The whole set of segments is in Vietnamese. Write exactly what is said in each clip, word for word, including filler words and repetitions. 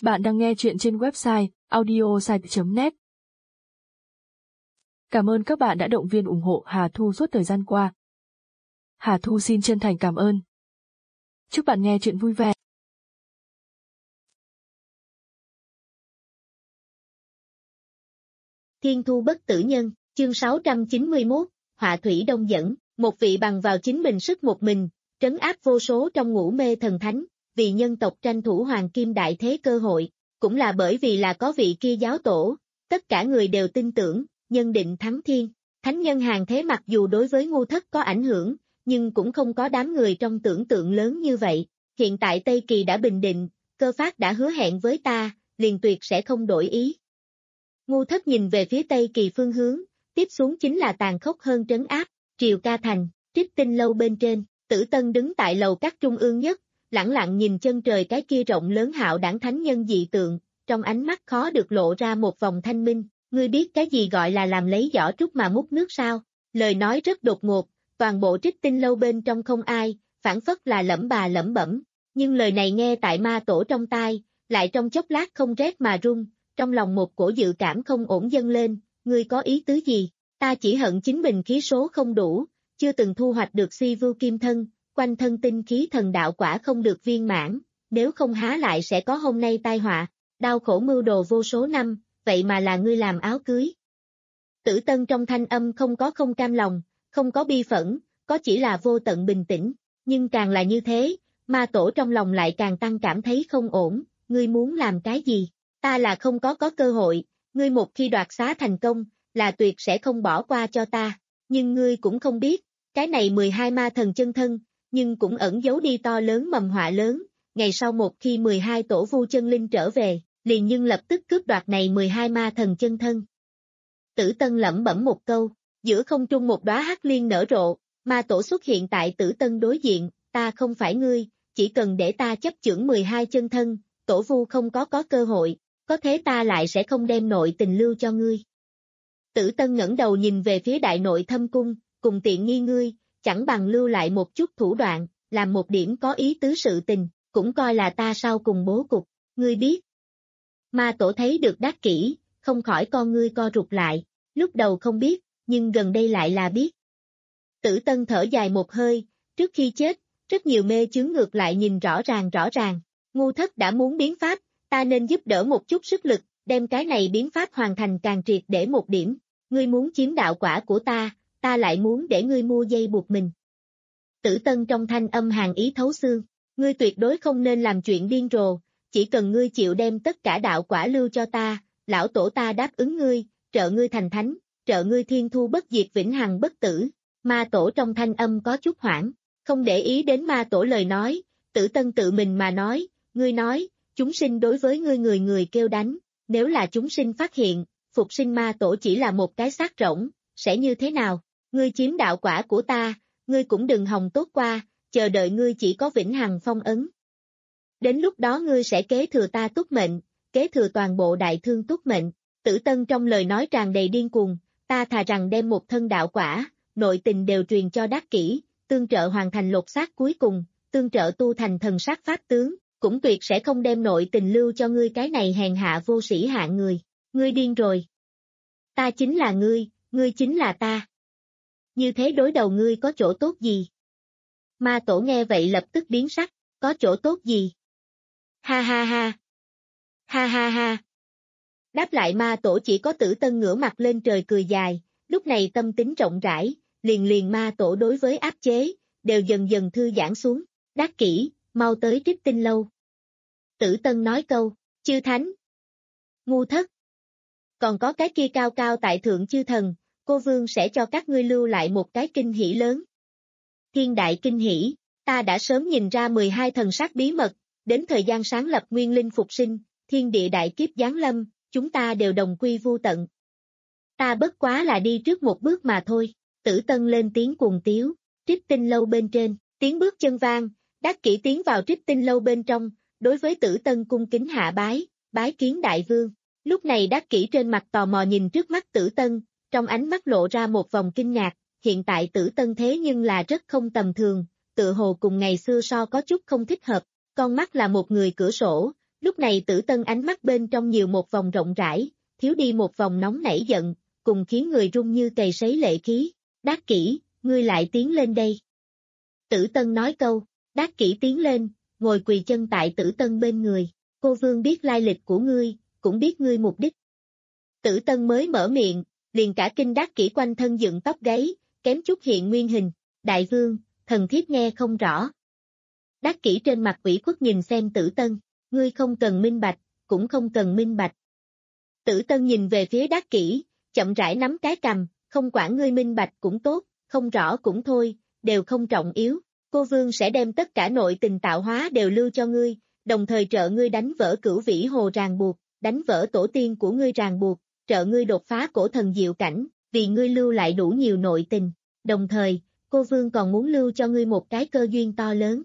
Bạn đang nghe chuyện trên website audiosite chấm net. Cảm ơn các bạn đã động viên ủng hộ Hà Thu suốt thời gian qua. Hà Thu xin chân thành cảm ơn. Chúc bạn nghe chuyện vui vẻ. Thiên Thu Bất Tử Nhân, chương sáu trăm chín mươi mốt, Họa Thủy Đông dẫn, một vị bằng vào chính mình sức một mình, trấn áp vô số trong ngũ mê thần thánh, vì nhân tộc tranh thủ hoàng kim đại thế cơ hội, cũng là bởi vì là có vị kia giáo tổ, tất cả người đều tin tưởng, nhân định thắng thiên. Thánh nhân hàng thế mặc dù đối với Ngu Thất có ảnh hưởng, nhưng cũng không có đám người trong tưởng tượng lớn như vậy. Hiện tại Tây Kỳ đã bình định, Cơ Phát đã hứa hẹn với ta, liền tuyệt sẽ không đổi ý. Ngu Thất nhìn về phía Tây Kỳ phương hướng, tiếp xuống chính là tàn khốc hơn trấn áp, Triều Ca Thành, Trích Tinh Lâu bên trên, Tử Tân đứng tại lầu các trung ương nhất, lẳng lặng nhìn chân trời cái kia rộng lớn hạo đảng thánh nhân dị tượng, trong ánh mắt khó được lộ ra một vòng thanh minh. Ngươi biết cái gì gọi là làm lấy giỏ trúc mà múc nước sao? Lời nói rất đột ngột, toàn bộ Trích Tinh Lâu bên trong không ai, phản phất là lẩm bà lẩm bẩm, nhưng lời này nghe tại ma tổ trong tai, lại trong chốc lát không rét mà run, trong lòng một cổ dự cảm không ổn dâng lên. Ngươi có ý tứ gì? Ta chỉ hận chính mình khí số không đủ, chưa từng thu hoạch được si vưu kim thân, quanh thân tinh khí thần đạo quả không được viên mãn, nếu không há lại sẽ có hôm nay tai họa, đau khổ mưu đồ vô số năm, vậy mà là ngươi làm áo cưới. Tử Tân trong thanh âm không có không cam lòng, không có bi phẫn, có chỉ là vô tận bình tĩnh, nhưng càng là như thế, ma tổ trong lòng lại càng tăng cảm thấy không ổn. Ngươi muốn làm cái gì? Ta là không có có cơ hội, ngươi một khi đoạt xá thành công, là tuyệt sẽ không bỏ qua cho ta, nhưng ngươi cũng không biết, cái này mười hai ma thần chân thân, nhưng cũng ẩn giấu đi to lớn mầm họa lớn, ngày sau một khi mười hai tổ vu chân linh trở về, liền nhưng lập tức cướp đoạt này mười hai ma thần chân thân. Tử Tân lẩm bẩm một câu, giữa không trung một đóa hắc liên nở rộ, ma tổ xuất hiện tại Tử Tân đối diện, ta không phải ngươi, chỉ cần để ta chấp chưởng mười hai chân thân, tổ vu không có có cơ hội, có thế ta lại sẽ không đem nội tình lưu cho ngươi. Tử Tân ngẩng đầu nhìn về phía đại nội thâm cung, cùng tiện nghi ngươi, chẳng bằng lưu lại một chút thủ đoạn, làm một điểm có ý tứ sự tình, cũng coi là ta sau cùng bố cục, ngươi biết. Ma tổ thấy được Đắc Kỷ, không khỏi con ngươi co rụt lại, lúc đầu không biết, nhưng gần đây lại là biết. Tử Tân thở dài một hơi, trước khi chết, rất nhiều mê chướng ngược lại nhìn rõ ràng rõ ràng, Ngu Thất đã muốn biến pháp, ta nên giúp đỡ một chút sức lực, đem cái này biến pháp hoàn thành càng triệt để một điểm, ngươi muốn chiếm đạo quả của ta, ta lại muốn để ngươi mua dây buộc mình. Tử Tân trong thanh âm hàn ý thấu xương, ngươi tuyệt đối không nên làm chuyện điên rồ, chỉ cần ngươi chịu đem tất cả đạo quả lưu cho ta, lão tổ ta đáp ứng ngươi, trợ ngươi thành thánh, trợ ngươi thiên thu bất diệt vĩnh hằng bất tử. Ma tổ trong thanh âm có chút hoảng, không để ý đến ma tổ lời nói, Tử Tân tự mình mà nói, ngươi nói, chúng sinh đối với ngươi người người kêu đánh, nếu là chúng sinh phát hiện, phục sinh ma tổ chỉ là một cái xác rỗng, sẽ như thế nào? Ngươi chiếm đạo quả của ta, ngươi cũng đừng hòng tốt qua, chờ đợi ngươi chỉ có vĩnh hằng phong ấn. Đến lúc đó ngươi sẽ kế thừa ta túc mệnh, kế thừa toàn bộ đại thương túc mệnh. Tử Tân trong lời nói tràn đầy điên cuồng, ta thà rằng đem một thân đạo quả, nội tình đều truyền cho Đắc Kỷ, tương trợ hoàn thành lột xác cuối cùng, tương trợ tu thành thần sát pháp tướng, cũng tuyệt sẽ không đem nội tình lưu cho ngươi cái này hèn hạ vô sĩ hạng người. Ngươi điên rồi. Ta chính là ngươi, ngươi chính là ta. Như thế đối đầu ngươi có chỗ tốt gì? Ma tổ nghe vậy lập tức biến sắc, có chỗ tốt gì? Ha ha ha. Ha ha ha. Đáp lại ma tổ chỉ có Tử Tân ngửa mặt lên trời cười dài, lúc này tâm tính rộng rãi, liền liền ma tổ đối với áp chế, đều dần dần thư giãn xuống. Đắc Kỷ, mau tới Trích Tinh Lâu. Tử Tân nói câu, chư thánh. Ngu Thất. Còn có cái kia cao cao tại thượng chư thần, cô vương sẽ cho các ngươi lưu lại một cái kinh hỷ lớn. Thiên đại kinh hỷ, ta đã sớm nhìn ra mười hai thần sắc bí mật, đến thời gian sáng lập nguyên linh phục sinh, thiên địa đại kiếp giáng lâm, chúng ta đều đồng quy vu tận. Ta bất quá là đi trước một bước mà thôi. Tử Tân lên tiếng cuồng tiếu, Trích Tinh Lâu bên trên, tiếng bước chân vang, Đắc Kỷ tiến vào Trích Tinh Lâu bên trong, đối với Tử Tân cung kính hạ bái, bái kiến đại vương. Lúc này Đắc Kỷ trên mặt tò mò nhìn trước mắt Tử Tân, trong ánh mắt lộ ra một vòng kinh ngạc, hiện tại Tử Tân thế nhưng là rất không tầm thường, tự hồ cùng ngày xưa so có chút không thích hợp, con mắt là một người cửa sổ, Lúc này Tử Tân ánh mắt bên trong nhiều một vòng rộng rãi, thiếu đi một vòng nóng nảy giận, cùng khiến người run như cầy sấy lệ khí. Đát Kỷ, ngươi lại tiến lên đây. Tử Tân nói câu, Đát Kỷ tiến lên, ngồi quỳ chân tại Tử Tân bên người. Cô Vương biết lai lịch của ngươi, cũng biết ngươi mục đích. Tử Tân mới mở miệng, liền cả kinh Đát Kỷ quanh thân dựng tóc gáy, kém chút hiện nguyên hình. Đại vương, thần thiếp nghe không rõ. Đát Kỷ trên mặt ủy khuất nhìn xem Tử Tân, ngươi không cần minh bạch, cũng không cần minh bạch. Tử Tân nhìn về phía Đát Kỷ, chậm rãi nắm cái cằm, không quản ngươi minh bạch cũng tốt, không rõ cũng thôi, đều không trọng yếu. Cô Vương sẽ đem tất cả nội tình tạo hóa đều lưu cho ngươi, đồng thời trợ ngươi đánh vỡ cửu vĩ hồ ràng buộc, đánh vỡ tổ tiên của ngươi ràng buộc, trợ ngươi đột phá cổ thần diệu cảnh, vì ngươi lưu lại đủ nhiều nội tình. Đồng thời, cô Vương còn muốn lưu cho ngươi một cái cơ duyên to lớn.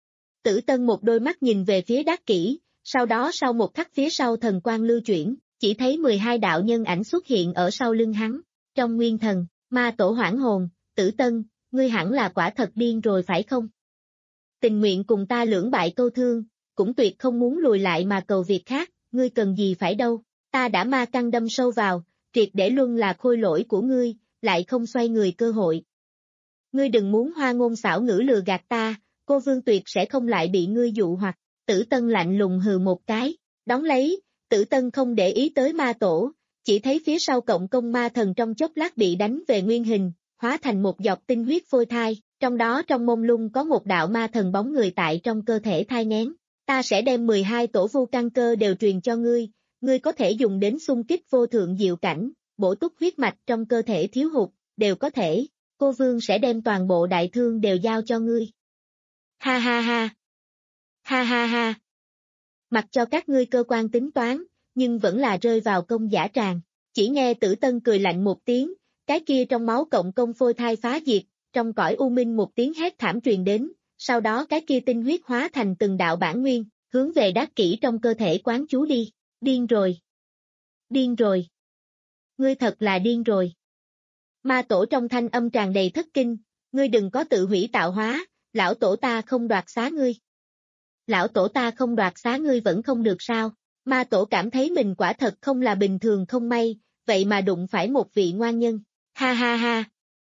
Tử Tân một đôi mắt nhìn về phía Đát Kỷ, sau đó sau một khắc phía sau thần quang lưu chuyển, chỉ thấy mười hai đạo nhân ảnh xuất hiện ở sau lưng hắn. Trong nguyên thần, Ma Tổ hoảng hồn, Tử Tân, ngươi hẳn là quả thật điên rồi phải không? Tình nguyện cùng ta lưỡng bại câu thương, cũng tuyệt không muốn lùi lại mà cầu việc khác, ngươi cần gì phải đâu, ta đã ma căn đâm sâu vào, triệt để luân là khôi lỗi của ngươi, lại không xoay người cơ hội. Ngươi đừng muốn hoa ngôn xảo ngữ lừa gạt ta, cô Vương tuyệt sẽ không lại bị ngươi dụ hoặc. Tử Tân lạnh lùng hừ một cái, đón lấy, Tử Tân không để ý tới Ma Tổ, chỉ thấy phía sau cộng công ma thần trong chốc lát bị đánh về nguyên hình, hóa thành một giọt tinh huyết phôi thai, trong đó trong mông lung có một đạo ma thần bóng người tại trong cơ thể thai nghén. Ta sẽ đem mười hai tổ vu căn cơ đều truyền cho ngươi, ngươi có thể dùng đến xung kích vô thượng diệu cảnh, bổ túc huyết mạch trong cơ thể thiếu hụt, đều có thể, cô Vương sẽ đem toàn bộ đại thương đều giao cho ngươi. Ha ha ha! Ha ha ha! Mặc cho các ngươi cơ quan tính toán, nhưng vẫn là rơi vào công giả tràng. Chỉ nghe Tử Tân cười lạnh một tiếng, cái kia trong máu cộng công phôi thai phá diệt, trong cõi u minh một tiếng hét thảm truyền đến, sau đó cái kia tinh huyết hóa thành từng đạo bản nguyên, hướng về Đát Kỷ trong cơ thể quán chú đi. Điên rồi! Điên rồi! Ngươi thật là điên rồi! Ma Tổ trong thanh âm tràn đầy thất kinh, ngươi đừng có tự hủy tạo hóa, lão tổ ta không đoạt xá ngươi. Lão tổ ta không đoạt xá ngươi vẫn không được sao? Ma Tổ cảm thấy mình quả thật không là bình thường không may, vậy mà đụng phải một vị ngoan nhân. Ha ha ha!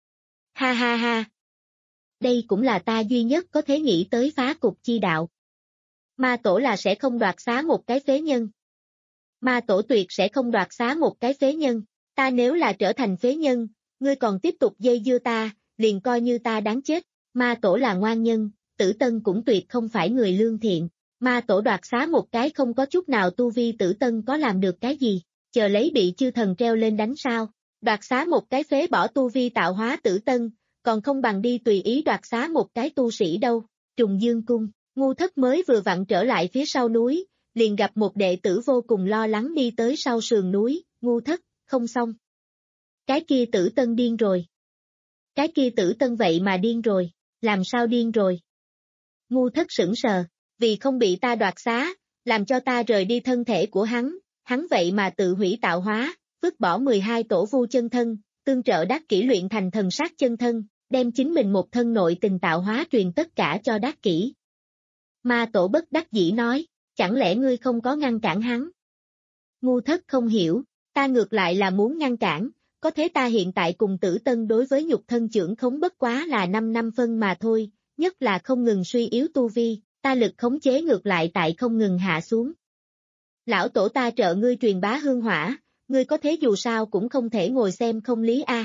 Ha ha ha! Đây cũng là ta duy nhất có thể nghĩ tới phá cục chi đạo. Ma Tổ là sẽ không đoạt xá một cái phế nhân. Ma Tổ tuyệt sẽ không đoạt xá một cái phế nhân. Ta nếu là trở thành phế nhân, ngươi còn tiếp tục dây dưa ta, liền coi như ta đáng chết. Ma Tổ là ngoan nhân, Tử Tân cũng tuyệt không phải người lương thiện. Ma Tổ đoạt xá một cái không có chút nào tu vi Tử Tân có làm được cái gì, chờ lấy bị chư thần treo lên đánh sao. Đoạt xá một cái phế bỏ tu vi tạo hóa Tử Tân, còn không bằng đi tùy ý đoạt xá một cái tu sĩ đâu. Trùng Dương Cung, Ngu Thất mới vừa vặn trở lại phía sau núi, liền gặp một đệ tử vô cùng lo lắng đi tới sau sườn núi. Ngu Thất, không xong. Cái kia Tử Tân điên rồi. Cái kia Tử Tân vậy mà điên rồi, làm sao điên rồi? Ngu Thất sững sờ, vì không bị ta đoạt xá, làm cho ta rời đi thân thể của hắn, hắn vậy mà tự hủy tạo hóa, vứt bỏ mười hai tổ vu chân thân, tương trợ Đát Kỷ luyện thành thần sát chân thân, đem chính mình một thân nội tình tạo hóa truyền tất cả cho Đát Kỷ. Ma Tổ bất đắc dĩ nói, chẳng lẽ ngươi không có ngăn cản hắn? Ngu Thất không hiểu, ta ngược lại là muốn ngăn cản, có thế ta hiện tại cùng Tử Tân đối với nhục thân trưởng khống bất quá là năm năm phân mà thôi, nhất là không ngừng suy yếu tu vi, ta lực khống chế ngược lại tại không ngừng hạ xuống. Lão tổ ta trợ ngươi truyền bá hương hỏa, ngươi có thế dù sao cũng không thể ngồi xem không lý a.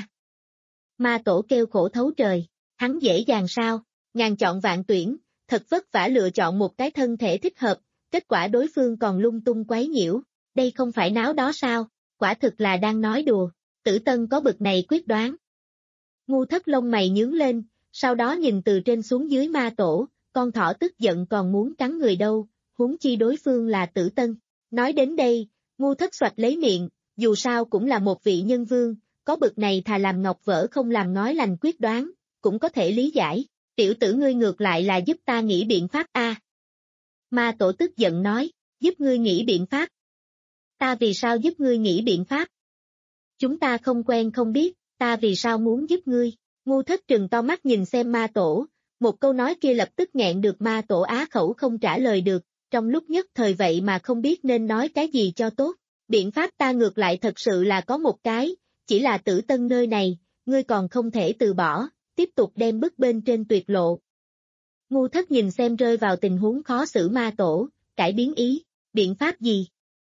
Ma Tổ kêu khổ thấu trời, hắn dễ dàng sao, ngàn chọn vạn tuyển, thật vất vả lựa chọn một cái thân thể thích hợp, kết quả đối phương còn lung tung quấy nhiễu, đây không phải náo đó sao, quả thực là đang nói đùa. Tử Tân có bực này quyết đoán. Ngu Thất lông mày nhướng lên, sau đó nhìn từ trên xuống dưới Ma Tổ, con thỏ tức giận còn muốn cắn người đâu, huống chi đối phương là Tử Tân. Nói đến đây, Ngu Thất xoạch lấy miệng, dù sao cũng là một vị nhân vương, có bực này thà làm ngọc vỡ không làm ngói lành quyết đoán, cũng có thể lý giải, tiểu tử ngươi ngược lại là giúp ta nghĩ biện pháp a. Ma Tổ tức giận nói, giúp ngươi nghĩ biện pháp. Ta vì sao giúp ngươi nghĩ biện pháp? Chúng ta không quen không biết, ta vì sao muốn giúp ngươi? Ngu Thất trừng to mắt nhìn xem Ma Tổ, một câu nói kia lập tức nghẹn được Ma Tổ á khẩu không trả lời được, trong lúc nhất thời vậy mà không biết nên nói cái gì cho tốt. Biện pháp ta ngược lại thật sự là có một cái, chỉ là Tử Tân nơi này, ngươi còn không thể từ bỏ, tiếp tục đem bức bên trên tuyệt lộ. Ngu Thất nhìn xem rơi vào tình huống khó xử ma tổ, cải biến ý, biện pháp gì?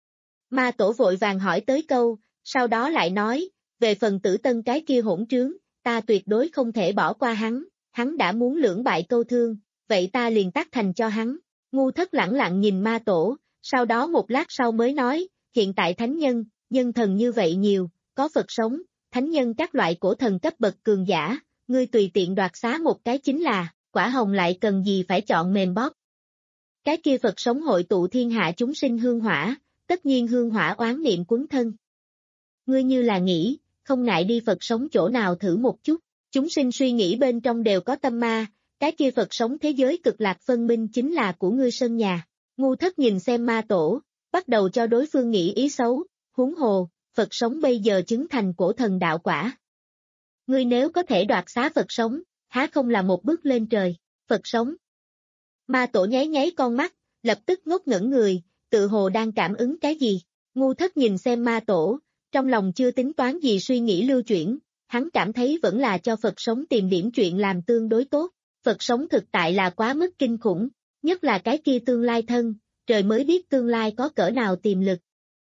Ma tổ vội vàng hỏi tới câu, sau đó lại nói, về phần Tử Tân cái kia hỗn trướng, ta tuyệt đối không thể bỏ qua hắn, hắn đã muốn lưỡng bại câu thương, vậy ta liền tác thành cho hắn. Ngu Thất lẳng lặng nhìn ma tổ, sau đó một lát sau mới nói, hiện tại thánh nhân, nhân thần như vậy nhiều, có Phật sống, thánh nhân các loại cổ thần cấp bậc cường giả, ngươi tùy tiện đoạt xá một cái chính là, quả hồng lại cần gì phải chọn mềm bóp. Cái kia Phật sống hội tụ thiên hạ chúng sinh hương hỏa, tất nhiên hương hỏa oán niệm quấn thân. Ngươi như là nghĩ, không ngại đi Phật sống chỗ nào thử một chút, chúng sinh suy nghĩ bên trong đều có tâm ma, cái kia Phật sống thế giới cực lạc phân minh chính là của ngươi sân nhà. Ngu Thất nhìn xem ma tổ, bắt đầu cho đối phương nghĩ ý xấu, huống hồ, Phật sống bây giờ chứng thành cổ thần đạo quả. Ngươi nếu có thể đoạt xá Phật sống, há không là một bước lên trời, Phật sống. Ma tổ nháy nháy con mắt, lập tức ngốc ngẩn người, tự hồ đang cảm ứng cái gì. Ngu Thất nhìn xem ma tổ, trong lòng chưa tính toán gì suy nghĩ lưu chuyển, hắn cảm thấy vẫn là cho Phật sống tìm điểm chuyện làm tương đối tốt. Phật sống thực tại là quá mức kinh khủng, nhất là cái kia tương lai thân, trời mới biết tương lai có cỡ nào tiềm lực.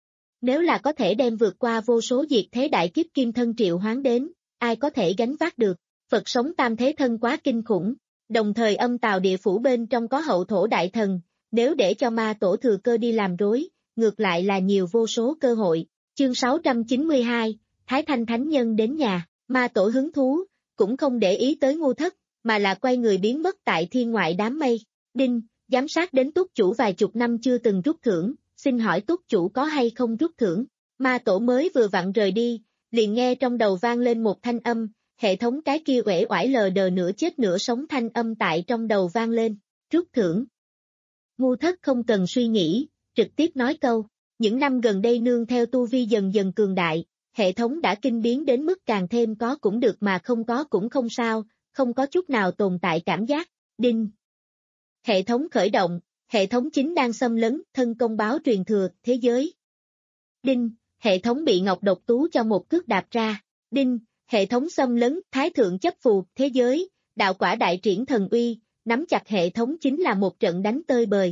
Nếu là có thể đem vượt qua vô số diệt thế đại kiếp kim thân triệu hoán đến, ai có thể gánh vác được, Phật sống tam thế thân quá kinh khủng, đồng thời âm tào địa phủ bên trong có hậu thổ đại thần, nếu để cho ma tổ thừa cơ đi làm rối, ngược lại là nhiều vô số cơ hội. Chương sáu trăm chín mươi hai, Thái Thanh Thánh Nhân đến nhà, ma tổ hứng thú, cũng không để ý tới Ngu Thất, mà là quay người biến mất tại thiên ngoại đám mây. Đinh, giám sát đến túc chủ vài chục năm chưa từng rút thưởng, xin hỏi túc chủ có hay không rút thưởng. Ma tổ mới vừa vặn rời đi, liền nghe trong đầu vang lên một thanh âm, hệ thống cái kia uể oải lờ đờ nửa chết nửa sống thanh âm tại trong đầu vang lên, rút thưởng. Ngu Thất không cần suy nghĩ, trực tiếp nói câu, những năm gần đây nương theo tu vi dần dần cường đại, hệ thống đã kinh biến đến mức càng thêm có cũng được mà không có cũng không sao, không có chút nào tồn tại cảm giác. Đinh. Hệ thống khởi động, hệ thống chính đang xâm lấn, thân công báo truyền thừa, thế giới. Đinh. Hệ thống bị Ngọc Độc Tú cho một cước đạp ra. Đinh. Hệ thống xâm lấn, thái thượng chấp phù, thế giới, đạo quả đại triển thần uy, nắm chặt hệ thống chính là một trận đánh tơi bời.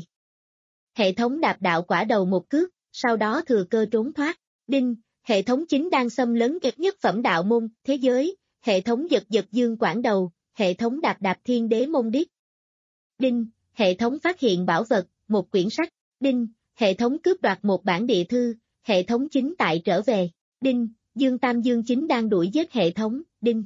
Hệ thống đạp đạo quả đầu một cước, sau đó thừa cơ trốn thoát. Đinh. Hệ thống chính đang xâm lấn kịch nhất phẩm đạo môn, thế giới, hệ thống giật giật dương quảng đầu, hệ thống đạp đạp thiên đế môn điếc. Đinh. Hệ thống phát hiện bảo vật, một quyển sách. Đinh. Hệ thống cướp đoạt một bản địa thư, hệ thống chính tại trở về. Đinh. Dương Tam Dương chính đang đuổi giết hệ thống. Đinh.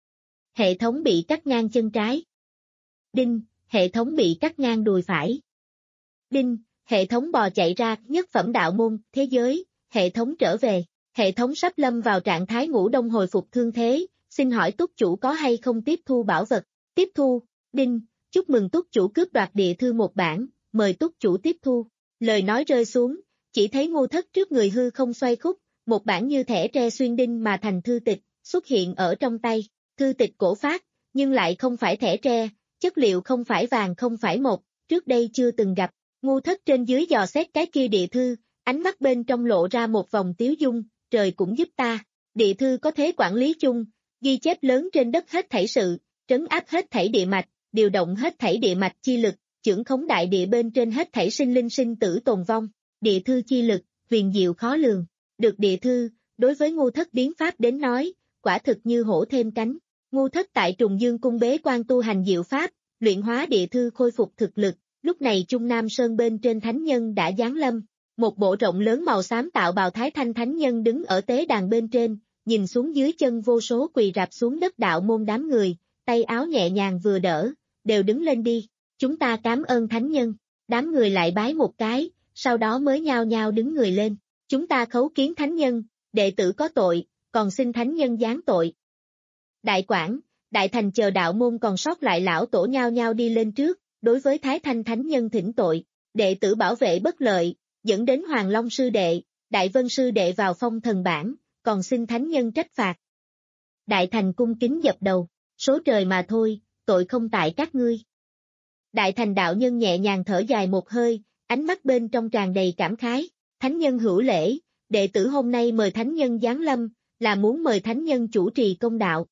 Hệ thống bị cắt ngang chân trái. Đinh. Hệ thống bị cắt ngang đùi phải. Đinh. Hệ thống bò chạy ra nhất phẩm đạo môn, thế giới, hệ thống trở về. Hệ thống sắp lâm vào trạng thái ngủ đông hồi phục thương thế, xin hỏi túc chủ có hay không tiếp thu bảo vật. Tiếp thu. Đinh. Chúc mừng túc chủ cướp đoạt địa thư một bản, mời túc chủ tiếp thu. Lời nói rơi xuống, chỉ thấy Ngu Thất trước người hư không xoay khúc, một bản như thẻ tre xuyên đinh mà thành thư tịch, xuất hiện ở trong tay. Thư tịch cổ phát, nhưng lại không phải thẻ tre, chất liệu không phải vàng không phải mộc, trước đây chưa từng gặp. Ngu Thất trên dưới dò xét cái kia địa thư, ánh mắt bên trong lộ ra một vòng tiếu dung, trời cũng giúp ta. Địa thư có thế quản lý chung, ghi chép lớn trên đất hết thảy sự, trấn áp hết thảy địa mạch, điều động hết thảy địa mạch chi lực, chưởng khống đại địa bên trên hết thảy sinh linh sinh tử tồn vong. Địa thư chi lực, huyền diệu khó lường. Được địa thư, đối với Ngu Thất biến pháp đến nói, quả thực như hổ thêm cánh. Ngu Thất tại Trùng Dương cung bế quan tu hành diệu pháp, luyện hóa địa thư khôi phục thực lực, lúc này Trung Nam Sơn bên trên thánh nhân đã giáng lâm. Một bộ rộng lớn màu xám tạo bào Thái Thanh Thánh Nhân đứng ở tế đàn bên trên, nhìn xuống dưới chân vô số quỳ rạp xuống đất đạo môn đám người, tay áo nhẹ nhàng vừa đỡ, đều đứng lên đi, chúng ta cảm ơn Thánh Nhân. Đám người lại bái một cái, sau đó mới nhao nhao đứng người lên, chúng ta khấu kiến Thánh Nhân, đệ tử có tội, còn xin Thánh Nhân giáng tội. Đại Quảng, Đại Thành chờ đạo môn còn sót lại lão tổ nhao nhao đi lên trước, đối với Thái Thanh Thánh Nhân thỉnh tội, đệ tử bảo vệ bất lợi, dẫn đến Hoàng Long sư đệ, Đại Vân sư đệ vào phong thần bảng, còn xin Thánh Nhân trách phạt. Đại Thành cung kính dập đầu, số trời mà thôi, tội không tại các ngươi. Đại Thành đạo nhân nhẹ nhàng thở dài một hơi, ánh mắt bên trong tràn đầy cảm khái. Thánh nhân hữu lễ, đệ tử hôm nay mời thánh nhân giáng lâm, là muốn mời thánh nhân chủ trì công đạo.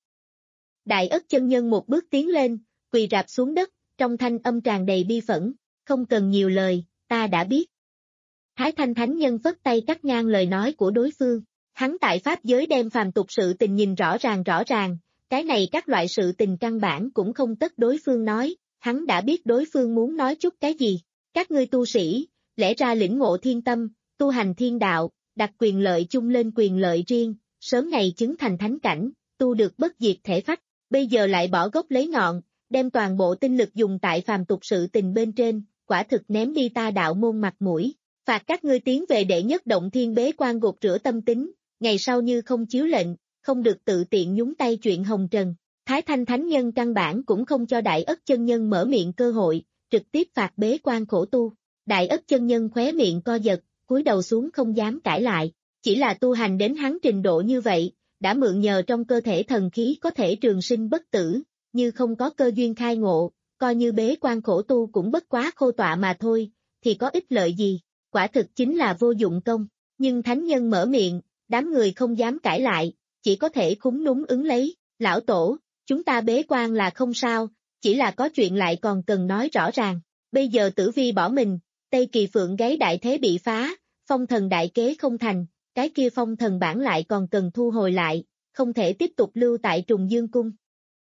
Đại Ất chân nhân một bước tiến lên, quỳ rạp xuống đất, trong thanh âm tràn đầy bi phẫn, không cần nhiều lời, ta đã biết. Thái Thanh thánh nhân phất tay cắt ngang lời nói của đối phương, hắn tại pháp giới đem phàm tục sự tình nhìn rõ ràng rõ ràng, cái này các loại sự tình căn bản cũng không tất đối phương nói, hắn đã biết đối phương muốn nói chút cái gì. Các ngươi tu sĩ, lẽ ra lĩnh ngộ thiên tâm, tu hành thiên đạo, đặt quyền lợi chung lên quyền lợi riêng, sớm ngày chứng thành thánh cảnh, tu được bất diệt thể phách, bây giờ lại bỏ gốc lấy ngọn, đem toàn bộ tinh lực dùng tại phàm tục sự tình bên trên, quả thực ném đi ta đạo môn mặt mũi, phạt các ngươi tiến về đệ nhất động thiên bế quan gột rửa tâm tính, ngày sau như không chiếu lệnh, không được tự tiện nhúng tay chuyện hồng trần. Thái Thanh thánh nhân căn bản cũng không cho Đại Ất chân nhân mở miệng cơ hội, trực tiếp phạt bế quan khổ tu. Đại Ất chân nhân khóe miệng co giật, cúi đầu xuống không dám cãi lại, chỉ là tu hành đến hắn trình độ như vậy, đã mượn nhờ trong cơ thể thần khí có thể trường sinh bất tử, như không có cơ duyên khai ngộ, coi như bế quan khổ tu cũng bất quá khô tọa mà thôi, thì có ích lợi gì, quả thực chính là vô dụng công. Nhưng thánh nhân mở miệng, đám người không dám cãi lại, chỉ có thể khúm núm ứng lấy, lão tổ, chúng ta bế quan là không sao, chỉ là có chuyện lại còn cần nói rõ ràng, bây giờ Tử Vi bỏ mình, Tây Kỳ Phượng gáy đại thế bị phá, phong thần đại kế không thành, cái kia phong thần bản lại còn cần thu hồi lại, không thể tiếp tục lưu tại Trùng Dương Cung.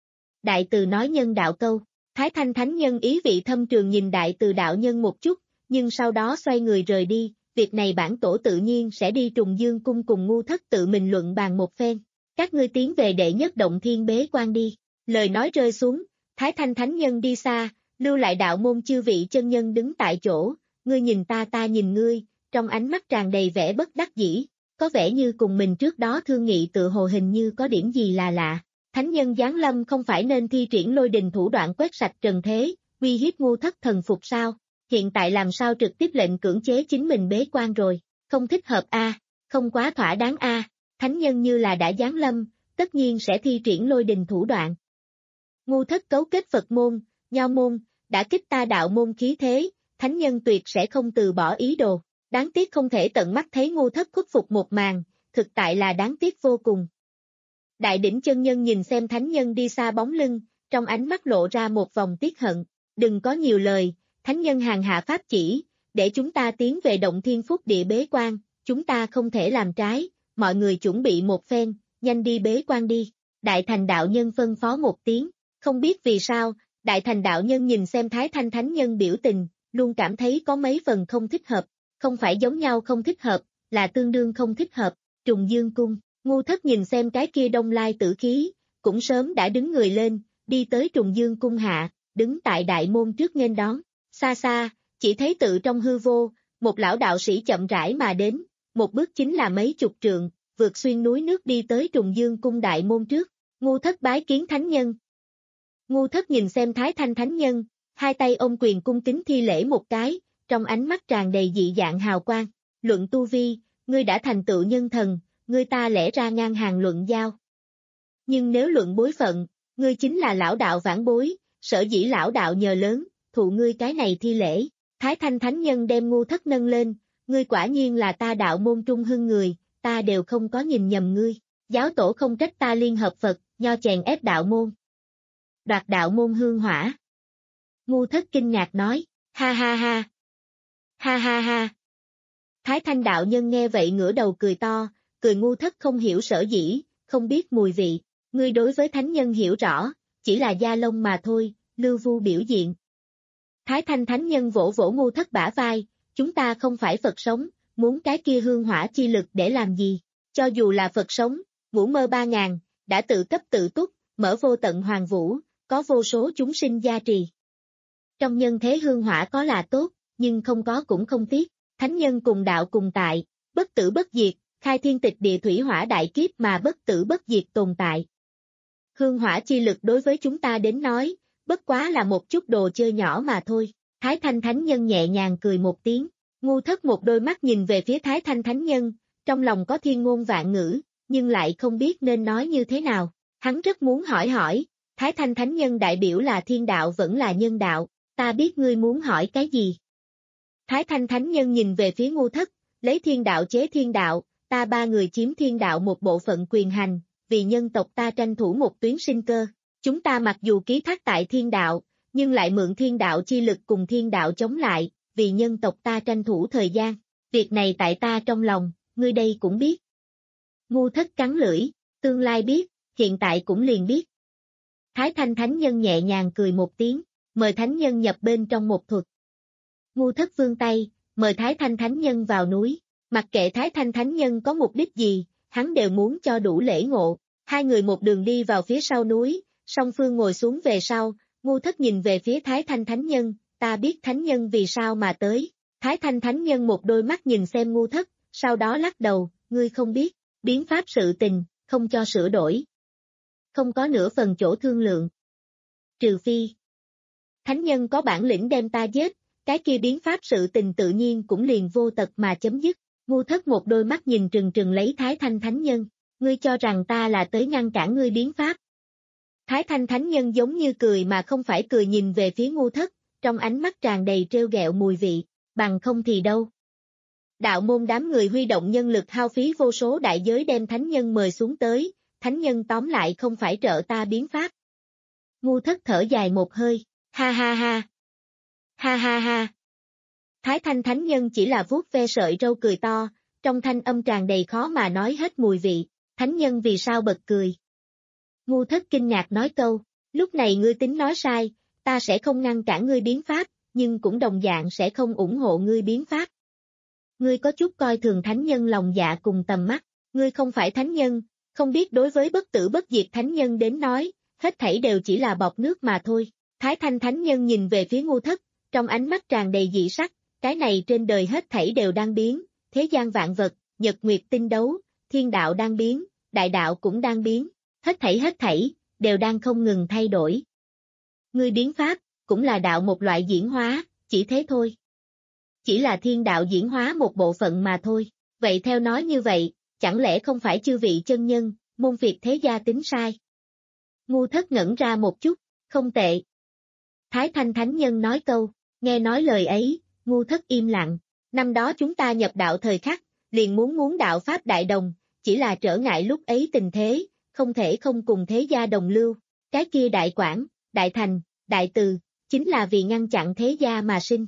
Đại Từ nói nhân đạo câu, Thái Thanh thánh nhân ý vị thâm trường nhìn Đại Từ đạo nhân một chút, nhưng sau đó xoay người rời đi, việc này bản tổ tự nhiên sẽ đi Trùng Dương Cung cùng Ngu Thất tự mình luận bàn một phen, các ngươi tiến về đệ nhất động thiên bế quan đi. Lời nói rơi xuống, Thái Thanh thánh nhân đi xa, lưu lại đạo môn chư vị chân nhân đứng tại chỗ, ngươi nhìn ta ta nhìn ngươi, trong ánh mắt tràn đầy vẻ bất đắc dĩ, có vẻ như cùng mình trước đó thương nghị tự hồ hình như có điểm gì là lạ. Thánh nhân giáng lâm không phải nên thi triển lôi đình thủ đoạn quét sạch trần thế, uy hiếp Ngu Thất thần phục sao? Hiện tại làm sao trực tiếp lệnh cưỡng chế chính mình bế quan rồi, không thích hợp a, à, không quá thỏa đáng a, à. Thánh nhân như là đã giáng lâm, tất nhiên sẽ thi triển lôi đình thủ đoạn. Ngu Thất cấu kết Phật môn, Nho môn, đã kích ta đạo môn khí thế, thánh nhân tuyệt sẽ không từ bỏ ý đồ. Đáng tiếc không thể tận mắt thấy Ngu Thất khuất phục một màn, thực tại là đáng tiếc vô cùng. Đại đỉnh chân nhân nhìn xem thánh nhân đi xa bóng lưng, trong ánh mắt lộ ra một vòng tiếc hận. Đừng có nhiều lời, thánh nhân hàng hạ pháp chỉ, để chúng ta tiến về động thiên phúc địa bế quan, chúng ta không thể làm trái, mọi người chuẩn bị một phen, nhanh đi bế quan đi. Đại Thành đạo nhân phân phó một tiếng, không biết vì sao, Đại Thành đạo nhân nhìn xem Thái Thanh thánh nhân biểu tình, luôn cảm thấy có mấy phần không thích hợp, không phải giống nhau không thích hợp, là tương đương không thích hợp. Trùng Dương Cung, Ngu Thất nhìn xem cái kia đông lai tử khí, cũng sớm đã đứng người lên, đi tới Trùng Dương Cung hạ, đứng tại đại môn trước nghênh đón. Xa xa, chỉ thấy tự trong hư vô, một lão đạo sĩ chậm rãi mà đến, một bước chính là mấy chục trượng, vượt xuyên núi nước đi tới Trùng Dương Cung đại môn trước. Ngu Thất bái kiến thánh nhân. Ngu Thất nhìn xem Thái Thanh thánh nhân, hai tay ôm quyền cung kính thi lễ một cái, trong ánh mắt tràn đầy dị dạng hào quang. Luận tu vi, ngươi đã thành tựu nhân thần, ngươi ta lẽ ra ngang hàng luận giao. Nhưng nếu luận bối phận, ngươi chính là lão đạo vãn bối, sở dĩ lão đạo nhờ lớn, thụ ngươi cái này thi lễ. Thái Thanh thánh nhân đem Ngu Thất nâng lên, ngươi quả nhiên là ta đạo môn trung hưng người, ta đều không có nhìn nhầm ngươi. Giáo tổ không trách ta liên hợp Phật, Nho chèn ép đạo môn. Đoạt đạo môn hương hỏa. Ngu Thất kinh ngạc nói, ha ha ha. Ha ha ha. Thái Thanh đạo nhân nghe vậy ngửa đầu cười to, cười Ngu Thất không hiểu sở dĩ, không biết mùi vị, ngươi đối với thánh nhân hiểu rõ, chỉ là da lông mà thôi, lưu vu biểu diện. Thái Thanh thánh nhân vỗ vỗ Ngu Thất bả vai, chúng ta không phải Phật sống, muốn cái kia hương hỏa chi lực để làm gì, cho dù là Phật sống, ngủ mơ ba ngàn, đã tự cấp tự túc, mở vô tận hoàng vũ, có vô số chúng sinh gia trì. Trong nhân thế hương hỏa có là tốt, nhưng không có cũng không tiếc, thánh nhân cùng đạo cùng tại, bất tử bất diệt, khai thiên tịch địa thủy hỏa đại kiếp mà bất tử bất diệt tồn tại. Hương hỏa chi lực đối với chúng ta đến nói, bất quá là một chút đồ chơi nhỏ mà thôi. Thái Thanh thánh nhân nhẹ nhàng cười một tiếng, Ngu Thất một đôi mắt nhìn về phía Thái Thanh thánh nhân, trong lòng có thiên ngôn vạn ngữ, nhưng lại không biết nên nói như thế nào. Hắn rất muốn hỏi hỏi, Thái Thanh thánh nhân đại biểu là thiên đạo vẫn là nhân đạo, ta biết ngươi muốn hỏi cái gì. Thái Thanh Thánh Nhân nhìn về phía Ngu Thất, lấy thiên đạo chế thiên đạo, ta ba người chiếm thiên đạo một bộ phận quyền hành, vì nhân tộc ta tranh thủ một tuyến sinh cơ. Chúng ta mặc dù ký thác tại thiên đạo, nhưng lại mượn thiên đạo chi lực cùng thiên đạo chống lại, vì nhân tộc ta tranh thủ thời gian. Việc này tại ta trong lòng, ngươi đây cũng biết. Ngu Thất cắn lưỡi, tương lai biết, hiện tại cũng liền biết. Thái Thanh Thánh Nhân nhẹ nhàng cười một tiếng, mời Thánh Nhân nhập bên trong một thuật. Ngu Thất vươn tay, mời Thái Thanh Thánh Nhân vào núi. Mặc kệ Thái Thanh Thánh Nhân có mục đích gì, hắn đều muốn cho đủ lễ ngộ. Hai người một đường đi vào phía sau núi, song phương ngồi xuống về sau, Ngu Thất nhìn về phía Thái Thanh Thánh Nhân, ta biết Thánh Nhân vì sao mà tới. Thái Thanh Thánh Nhân một đôi mắt nhìn xem Ngu Thất, sau đó lắc đầu, ngươi không biết, biến pháp sự tình, không cho sửa đổi. Không có nửa phần chỗ thương lượng. Trừ phi. Thánh Nhân có bản lĩnh đem ta giết, cái kia biến pháp sự tình tự nhiên cũng liền vô tật mà chấm dứt. Ngu Thất một đôi mắt nhìn trừng trừng lấy Thái Thanh Thánh Nhân, ngươi cho rằng ta là tới ngăn cản ngươi biến pháp. Thái Thanh Thánh Nhân giống như cười mà không phải cười nhìn về phía Ngu Thất, trong ánh mắt tràn đầy trêu ghẹo mùi vị, bằng không thì đâu. Đạo môn đám người huy động nhân lực hao phí vô số đại giới đem Thánh Nhân mời xuống tới, Thánh Nhân tóm lại không phải trợ ta biến pháp. Ngu Thất thở dài một hơi, ha ha ha. Ha ha ha. Thái Thanh Thánh Nhân chỉ là vuốt ve sợi râu cười to, trong thanh âm tràn đầy khó mà nói hết mùi vị, Thánh Nhân vì sao bật cười. Ngu Thất kinh ngạc nói câu, lúc này ngươi tính nói sai, ta sẽ không ngăn cản ngươi biến pháp, nhưng cũng đồng dạng sẽ không ủng hộ ngươi biến pháp. Ngươi có chút coi thường Thánh Nhân lòng dạ cùng tầm mắt, ngươi không phải Thánh Nhân, không biết đối với bất tử bất diệt Thánh Nhân đến nói, hết thảy đều chỉ là bọt nước mà thôi. Thái Thanh Thánh Nhân nhìn về phía Ngu Thất, trong ánh mắt tràn đầy dị sắc, cái này trên đời hết thảy đều đang biến, thế gian vạn vật, nhật nguyệt tinh đấu, thiên đạo đang biến, đại đạo cũng đang biến, hết thảy hết thảy, đều đang không ngừng thay đổi. Ngươi biến pháp, cũng là đạo một loại diễn hóa, chỉ thế thôi. Chỉ là thiên đạo diễn hóa một bộ phận mà thôi, vậy theo nói như vậy, chẳng lẽ không phải chư vị chân nhân, môn phiệt thế gia tính sai? Ngu Thất ngẩn ra một chút, không tệ. Thái Thanh Thánh Nhân nói câu, nghe nói lời ấy, Ngu Thất im lặng, năm đó chúng ta nhập đạo thời khắc, liền muốn muốn đạo Pháp đại đồng, chỉ là trở ngại lúc ấy tình thế, không thể không cùng thế gia đồng lưu, cái kia đại quảng, đại thành, đại từ, chính là vì ngăn chặn thế gia mà sinh.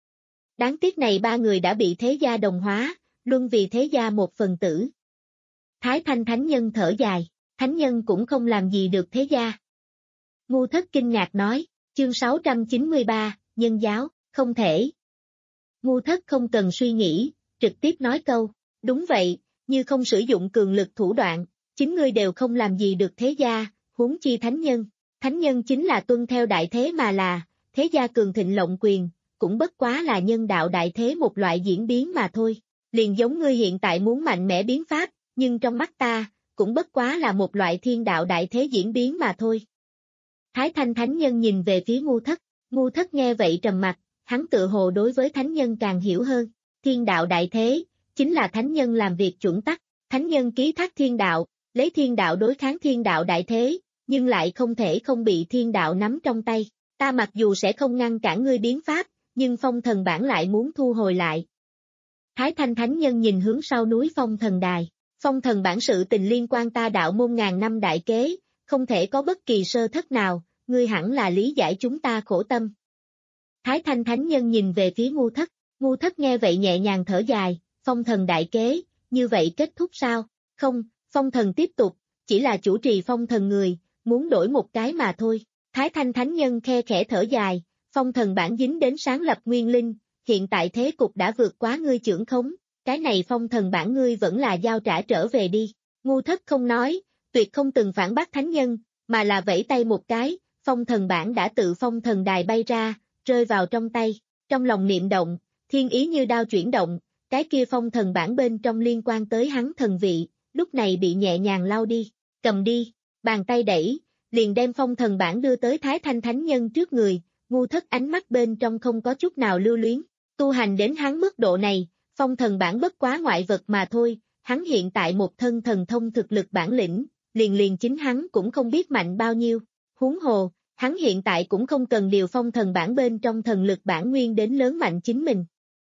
Đáng tiếc này ba người đã bị thế gia đồng hóa, luân vì thế gia một phần tử. Thái Thanh Thánh Nhân thở dài, Thánh Nhân cũng không làm gì được thế gia. Ngu Thất kinh ngạc nói, chương sáu trăm chín mươi ba, nhân giáo, không thể. Ngu Thất không cần suy nghĩ, trực tiếp nói câu, đúng vậy, như không sử dụng cường lực thủ đoạn, chính ngươi đều không làm gì được thế gia, huống chi Thánh Nhân. Thánh Nhân chính là tuân theo đại thế mà là, thế gia cường thịnh lộng quyền, cũng bất quá là nhân đạo đại thế một loại diễn biến mà thôi. Liền giống ngươi hiện tại muốn mạnh mẽ biến pháp, nhưng trong mắt ta, cũng bất quá là một loại thiên đạo đại thế diễn biến mà thôi. Thái Thanh Thánh Nhân nhìn về phía Ngu Thất, Ngu Thất nghe vậy trầm mặt, hắn tự hồ đối với Thánh Nhân càng hiểu hơn, thiên đạo đại thế, chính là Thánh Nhân làm việc chuẩn tắc, Thánh Nhân ký thác thiên đạo, lấy thiên đạo đối kháng thiên đạo đại thế, nhưng lại không thể không bị thiên đạo nắm trong tay, ta mặc dù sẽ không ngăn cản ngươi biến pháp, nhưng phong thần bản lại muốn thu hồi lại. Thái Thanh Thánh Nhân nhìn hướng sau núi phong thần đài, phong thần bản sự tình liên quan ta đạo môn ngàn năm đại kế, không thể có bất kỳ sơ thất nào, ngươi hẳn là lý giải chúng ta khổ tâm. Thái Thanh Thánh Nhân nhìn về phía Ngu Thất, Ngu Thất nghe vậy nhẹ nhàng thở dài, phong thần đại kế, như vậy kết thúc sao? Không, phong thần tiếp tục, chỉ là chủ trì phong thần người, muốn đổi một cái mà thôi. Thái Thanh Thánh Nhân khe khẽ thở dài, phong thần bản dính đến sáng lập nguyên linh, hiện tại thế cục đã vượt quá ngươi trưởng khống, cái này phong thần bản ngươi vẫn là giao trả trở về đi. Ngu Thất không nói, tuyệt không từng phản bác Thánh Nhân, mà là vẫy tay một cái, phong thần bản đã tự phong thần đài bay ra, rơi vào trong tay, trong lòng niệm động, thiên ý như đao chuyển động, cái kia phong thần bản bên trong liên quan tới hắn thần vị, lúc này bị nhẹ nhàng lau đi, cầm đi, bàn tay đẩy, liền đem phong thần bản đưa tới Thái Thanh Thánh Nhân trước người, Ngu Thất ánh mắt bên trong không có chút nào lưu luyến, tu hành đến hắn mức độ này, phong thần bản bất quá ngoại vật mà thôi, hắn hiện tại một thân thần thông thực lực bản lĩnh, liền liền chính hắn cũng không biết mạnh bao nhiêu, huống hồ, hắn hiện tại cũng không cần điều phong thần bản bên trong thần lực bản nguyên đến lớn mạnh chính mình.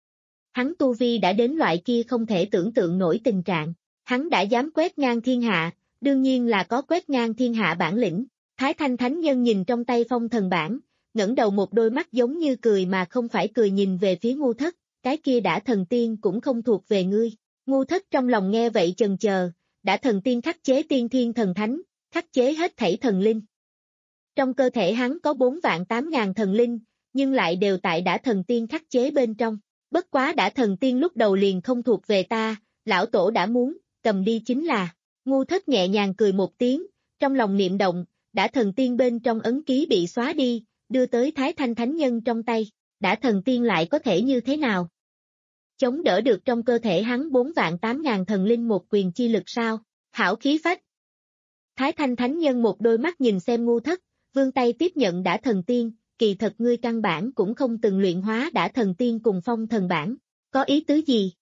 Hắn tu vi đã đến loại kia không thể tưởng tượng nổi tình trạng. Hắn đã dám quét ngang thiên hạ, đương nhiên là có quét ngang thiên hạ bản lĩnh. Thái Thanh Thánh Nhân nhìn trong tay phong thần bản, ngẩng đầu một đôi mắt giống như cười mà không phải cười nhìn về phía Ngu Thất, cái kia đã thần tiên cũng không thuộc về ngươi. Ngu Thất trong lòng nghe vậy chần chờ, đã thần tiên khắc chế tiên thiên thần thánh, khắc chế hết thảy thần linh. Trong cơ thể hắn có bốn vạn tám ngàn thần linh, nhưng lại đều tại đã thần tiên khắc chế bên trong. Bất quá đã thần tiên lúc đầu liền không thuộc về ta, lão tổ đã muốn, cầm đi chính là. Ngu Thất nhẹ nhàng cười một tiếng, trong lòng niệm động, đã thần tiên bên trong ấn ký bị xóa đi, đưa tới Thái Thanh Thánh Nhân trong tay, đã thần tiên lại có thể như thế nào? Chống đỡ được trong cơ thể hắn bốn vạn tám ngàn thần linh một quyền chi lực sao? Hảo khí phách. Thái Thanh Thánh Nhân một đôi mắt nhìn xem Ngu Thất, vươn tay tiếp nhận đã thần tiên, kỳ thật ngươi căn bản cũng không từng luyện hóa đã thần tiên cùng phong thần bản, có ý tứ gì?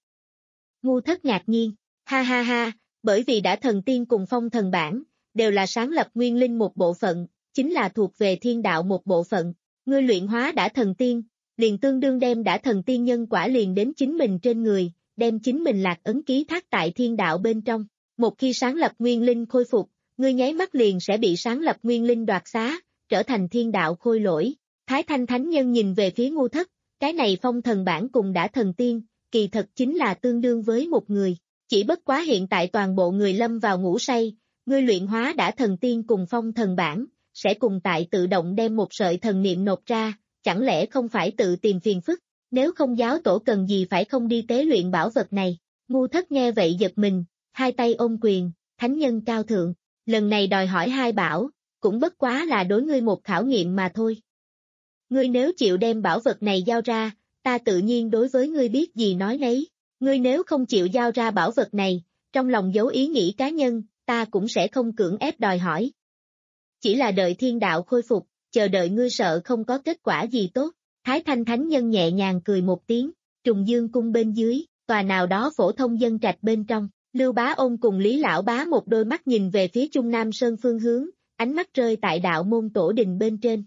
Ngu Thất ngạc nhiên, ha ha ha, bởi vì đã thần tiên cùng phong thần bản, đều là sáng lập nguyên linh một bộ phận, chính là thuộc về thiên đạo một bộ phận, ngươi luyện hóa đã thần tiên, liền tương đương đem đã thần tiên nhân quả liền đến chính mình trên người, đem chính mình lạc ấn ký thác tại thiên đạo bên trong, một khi sáng lập nguyên linh khôi phục, ngươi nháy mắt liền sẽ bị sáng lập nguyên linh đoạt xá, trở thành thiên đạo khôi lỗi. Thái Thanh Thánh Nhân nhìn về phía Ngu Thất, cái này phong thần bản cùng đã thần tiên, kỳ thật chính là tương đương với một người, chỉ bất quá hiện tại toàn bộ người lâm vào ngủ say, ngươi luyện hóa đã thần tiên cùng phong thần bản, sẽ cùng tại tự động đem một sợi thần niệm nộp ra, chẳng lẽ không phải tự tìm phiền phức, nếu không giáo tổ cần gì phải không đi tế luyện bảo vật này. Ngu Thất nghe vậy giật mình, hai tay ôm quyền, thánh nhân cao thượng, lần này đòi hỏi hai bảo, cũng bất quá là đối ngươi một khảo nghiệm mà thôi. Ngươi nếu chịu đem bảo vật này giao ra, ta tự nhiên đối với ngươi biết gì nói nấy, ngươi nếu không chịu giao ra bảo vật này, trong lòng giấu ý nghĩ cá nhân, ta cũng sẽ không cưỡng ép đòi hỏi. Chỉ là đợi thiên đạo khôi phục, chờ đợi ngươi sợ không có kết quả gì tốt. Thái Thanh Thánh Nhân nhẹ nhàng cười một tiếng, Trùng Dương cung bên dưới, tòa nào đó phổ thông dân trạch bên trong, Lưu Bá Ôn cùng Lý Lão Bá một đôi mắt nhìn về phía Trung Nam Sơn phương hướng, ánh mắt rơi tại đạo môn tổ đình bên trên.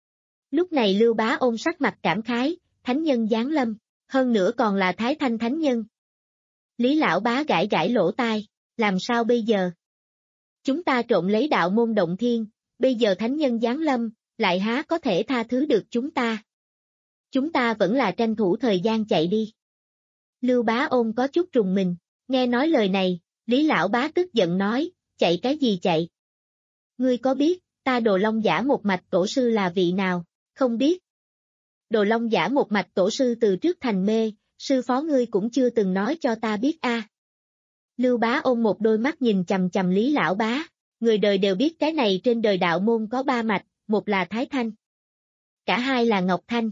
Lúc này Lưu Bá Ôn sắc mặt cảm khái, Thánh Nhân giáng lâm, hơn nữa còn là Thái Thanh Thánh Nhân. Lý Lão Bá gãi gãi lỗ tai, làm sao bây giờ? Chúng ta trộn lấy đạo môn động thiên, bây giờ Thánh Nhân giáng lâm, lại há có thể tha thứ được chúng ta? Chúng ta vẫn là tranh thủ thời gian chạy đi. Lưu Bá Ôn có chút trùng mình, nghe nói lời này, Lý Lão Bá tức giận nói, chạy cái gì chạy? Ngươi có biết, ta Đồ Long Giả một mạch tổ sư là vị nào? Không biết. Đồ Long Giả một mạch tổ sư từ trước thành mê, sư phó ngươi cũng chưa từng nói cho ta biết a. À. Lưu Bá Ôn một đôi mắt nhìn chằm chằm Lý Lão Bá, người đời đều biết cái này trên đời đạo môn có ba mạch, một là Thái Thanh, cả hai là Ngọc Thanh,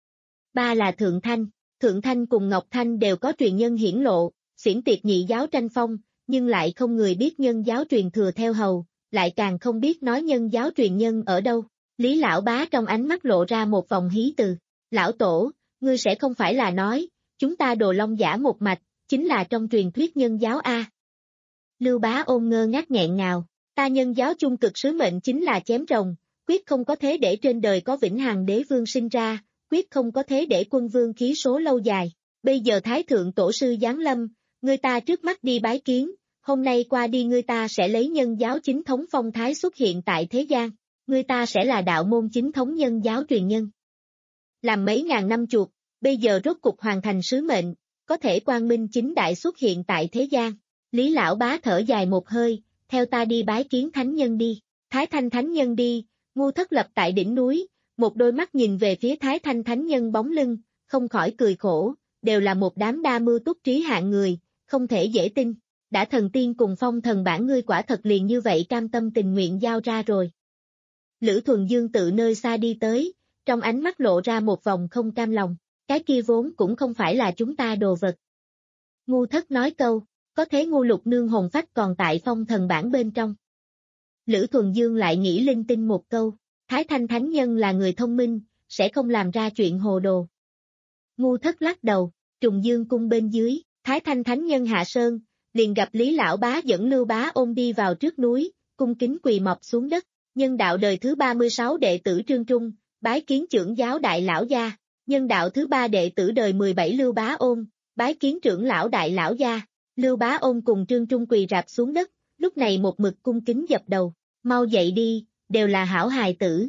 ba là Thượng Thanh. Thượng Thanh cùng Ngọc Thanh đều có truyền nhân hiển lộ, xiển tiệt nhị giáo tranh phong, nhưng lại không người biết nhân giáo truyền thừa theo hầu, lại càng không biết nói nhân giáo truyền nhân ở đâu. Lý Lão Bá trong ánh mắt lộ ra một vòng hí từ, lão tổ, ngươi sẽ không phải là nói, chúng ta Đồ Long Giả một mạch, chính là trong truyền thuyết nhân giáo a? Lưu Bá Ôn ngơ ngác nghẹn ngào, ta nhân giáo chung cực sứ mệnh chính là chém rồng, quyết không có thế để trên đời có vĩnh hằng đế vương sinh ra, quyết không có thế để quân vương khí số lâu dài. Bây giờ Thái Thượng Tổ sư giáng lâm, người ta trước mắt đi bái kiến, hôm nay qua đi người ta sẽ lấy nhân giáo chính thống phong thái xuất hiện tại thế gian, người ta sẽ là đạo môn chính thống nhân giáo truyền nhân. Làm mấy ngàn năm chuột, bây giờ rốt cục hoàn thành sứ mệnh, có thể quang minh chính đại xuất hiện tại thế gian. Lý Lão Bá thở dài một hơi, theo ta đi bái kiến thánh nhân đi. Thái Thanh Thánh Nhân đi, Ngu Thất lập tại đỉnh núi, một đôi mắt nhìn về phía Thái Thanh Thánh Nhân bóng lưng, không khỏi cười khổ, đều là một đám đa mưu túc trí hạng người, không thể dễ tin. Đã thần tiên cùng phong thần bản ngươi quả thật liền như vậy cam tâm tình nguyện giao ra rồi. Lữ Thuần Dương tự nơi xa đi tới, trong ánh mắt lộ ra một vòng không cam lòng, cái kia vốn cũng không phải là chúng ta đồ vật. Ngu Thất nói câu, có thế Ngu Lục Nương hồn phách còn tại phong thần bản bên trong. Lữ Thuần Dương lại nghĩ linh tinh một câu, Thái Thanh Thánh Nhân là người thông minh, sẽ không làm ra chuyện hồ đồ. Ngu Thất lắc đầu, Trùng Dương cung bên dưới, Thái Thanh Thánh Nhân hạ sơn, liền gặp Lý Lão Bá dẫn Lưu Bá Ôn đi vào trước núi, cung kính quỳ mọp xuống đất, nhân đạo đời thứ ba mươi sáu đệ tử Trương Trung, bái kiến trưởng giáo đại lão gia, nhân đạo thứ ba đệ tử đời mười bảy Lưu Bá Ôn, bái kiến trưởng lão đại lão gia. Lưu Bá Ôn cùng Trương Trung quỳ rạp xuống đất, lúc này một mực cung kính dập đầu, mau dậy đi, đều là hảo hài tử.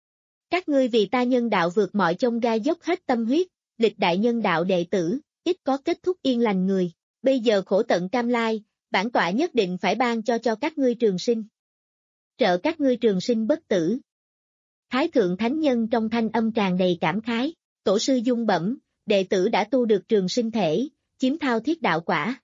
Các ngươi vì ta nhân đạo vượt mọi chông gai dốc hết tâm huyết, lịch đại nhân đạo đệ tử, ít có kết thúc yên lành người, bây giờ khổ tận cam lai, bản tọa nhất định phải ban cho cho các ngươi trường sinh. Trợ các ngươi trường sinh bất tử. Thái thượng thánh nhân trong thanh âm tràn đầy cảm khái, tổ sư dung bẩm, đệ tử đã tu được trường sinh thể, chiếm thao thiết đạo quả.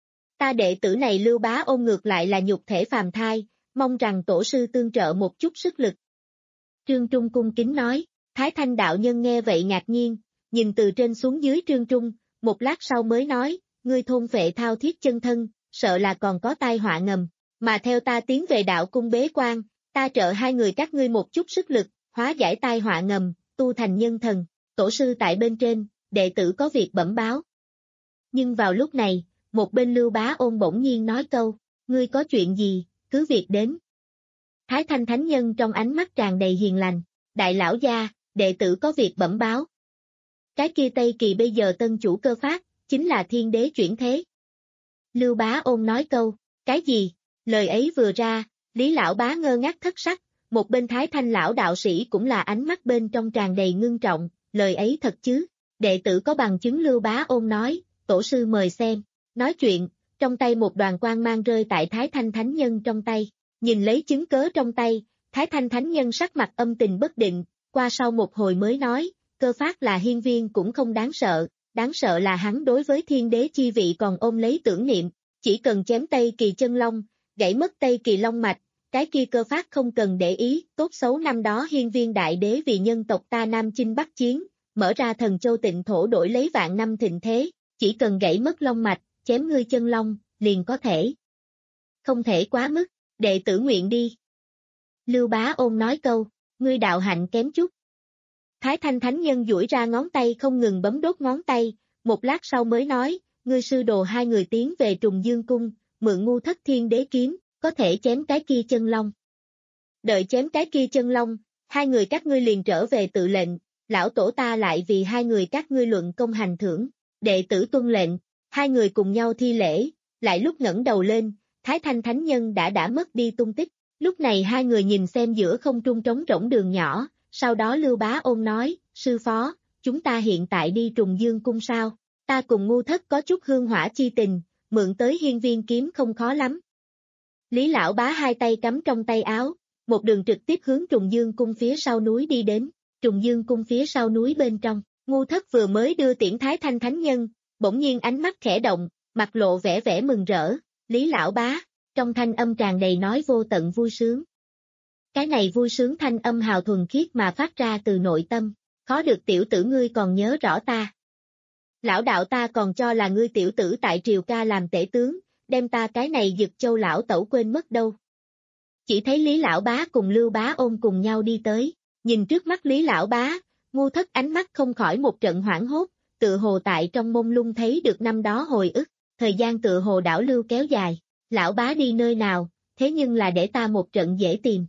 Ta đệ tử này Lưu Bá Ôn ngược lại là nhục thể phàm thai, mong rằng tổ sư tương trợ một chút sức lực. Trương Trung cung kính nói, Thái Thanh đạo nhân nghe vậy ngạc nhiên, nhìn từ trên xuống dưới Trương Trung, một lát sau mới nói, ngươi thôn phệ thao thiết chân thân, sợ là còn có tai họa ngầm, mà theo ta tiến về đạo cung bế quan, ta trợ hai người các ngươi một chút sức lực, hóa giải tai họa ngầm, tu thành nhân thần, tổ sư tại bên trên, đệ tử có việc bẩm báo. Nhưng vào lúc này, một bên Lưu Bá Ôn bỗng nhiên nói câu, ngươi có chuyện gì, cứ việc đến. Thái Thanh thánh nhân trong ánh mắt tràn đầy hiền lành, đại lão gia, đệ tử có việc bẩm báo. Cái kia Tây Kỳ bây giờ tân chủ cơ phát, chính là thiên đế chuyển thế. Lưu Bá Ôn nói câu, cái gì? Lời ấy vừa ra, Lý lão bá ngơ ngác thất sắc, một bên Thái Thanh lão đạo sĩ cũng là ánh mắt bên trong tràn đầy ngưng trọng, lời ấy thật chứ? Đệ tử có bằng chứng. Lưu Bá Ôn nói, tổ sư mời xem. Nói chuyện, trong tay một đoàn quang mang rơi tại Thái Thanh thánh nhân trong tay, nhìn lấy chứng cớ trong tay, Thái Thanh thánh nhân sắc mặt âm tình bất định, qua sau một hồi mới nói, cơ phát là hiên viên cũng không đáng sợ, đáng sợ là hắn đối với thiên đế chi vị còn ôm lấy tưởng niệm, chỉ cần chém Tây Kỳ chân long, gãy mất Tây Kỳ long mạch, cái kia cơ phát không cần để ý, tốt xấu năm đó hiên viên đại đế vì nhân tộc ta Nam Chinh Bắc Chiến, mở ra thần châu tịnh thổ đổi lấy vạn năm thịnh thế, chỉ cần gãy mất long mạch, chém ngươi chân long, liền có thể. Không thể quá mức, đệ tử nguyện đi. Lưu Bá Ôn nói câu, ngươi đạo hạnh kém chút. Thái Thanh thánh nhân duỗi ra ngón tay không ngừng bấm đốt ngón tay, một lát sau mới nói, ngươi sư đồ hai người tiến về Trùng Dương Cung, mượn ngu thất thiên đế kiếm, có thể chém cái kia chân long. Đợi chém cái kia chân long, hai người các ngươi liền trở về tự lệnh, lão tổ ta lại vì hai người các ngươi luận công hành thưởng, đệ tử tuân lệnh, hai người cùng nhau thi lễ, lại lúc ngẩng đầu lên, Thái Thanh thánh nhân đã đã mất đi tung tích, lúc này hai người nhìn xem giữa không trung trống rỗng đường nhỏ, sau đó Lưu Bá Ôn nói, sư phó, chúng ta hiện tại đi Trùng Dương Cung sao, ta cùng ngu thất có chút hương hỏa chi tình, mượn tới hiên viên kiếm không khó lắm. Lý lão bá hai tay cắm trong tay áo, một đường trực tiếp hướng Trùng Dương Cung phía sau núi đi đến, Trùng Dương Cung phía sau núi bên trong, ngu thất vừa mới đưa tiễn Thái Thanh thánh nhân, bỗng nhiên ánh mắt khẽ động, mặt lộ vẻ vẻ mừng rỡ, Lý lão bá, trong thanh âm tràn đầy nói vô tận vui sướng. Cái này vui sướng thanh âm hào thuần khiết mà phát ra từ nội tâm, khó được tiểu tử ngươi còn nhớ rõ ta. Lão đạo ta còn cho là ngươi tiểu tử tại triều ca làm tể tướng, đem ta cái này Dực Châu lão tẩu quên mất đâu. Chỉ thấy Lý lão bá cùng Lưu Bá Ôn cùng nhau đi tới, nhìn trước mắt Lý lão bá, ngu thất ánh mắt không khỏi một trận hoảng hốt, tự hồ tại trong mông lung thấy được năm đó hồi ức, thời gian tự hồ đảo lưu kéo dài, lão bá đi nơi nào, thế nhưng là để ta một trận dễ tìm.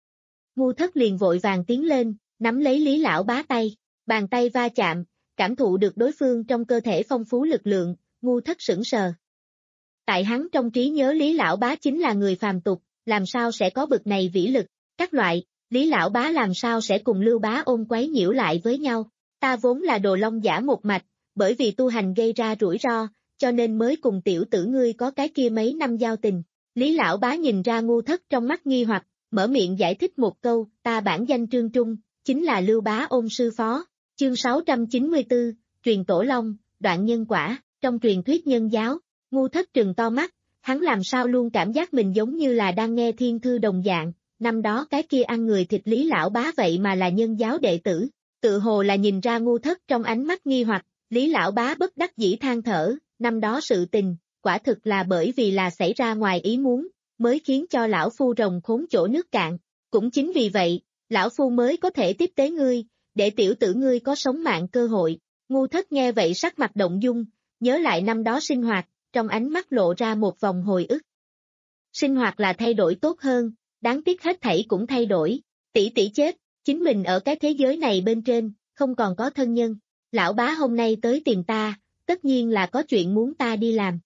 Ngu thất liền vội vàng tiến lên, nắm lấy Lý lão bá tay, bàn tay va chạm, cảm thụ được đối phương trong cơ thể phong phú lực lượng, ngu thất sững sờ. Tại hắn trong trí nhớ Lý lão bá chính là người phàm tục, làm sao sẽ có bực này vĩ lực, các loại, Lý lão bá làm sao sẽ cùng Lưu Bá Ôn quấy nhiễu lại với nhau. Ta vốn là đồ long giả một mạch, bởi vì tu hành gây ra rủi ro, cho nên mới cùng tiểu tử ngươi có cái kia mấy năm giao tình. Lý lão bá nhìn ra ngu thất trong mắt nghi hoặc, mở miệng giải thích một câu, ta bản danh Trương Trung, chính là Lưu Bá Ôn sư phó. Chương sáu trăm chín mươi tư, truyền tổ long, đoạn nhân quả, trong truyền thuyết nhân giáo, ngu thất trừng to mắt, hắn làm sao luôn cảm giác mình giống như là đang nghe thiên thư đồng dạng, năm đó cái kia ăn người thịt Lý lão bá vậy mà là nhân giáo đệ tử. Tự hồ là nhìn ra ngu thất trong ánh mắt nghi hoặc, Lý lão bá bất đắc dĩ than thở, năm đó sự tình, quả thực là bởi vì là xảy ra ngoài ý muốn, mới khiến cho lão phu rồng khốn chỗ nước cạn, cũng chính vì vậy, lão phu mới có thể tiếp tế ngươi, để tiểu tử ngươi có sống mạng cơ hội. Ngu thất nghe vậy sắc mặt động dung, nhớ lại năm đó sinh hoạt, trong ánh mắt lộ ra một vòng hồi ức. Sinh hoạt là thay đổi tốt hơn, đáng tiếc hết thảy cũng thay đổi, tỷ tỷ chết. Chính mình ở cái thế giới này bên trên, không còn có thân nhân. Lão bá hôm nay tới tìm ta, tất nhiên là có chuyện muốn ta đi làm.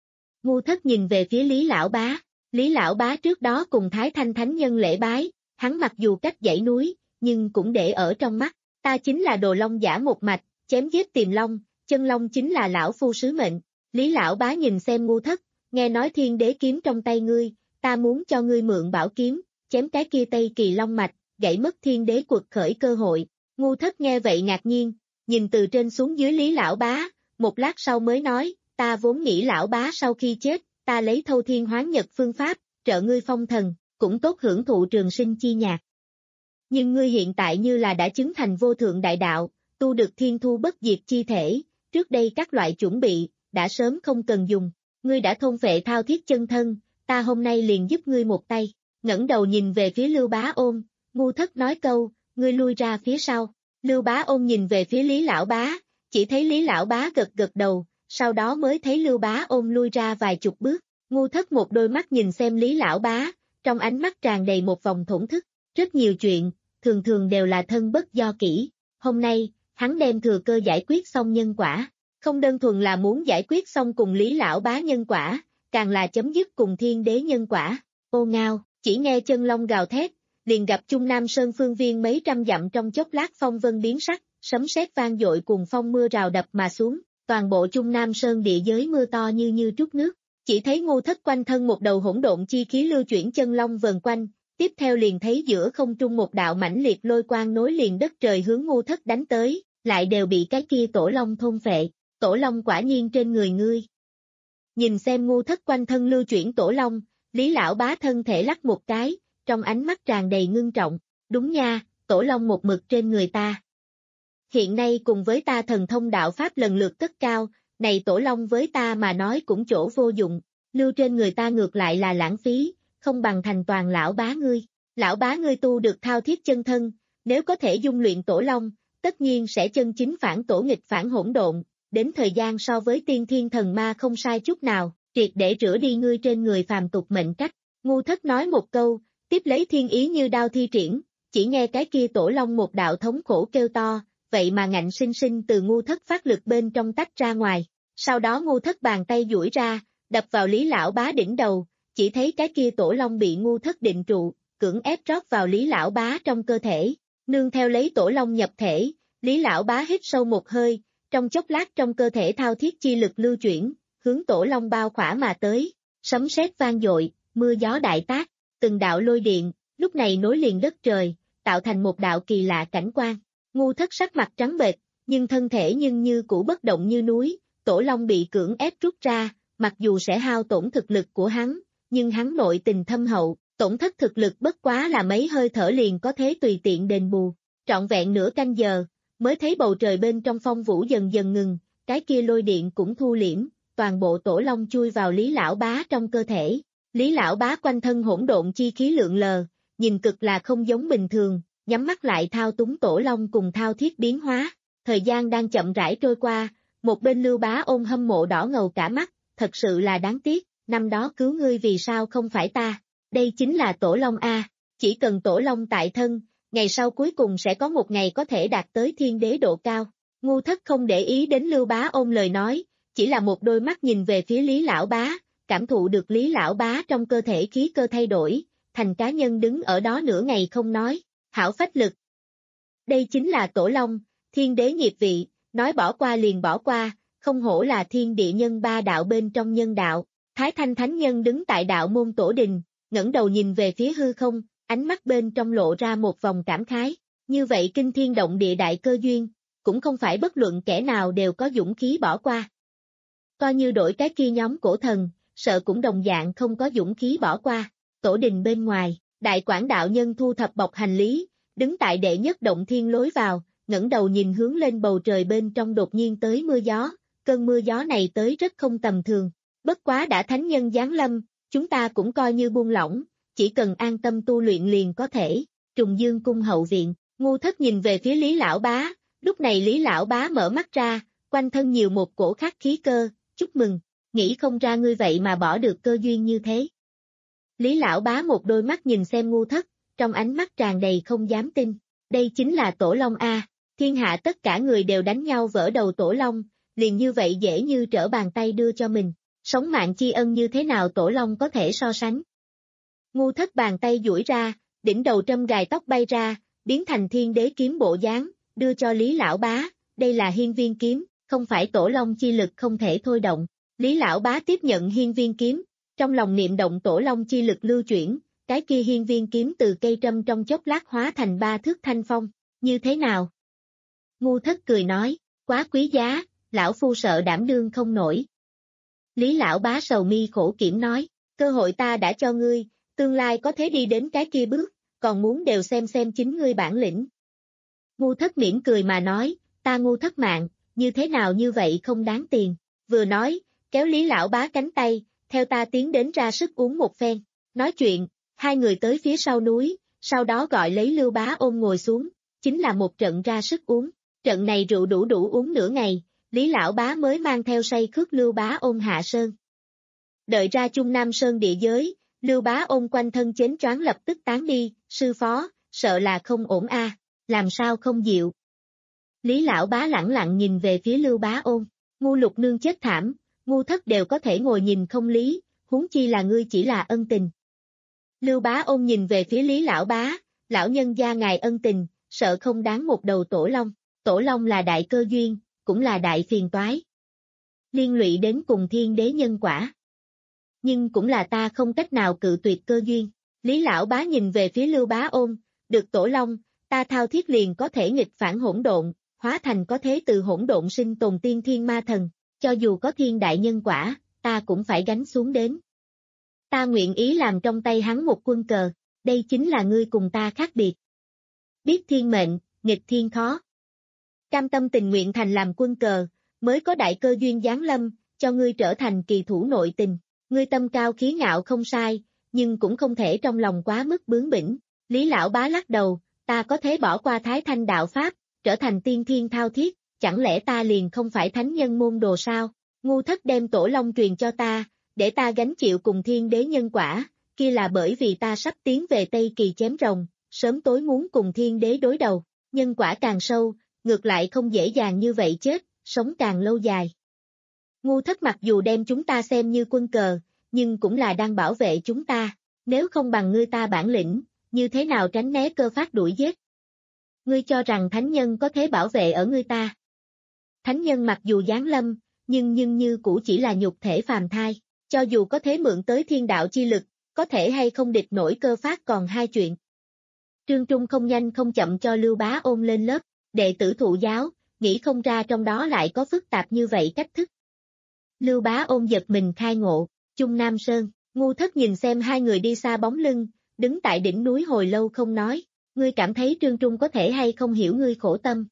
Ngu Thất nhìn về phía Lý Lão Bá, Lý Lão Bá trước đó cùng Thái Thanh Thánh Nhân lễ bái, hắn mặc dù cách dãy núi, nhưng cũng để ở trong mắt, ta chính là Đồ Long giả một mạch, chém giết Tiềm Long, Chân Long chính là lão phu sứ mệnh. Lý Lão Bá nhìn xem Ngu Thất, nghe nói Thiên Đế kiếm trong tay ngươi, ta muốn cho ngươi mượn bảo kiếm, chém cái kia Tây Kỳ Long mạch, gãy mất Thiên Đế quật khởi cơ hội. Ngu Thất nghe vậy ngạc nhiên, nhìn từ trên xuống dưới Lý Lão Bá, một lát sau mới nói, ta vốn nghĩ Lão Bá sau khi chết, ta lấy thâu thiên hoán nhật phương pháp, trợ ngươi phong thần, cũng tốt hưởng thụ trường sinh chi nhạc. Nhưng ngươi hiện tại như là đã chứng thành vô thượng đại đạo, tu được thiên thu bất diệt chi thể, trước đây các loại chuẩn bị, đã sớm không cần dùng, ngươi đã thôn phệ thao thiết chân thân, ta hôm nay liền giúp ngươi một tay. Ngẩng đầu nhìn về phía Lưu Bá Ôn, Ngu Thất nói câu, ngươi lui ra phía sau. Lưu Bá Ôn nhìn về phía Lý Lão Bá, chỉ thấy Lý Lão Bá gật gật đầu, sau đó mới thấy Lưu Bá Ôn lui ra vài chục bước. Ngu Thất một đôi mắt nhìn xem Lý Lão Bá, trong ánh mắt tràn đầy một vòng thổn thức. Rất nhiều chuyện, thường thường đều là thân bất do kỹ. Hôm nay, hắn đem thừa cơ giải quyết xong nhân quả. Không đơn thuần là muốn giải quyết xong cùng Lý Lão Bá nhân quả, càng là chấm dứt cùng Thiên Đế nhân quả. Ô ngao, chỉ nghe chân long gào thét, liền gặp Trung Nam Sơn phương viên mấy trăm dặm trong chốc lát phong vân biến sắc, sấm sét vang dội cùng phong mưa rào đập mà xuống, toàn bộ Trung Nam Sơn địa giới mưa to như như trút nước. Chỉ thấy Ngu Thất quanh thân một đầu hỗn độn chi khí lưu chuyển chân long vần quanh, tiếp theo liền thấy giữa không trung một đạo mãnh liệt lôi quang nối liền đất trời hướng Ngu Thất đánh tới, lại đều bị cái kia tổ long thôn phệ. Tổ long quả nhiên trên người ngươi. Nhìn xem Ngu Thất quanh thân lưu chuyển tổ long, Lý Lão Bá thân thể lắc một cái, trong ánh mắt tràn đầy ngưng trọng, đúng nha, tổ long một mực trên người ta. Hiện nay cùng với ta thần thông đạo pháp lần lượt cất cao, này tổ long với ta mà nói cũng chỗ vô dụng, lưu trên người ta ngược lại là lãng phí, không bằng thành toàn Lão Bá ngươi. Lão Bá ngươi tu được thao thiết chân thân, nếu có thể dung luyện tổ long, tất nhiên sẽ chân chính phản tổ nghịch phản hỗn độn. Đến thời gian so với tiên thiên thần ma không sai chút nào, triệt để rửa đi ngươi trên người phàm tục mệnh cách. Ngu Thất nói một câu, tiếp lấy thiên ý như đao thi triển, chỉ nghe cái kia tổ long một đạo thống khổ kêu to, vậy mà ngạnh sinh sinh từ Ngu Thất phát lực bên trong tách ra ngoài. Sau đó Ngu Thất bàn tay duỗi ra, đập vào Lý Lão Bá đỉnh đầu, chỉ thấy cái kia tổ long bị Ngu Thất định trụ, cưỡng ép rót vào Lý Lão Bá trong cơ thể. Nương theo lấy tổ long nhập thể, Lý Lão Bá hít sâu một hơi, trong chốc lát trong cơ thể thao thiết chi lực lưu chuyển, hướng tổ long bao khỏa mà tới, sấm sét vang dội, mưa gió đại tác, từng đạo lôi điện, lúc này nối liền đất trời, tạo thành một đạo kỳ lạ cảnh quan. Ngu Thất sắc mặt trắng bệch, nhưng thân thể nhưng như cũ bất động như núi, tổ long bị cưỡng ép rút ra, mặc dù sẽ hao tổn thực lực của hắn, nhưng hắn nội tình thâm hậu, tổn thất thực lực bất quá là mấy hơi thở liền có thể tùy tiện đền bù. Trọn vẹn nửa canh giờ, mới thấy bầu trời bên trong phong vũ dần dần ngừng, cái kia lôi điện cũng thu liễm, toàn bộ tổ long chui vào Lý Lão Bá trong cơ thể. Lý Lão Bá quanh thân hỗn độn chi khí lượn lờ, nhìn cực là không giống bình thường, nhắm mắt lại thao túng tổ long cùng thao thiết biến hóa. Thời gian đang chậm rãi trôi qua, một bên Lưu Bá Ôn hâm mộ đỏ ngầu cả mắt, thật sự là đáng tiếc, năm đó cứu ngươi vì sao không phải ta, đây chính là tổ long A, chỉ cần tổ long tại thân, ngày sau cuối cùng sẽ có một ngày có thể đạt tới thiên đế độ cao. Ngu Thất không để ý đến Lưu Bá Ôn lời nói, chỉ là một đôi mắt nhìn về phía Lý Lão Bá, cảm thụ được Lý Lão Bá trong cơ thể khí cơ thay đổi, thành cá nhân đứng ở đó nửa ngày không nói, hảo phách lực. Đây chính là tổ long, thiên đế nghiệp vị, nói bỏ qua liền bỏ qua, không hổ là thiên địa nhân ba đạo bên trong nhân đạo. Thái Thanh Thánh Nhân đứng tại đạo môn tổ đình, ngẩng đầu nhìn về phía hư không, ánh mắt bên trong lộ ra một vòng cảm khái, như vậy kinh thiên động địa đại cơ duyên, cũng không phải bất luận kẻ nào đều có dũng khí bỏ qua. Coi như đổi cái kia nhóm cổ thần, sợ cũng đồng dạng không có dũng khí bỏ qua. Tổ đình bên ngoài, Đại Quảng đạo nhân thu thập bọc hành lý, đứng tại đệ nhất động thiên lối vào, ngẩng đầu nhìn hướng lên bầu trời bên trong đột nhiên tới mưa gió, cơn mưa gió này tới rất không tầm thường. Bất quá đã thánh nhân giáng lâm, chúng ta cũng coi như buông lỏng, chỉ cần an tâm tu luyện liền có thể. Trùng Dương cung hậu viện, Ngu Thất nhìn về phía Lý Lão Bá, lúc này Lý Lão Bá mở mắt ra, quanh thân nhiều một cổ khắc khí cơ, chúc mừng, nghĩ không ra ngươi vậy mà bỏ được cơ duyên như thế. Lý Lão Bá một đôi mắt nhìn xem Ngu Thất, trong ánh mắt tràn đầy không dám tin, đây chính là tổ long A, thiên hạ tất cả người đều đánh nhau vỡ đầu tổ long, liền như vậy dễ như trở bàn tay đưa cho mình. Sống mạng chi ân như thế nào Tổ Long có thể so sánh. Ngu Thất bàn tay duỗi ra, đỉnh đầu trâm gài tóc bay ra, biến thành thiên đế kiếm bộ dáng, đưa cho Lý Lão Bá, đây là hiên viên kiếm, không phải Tổ Long chi lực không thể thôi động. Lý Lão Bá tiếp nhận hiên viên kiếm, trong lòng niệm động Tổ Long chi lực lưu chuyển, cái kia hiên viên kiếm từ cây trâm trong chốc lát hóa thành ba thước thanh phong, như thế nào? Ngu Thất cười nói, quá quý giá, lão phu sợ đảm đương không nổi. Lý Lão Bá sầu mi khổ kiểm nói, cơ hội ta đã cho ngươi, tương lai có thế đi đến cái kia bước, còn muốn đều xem xem chính ngươi bản lĩnh. Ngu Thất mỉm cười mà nói, ta Ngu Thất mạng, như thế nào như vậy không đáng tiền. Vừa nói, kéo Lý Lão Bá cánh tay, theo ta tiến đến ra sức uống một phen. Nói chuyện, hai người tới phía sau núi, sau đó gọi lấy Lưu Bá Ôn ngồi xuống, chính là một trận ra sức uống. Trận này rượu đủ đủ uống nửa ngày, Lý Lão Bá mới mang theo say khước Lưu Bá Ôn hạ sơn. Đợi ra Trung Nam Sơn địa giới, Lưu Bá Ôn quanh thân chến choáng lập tức tán đi, sư phó, sợ là không ổn a, à, làm sao không dịu. Lý Lão Bá lẳng lặng nhìn về phía Lưu Bá Ôn, Ngu Lục Nương chết thảm, Ngu Thất đều có thể ngồi nhìn không lý, huống chi là ngươi chỉ là ân tình. Lưu Bá Ôn nhìn về phía Lý Lão Bá, lão nhân gia ngài ân tình, sợ không đáng một đầu Tổ Long, Tổ Long là đại cơ duyên, cũng là đại phiền toái. Liên lụy đến cùng thiên đế nhân quả. Nhưng cũng là ta không cách nào cự tuyệt cơ duyên. Lý Lão Bá nhìn về phía Lưu Bá Ôn, được Tổ Long, ta thao thiết liền có thể nghịch phản hỗn độn, hóa thành có thế từ hỗn độn sinh tồn tiên thiên ma thần, cho dù có thiên đại nhân quả, ta cũng phải gánh xuống đến. Ta nguyện ý làm trong tay hắn một quân cờ, đây chính là ngươi cùng ta khác biệt. Biết thiên mệnh, nghịch thiên khó. Cam tâm tình nguyện thành làm quân cờ, mới có đại cơ duyên giáng lâm, cho ngươi trở thành kỳ thủ nội tình. Ngươi tâm cao khí ngạo không sai, nhưng cũng không thể trong lòng quá mức bướng bỉnh. Lý Lão Bá lắc đầu, ta có thể bỏ qua Thái Thanh đạo Pháp, trở thành tiên thiên thao thiết, chẳng lẽ ta liền không phải thánh nhân môn đồ sao? Ngu Thất đem Tổ Long truyền cho ta, để ta gánh chịu cùng thiên đế nhân quả, kia là bởi vì ta sắp tiến về Tây Kỳ chém rồng, sớm tối muốn cùng thiên đế đối đầu, nhân quả càng sâu, ngược lại không dễ dàng như vậy chết, sống càng lâu dài. Ngu Thất mặc dù đem chúng ta xem như quân cờ, nhưng cũng là đang bảo vệ chúng ta, nếu không bằng ngươi ta bản lĩnh, như thế nào tránh né cơ phát đuổi giết? Ngươi cho rằng thánh nhân có thể bảo vệ ở ngươi ta? Thánh nhân mặc dù giáng lâm, nhưng nhưng như cũ chỉ là nhục thể phàm thai, cho dù có thể mượn tới thiên đạo chi lực, có thể hay không địch nổi cơ phát còn hai chuyện. Trương Trung không nhanh không chậm cho Lưu Bá Ôn lên lớp, đệ tử thụ giáo, nghĩ không ra trong đó lại có phức tạp như vậy cách thức. Lưu Bá Ôn giật mình khai ngộ, Trung Nam Sơn, Ngu Thất nhìn xem hai người đi xa bóng lưng, đứng tại đỉnh núi hồi lâu không nói, ngươi cảm thấy Trương Trung có thể hay không hiểu ngươi khổ tâm.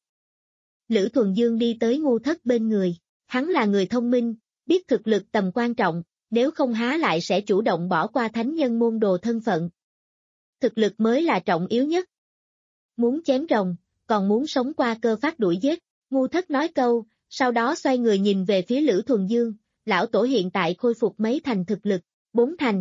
Lữ Thuần Dương đi tới Ngu Thất bên người, hắn là người thông minh, biết thực lực tầm quan trọng, nếu không há lại sẽ chủ động bỏ qua thánh nhân môn đồ thân phận. Thực lực mới là trọng yếu nhất. Muốn chém rồng, còn muốn sống qua cơ phát đuổi giết, Ngu Thất nói câu, sau đó xoay người nhìn về phía Lữ Thuần Dương, lão tổ hiện tại khôi phục mấy thành thực lực, bốn thành.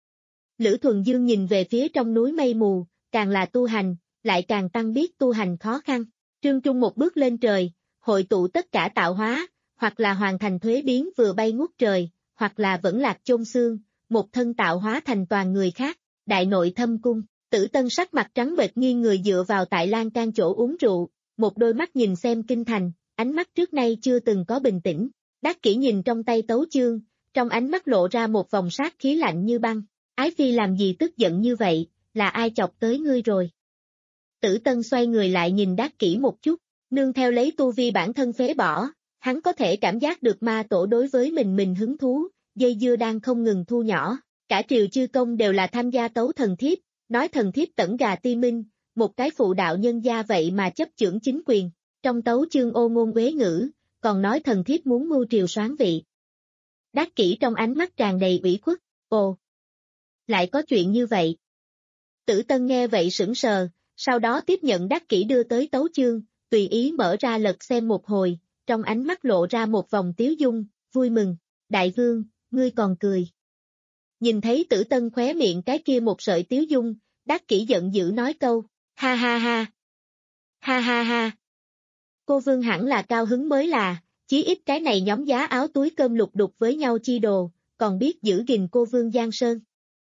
Lữ Thuần Dương nhìn về phía trong núi mây mù, càng là tu hành, lại càng tăng biết tu hành khó khăn. Trương Trung một bước lên trời, hội tụ tất cả tạo hóa, hoặc là hoàn thành thuế biến vừa bay ngút trời, hoặc là vẫn lạc chôn xương, một thân tạo hóa thành toàn người khác. Đại nội thâm cung, Tử Tân sắc mặt trắng bệch nghiêng người dựa vào tại lan can chỗ uống rượu, một đôi mắt nhìn xem kinh thành, ánh mắt trước nay chưa từng có bình tĩnh. Đắc Kỷ nhìn trong tay tấu chương, trong ánh mắt lộ ra một vòng sát khí lạnh như băng. Ái Phi làm gì tức giận như vậy, là ai chọc tới ngươi rồi? Tử Tân xoay người lại nhìn Đắc Kỷ một chút, nương theo lấy tu vi bản thân phế bỏ, hắn có thể cảm giác được ma tổ đối với mình mình hứng thú, dây dưa đang không ngừng thu nhỏ. Cả triều chư công đều là tham gia tấu thần thiếp, nói thần thiếp tẩn gà ti minh, một cái phụ đạo nhân gia vậy mà chấp chưởng chính quyền, trong tấu chương ô ngôn uế ngữ, còn nói thần thiếp muốn mưu triều soán vị. Đắc Kỷ trong ánh mắt tràn đầy ủy khuất, ồ, lại có chuyện như vậy. Tử Tân nghe vậy sững sờ, sau đó tiếp nhận Đắc Kỷ đưa tới tấu chương, tùy ý mở ra lật xem một hồi, trong ánh mắt lộ ra một vòng tiếu dung, vui mừng, đại vương, ngươi còn cười. Nhìn thấy Tử Tân khóe miệng cái kia một sợi tiếu dung, Đắc Kỷ giận dữ nói câu, ha ha ha, ha ha ha. Cô vương hẳn là cao hứng mới là, chí ít cái này nhóm giá áo túi cơm lục đục với nhau chi đồ, còn biết giữ gìn cô vương Giang Sơn.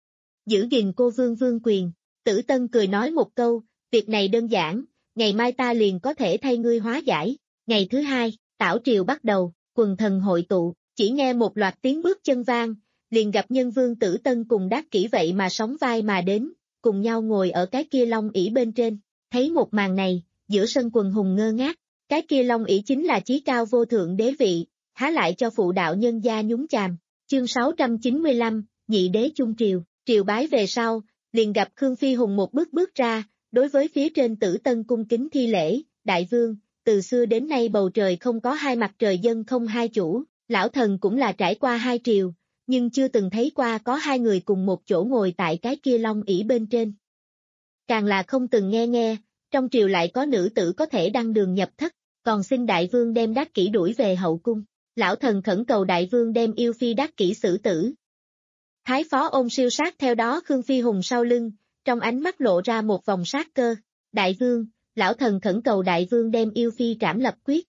Giữ gìn cô vương vương quyền, Tử Tân cười nói một câu, việc này đơn giản, ngày mai ta liền có thể thay ngươi hóa giải. Ngày thứ hai, tảo triều bắt đầu, quần thần hội tụ, chỉ nghe một loạt tiếng bước chân vang, liền gặp nhân vương Tử Tân cùng Đắc Kỷ vậy mà sóng vai mà đến, cùng nhau ngồi ở cái kia long ỷ bên trên. Thấy một màn này, giữa sân quần hùng ngơ ngác, cái kia long ỷ chính là chí cao vô thượng đế vị, há lại cho phụ đạo nhân gia nhúng chàm. Chương sáu trăm chín mươi lăm, nhị đế chung triều, triều bái về sau, liền gặp Khương Phi Hùng một bước bước ra, đối với phía trên Tử Tân cung kính thi lễ, đại vương, từ xưa đến nay bầu trời không có hai mặt trời dân không hai chủ, lão thần cũng là trải qua hai triều, nhưng chưa từng thấy qua có hai người cùng một chỗ ngồi tại cái kia long ỷ bên trên. Càng là không từng nghe nghe, trong triều lại có nữ tử có thể đăng đường nhập thất, còn xin đại vương đem Đắc Kỷ đuổi về hậu cung. Lão thần khẩn cầu đại vương đem yêu phi Đắc Kỷ xử tử. Thái phó ôn siêu sát theo đó Khương Phi Hùng sau lưng, trong ánh mắt lộ ra một vòng sát cơ. Đại vương, lão thần khẩn cầu đại vương đem yêu phi trảm lập quyết.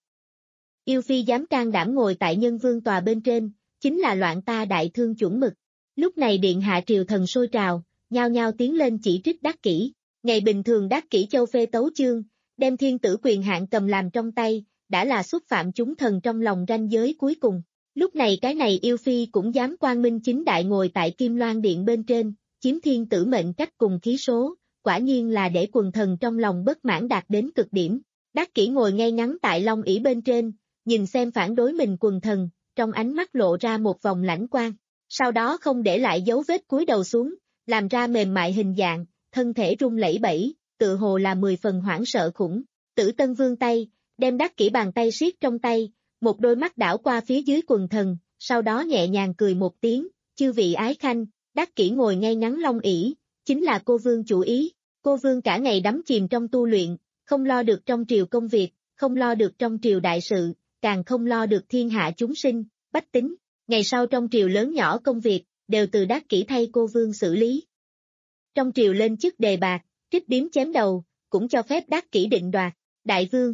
Yêu phi dám can đảm ngồi tại nhân vương tòa bên trên, chính là loạn ta đại thương chuẩn mực. Lúc này điện hạ triều thần sôi trào, nhao nhao tiến lên chỉ trích Đắc Kỷ. Ngày bình thường Đắc Kỷ châu phê tấu chương, đem thiên tử quyền hạn cầm làm trong tay, đã là xúc phạm chúng thần trong lòng ranh giới cuối cùng. Lúc này cái này yêu phi cũng dám quang minh chính đại ngồi tại Kim Loan Điện bên trên, chiếm thiên tử mệnh cách cùng khí số, quả nhiên là để quần thần trong lòng bất mãn đạt đến cực điểm. Đắc Kỷ ngồi ngay ngắn tại long ỷ bên trên, nhìn xem phản đối mình quần thần, trong ánh mắt lộ ra một vòng lãnh quang, sau đó không để lại dấu vết cúi đầu xuống, làm ra mềm mại hình dạng, thân thể rung lẩy bẩy, tự hồ là mười phần hoảng sợ khủng. Tử Tân vươn tay, đem Đắc Kỷ bàn tay siết trong tay, một đôi mắt đảo qua phía dưới quần thần, sau đó nhẹ nhàng cười một tiếng, chư vị ái khanh, Đắc Kỷ ngồi ngay ngắn long ỷ, chính là cô vương chủ ý. Cô vương cả ngày đắm chìm trong tu luyện, không lo được trong triều công việc, không lo được trong triều đại sự, càng không lo được thiên hạ chúng sinh, bách tính. Ngày sau trong triều lớn nhỏ công việc, đều từ Đắc Kỷ thay cô vương xử lý. Trong triều lên chức đề bạc, trích điếm chém đầu, cũng cho phép Đắc Kỷ định đoạt. Đại vương,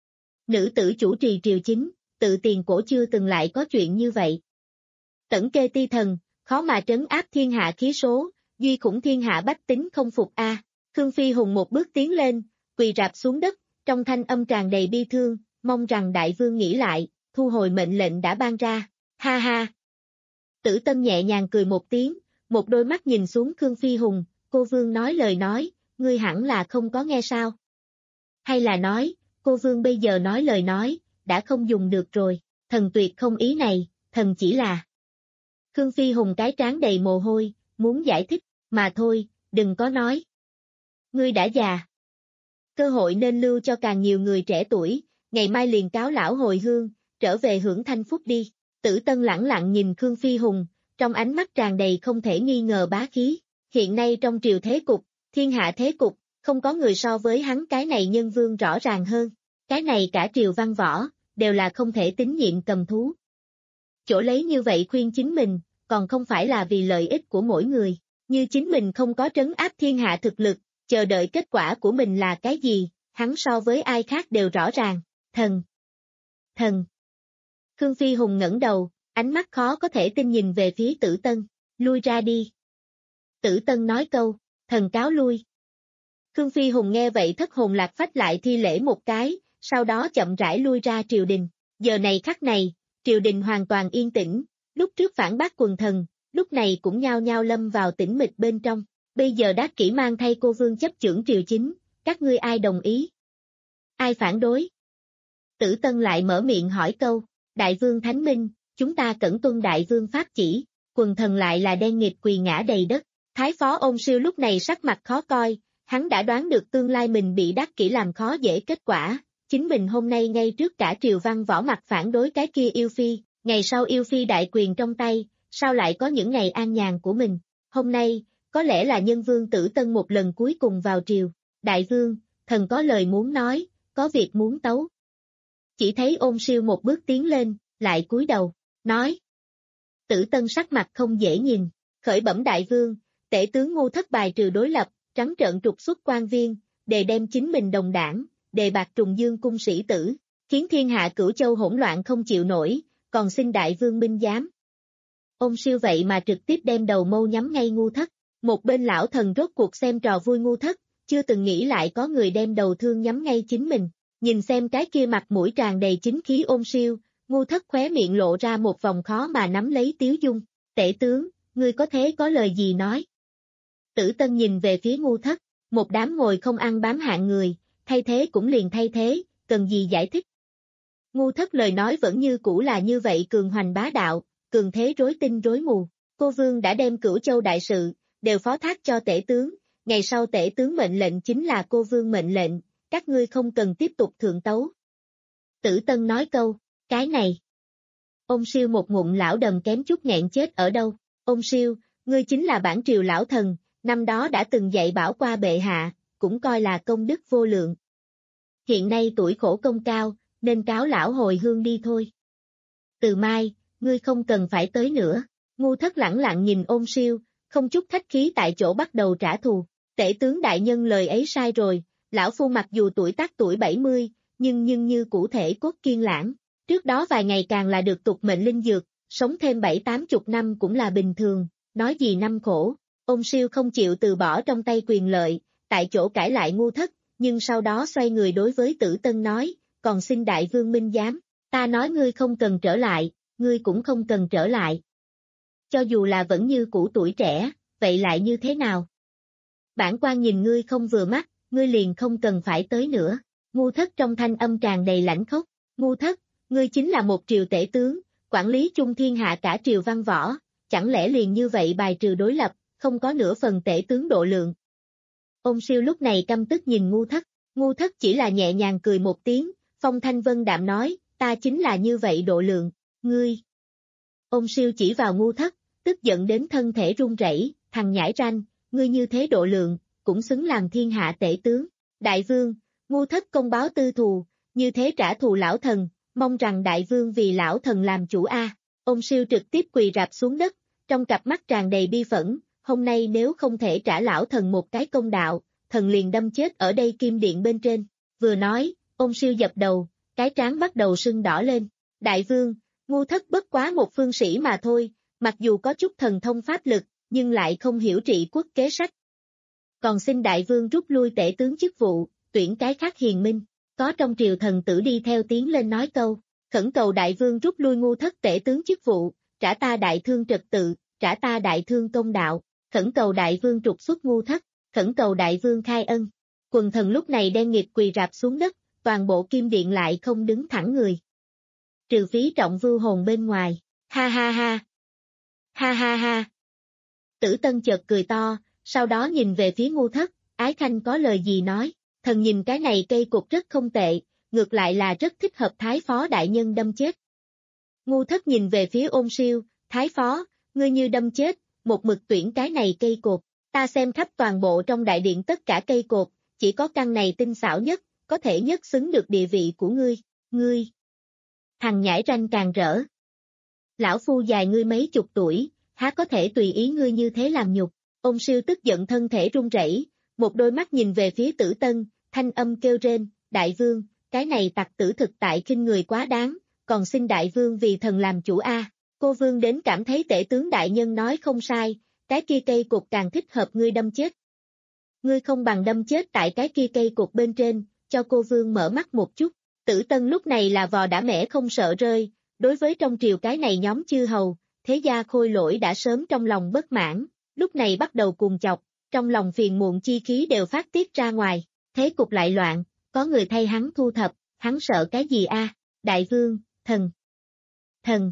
nữ tử chủ trì triều chính, tự tiền cổ chưa từng lại có chuyện như vậy. Tẩn kê ti thần, khó mà trấn áp thiên hạ khí số, duy khủng thiên hạ bách tính không phục a. À. Khương Phi Hùng một bước tiến lên, quỳ rạp xuống đất, trong thanh âm tràn đầy bi thương, mong rằng đại vương nghĩ lại, thu hồi mệnh lệnh đã ban ra. Ha ha. Tử Tân nhẹ nhàng cười một tiếng, một đôi mắt nhìn xuống Khương Phi Hùng, cô vương nói lời nói, ngươi hẳn là không có nghe sao? Hay là nói, cô vương bây giờ nói lời nói, đã không dùng được rồi, thần tuyệt không ý này, thần chỉ là... Khương Phi Hùng cái trán đầy mồ hôi, muốn giải thích, mà thôi, đừng có nói. Ngươi đã già. Cơ hội nên lưu cho càng nhiều người trẻ tuổi, ngày mai liền cáo lão hồi hương, trở về hưởng thanh phúc đi. Tử Tân lẳng lặng nhìn Khương Phi Hùng, trong ánh mắt tràn đầy không thể nghi ngờ bá khí. Hiện nay trong triều thế cục, thiên hạ thế cục, không có người so với hắn cái này nhân vương rõ ràng hơn. Cái này cả triều văn võ, đều là không thể tín nhiệm cầm thú. Chỗ lấy như vậy khuyên chính mình, còn không phải là vì lợi ích của mỗi người. Như chính mình không có trấn áp thiên hạ thực lực, chờ đợi kết quả của mình là cái gì, hắn so với ai khác đều rõ ràng. Thần! Thần! Khương Phi Hùng ngẩng đầu, ánh mắt khó có thể tin nhìn về phía Tử Tân, lui ra đi. Tử Tân nói câu, thần cáo lui. Khương Phi Hùng nghe vậy thất hồn lạc phách lại thi lễ một cái, sau đó chậm rãi lui ra triều đình. Giờ này khắc này, triều đình hoàn toàn yên tĩnh, lúc trước phản bác quần thần, lúc này cũng nhao nhao lâm vào tĩnh mịch bên trong. Bây giờ Đắc Kỷ mang thay cô vương chấp chưởng triều chính, các ngươi ai đồng ý? Ai phản đối? Tử Tân lại mở miệng hỏi câu, đại vương thánh minh, chúng ta cẩn tuân đại vương pháp chỉ, quần thần lại là đen nghịt quỳ ngã đầy đất. Thái phó ôn siêu lúc này sắc mặt khó coi, hắn đã đoán được tương lai mình bị Đắc Kỷ làm khó dễ kết quả, chính mình hôm nay ngay trước cả triều văn võ mặt phản đối cái kia yêu phi, ngày sau yêu phi đại quyền trong tay, sao lại có những ngày an nhàn của mình, hôm nay, có lẽ là nhân vương Tử Tân một lần cuối cùng vào triều, đại vương, thần có lời muốn nói, có việc muốn tấu. Chỉ thấy ôn siêu một bước tiến lên, lại cúi đầu, nói. Tử Tân sắc mặt không dễ nhìn, khởi bẩm đại vương, tể tướng ngu thất bài trừ đối lập, trắng trợn trục xuất quan viên, đề đem chính mình đồng đảng, đề bạc trùng dương cung sĩ tử. khiến thiên hạ cửu châu hỗn loạn không chịu nổi, còn xin đại vương minh giám. Ôn Siêu vậy mà trực tiếp đem đầu mâu nhắm ngay Ngu Thất, một bên lão thần rốt cuộc xem trò vui Ngu Thất, chưa từng nghĩ lại có người đem đầu thương nhắm ngay chính mình, nhìn xem cái kia mặt mũi tràn đầy chính khí Ôn Siêu, Ngu Thất khóe miệng lộ ra một vòng khó mà nắm lấy tiếu dung, tể tướng, ngươi có thế có lời gì nói. Tử Tân nhìn về phía Ngu Thất, một đám ngồi không ăn bám hạng người, thay thế cũng liền thay thế, cần gì giải thích. Ngu Thất lời nói vẫn như cũ là như vậy cường hoành bá đạo, cường thế rối tinh rối mù, cô vương đã đem Cửu Châu đại sự, đều phó thác cho tể tướng, ngày sau tể tướng mệnh lệnh chính là cô vương mệnh lệnh, các ngươi không cần tiếp tục thượng tấu. Tử Tân nói câu, cái này. Ôn Siêu một ngụm lão đầm kém chút nghẹn chết ở đâu, Ôn Siêu, ngươi chính là bản triều lão thần, năm đó đã từng dạy bảo qua bệ hạ, cũng coi là công đức vô lượng. Hiện nay tuổi khổ công cao, nên cáo lão hồi hương đi thôi. Từ mai, ngươi không cần phải tới nữa. Ngu Thất lẳng lặng nhìn Ôn Siêu, không chút khách khí tại chỗ bắt đầu trả thù. Tể tướng đại nhân lời ấy sai rồi, lão phu mặc dù tuổi tác tuổi bảy mươi, nhưng nhưng như cũ thể cốt kiên lãng. Trước đó vài ngày càng là được tục mệnh linh dược, sống thêm bảy tám chục năm cũng là bình thường, nói gì năm khổ. Ôn Siêu không chịu từ bỏ trong tay quyền lợi, tại chỗ cãi lại Ngu Thất, nhưng sau đó xoay người đối với Tử Tân nói, còn xin đại vương minh giám, ta nói ngươi không cần trở lại, ngươi cũng không cần trở lại. Cho dù là vẫn như cũ tuổi trẻ, vậy lại như thế nào? Bản quan nhìn ngươi không vừa mắt, ngươi liền không cần phải tới nữa. Ngu Thất trong thanh âm tràn đầy lãnh khốc, Ngu Thất, ngươi chính là một triều tể tướng, quản lý chung thiên hạ cả triều văn võ, chẳng lẽ liền như vậy bài trừ đối lập, không có nửa phần tể tướng độ lượng. Ôn Siêu lúc này căm tức nhìn Ngu Thất, Ngu Thất chỉ là nhẹ nhàng cười một tiếng, phong thanh vân đạm nói, ta chính là như vậy độ lượng, ngươi. Ôn Siêu chỉ vào Ngu Thất, tức giận đến thân thể run rẩy, thằng nhãi ranh, ngươi như thế độ lượng, cũng xứng làm thiên hạ tể tướng. Đại vương, Ngu Thất công báo tư thù, như thế trả thù lão thần, mong rằng đại vương vì lão thần làm chủ a. Ôn Siêu trực tiếp quỳ rạp xuống đất, trong cặp mắt tràn đầy bi phẫn, hôm nay nếu không thể trả lão thần một cái công đạo, thần liền đâm chết ở đây kim điện bên trên. Vừa nói, Ôn Siêu dập đầu, cái trán bắt đầu sưng đỏ lên. Đại vương, Ngu Thất bất quá một phương sĩ mà thôi, mặc dù có chút thần thông pháp lực, nhưng lại không hiểu trị quốc kế sách. Còn xin đại vương rút lui tể tướng chức vụ, tuyển cái khác hiền minh. Có trong triều thần tử đi theo tiếng lên nói câu, khẩn cầu đại vương rút lui Ngu Thất tể tướng chức vụ, trả ta đại thương trật tự, trả ta đại thương công đạo, khẩn cầu đại vương trục xuất Ngu Thất, khẩn cầu đại vương khai ân. Quần thần lúc này đen nghịt quỳ rạp xuống đất, toàn bộ kim điện lại không đứng thẳng người. Trừ phí Trọng Vưu hồn bên ngoài, ha ha ha, ha ha ha. Tử Tân chợt cười to, sau đó nhìn về phía Ngu Thất, Ái Khanh có lời gì nói, thần nhìn cái này cây cột rất không tệ, ngược lại là rất thích hợp Thái Phó đại nhân đâm chết. Ngu Thất nhìn về phía Ôn Siêu, Thái Phó, ngươi như đâm chết, một mực tuyển cái này cây cột, ta xem khắp toàn bộ trong đại điện tất cả cây cột, chỉ có căn này tinh xảo nhất, có thể nhất xứng được địa vị của ngươi, ngươi. Thằng nhãi ranh càng rỡ. Lão phu dài ngươi mấy chục tuổi, há có thể tùy ý ngươi như thế làm nhục. Ôn Siêu tức giận thân thể run rẩy, một đôi mắt nhìn về phía Tử Tân, thanh âm kêu rên, đại vương, cái này tặc tử thực tại khinh người quá đáng, còn xin đại vương vì thần làm chủ a. Cô vương đến cảm thấy tể tướng đại nhân nói không sai, cái kia cây cột càng thích hợp ngươi đâm chết. Ngươi không bằng đâm chết tại cái kia cây cột bên trên, cho cô vương mở mắt một chút. Tử Tân lúc này là vò đã mẻ không sợ rơi, đối với trong triều cái này nhóm chư hầu, thế gia khôi lỗi đã sớm trong lòng bất mãn, lúc này bắt đầu cuồng chọc, trong lòng phiền muộn chi khí đều phát tiết ra ngoài, thế cục lại loạn, có người thay hắn thu thập, hắn sợ cái gì a? Đại vương, thần, thần.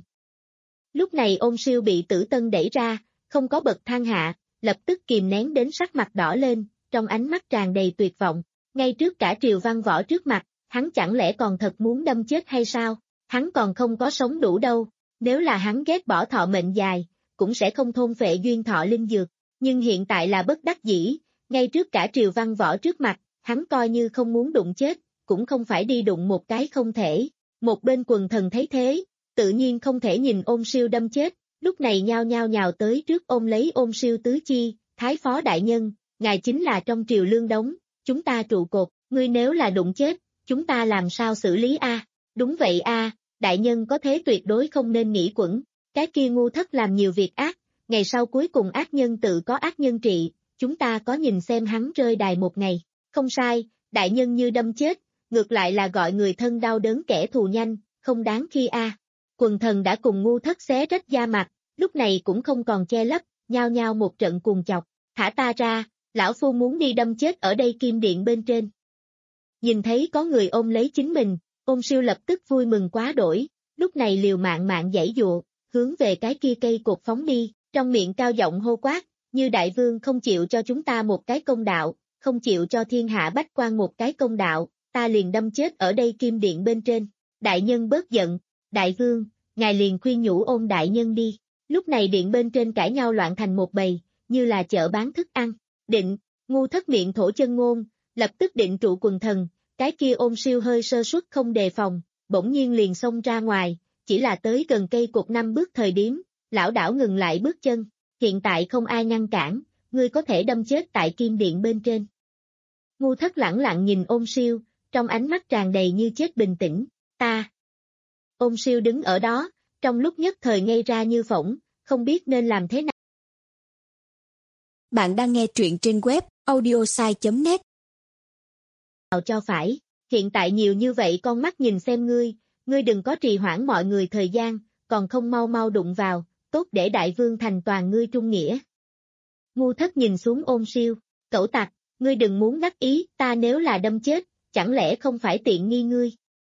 Lúc này Ôn Siêu bị Tử Tân đẩy ra, không có bậc thang hạ, lập tức kìm nén đến sắc mặt đỏ lên, trong ánh mắt tràn đầy tuyệt vọng, ngay trước cả triều văn võ trước mặt, hắn chẳng lẽ còn thật muốn đâm chết hay sao? Hắn còn không có sống đủ đâu, nếu là hắn ghét bỏ thọ mệnh dài, cũng sẽ không thôn phệ duyên thọ linh dược, nhưng hiện tại là bất đắc dĩ, ngay trước cả triều văn võ trước mặt, hắn coi như không muốn đụng chết, cũng không phải đi đụng một cái không thể. Một bên quần thần thấy thế, tự nhiên không thể nhìn Ôn Siêu đâm chết, lúc này nhao nhao nhào tới trước ôm lấy Ôn Siêu tứ chi, Thái Phó đại nhân, ngài chính là trong triều lương đống, chúng ta trụ cột, ngươi nếu là đụng chết, chúng ta làm sao xử lý a? Đúng vậy a, đại nhân có thế tuyệt đối không nên nghĩ quẩn, cái kia ngu thất làm nhiều việc ác, ngày sau cuối cùng ác nhân tự có ác nhân trị, chúng ta có nhìn xem hắn rơi đài một ngày, không sai, đại nhân như đâm chết, ngược lại là gọi người thân đau đớn kẻ thù nhanh, không đáng khi a. Quần thần đã cùng ngu thất xé rách da mặt, lúc này cũng không còn che lấp, nhao nhao một trận cuồng chọc, thả ta ra, lão phu muốn đi đâm chết ở đây kim điện bên trên. Nhìn thấy có người ôm lấy chính mình, Ôn Siêu lập tức vui mừng quá đổi, lúc này liều mạng mạng giãy dụa, hướng về cái kia cây cột phóng đi, trong miệng cao giọng hô quát, như đại vương không chịu cho chúng ta một cái công đạo, không chịu cho thiên hạ bách quan một cái công đạo, ta liền đâm chết ở đây kim điện bên trên. Đại nhân bớt giận, đại vương, ngài liền khuyên nhủ Ôn đại nhân đi. Lúc này điện bên trên cãi nhau loạn thành một bầy, như là chợ bán thức ăn. Định, ngu thất miệng thổ chân ngôn, lập tức định trụ quần thần, cái kia Ôn Siêu hơi sơ suất không đề phòng, bỗng nhiên liền xông ra ngoài, chỉ là tới gần cây cột năm bước thời điểm, lão đảo ngừng lại bước chân, hiện tại không ai ngăn cản, ngươi có thể đâm chết tại kim điện bên trên. Ngu thất lẳng lặng nhìn Ôn Siêu, trong ánh mắt tràn đầy như chết bình tĩnh, ta. Ôn Siêu đứng ở đó, trong lúc nhất thời ngây ra như phỗng, không biết nên làm thế nào. Bạn đang nghe truyện trên web audiosai chấm net. Nào cho phải, hiện tại nhiều như vậy con mắt nhìn xem ngươi, ngươi đừng có trì hoãn mọi người thời gian, còn không mau mau đụng vào, tốt để đại vương thành toàn ngươi trung nghĩa. Ngu thất nhìn xuống Ôn Siêu, cẩu tặc, ngươi đừng muốn đắc ý, ta nếu là đâm chết, chẳng lẽ không phải tiện nghi ngươi.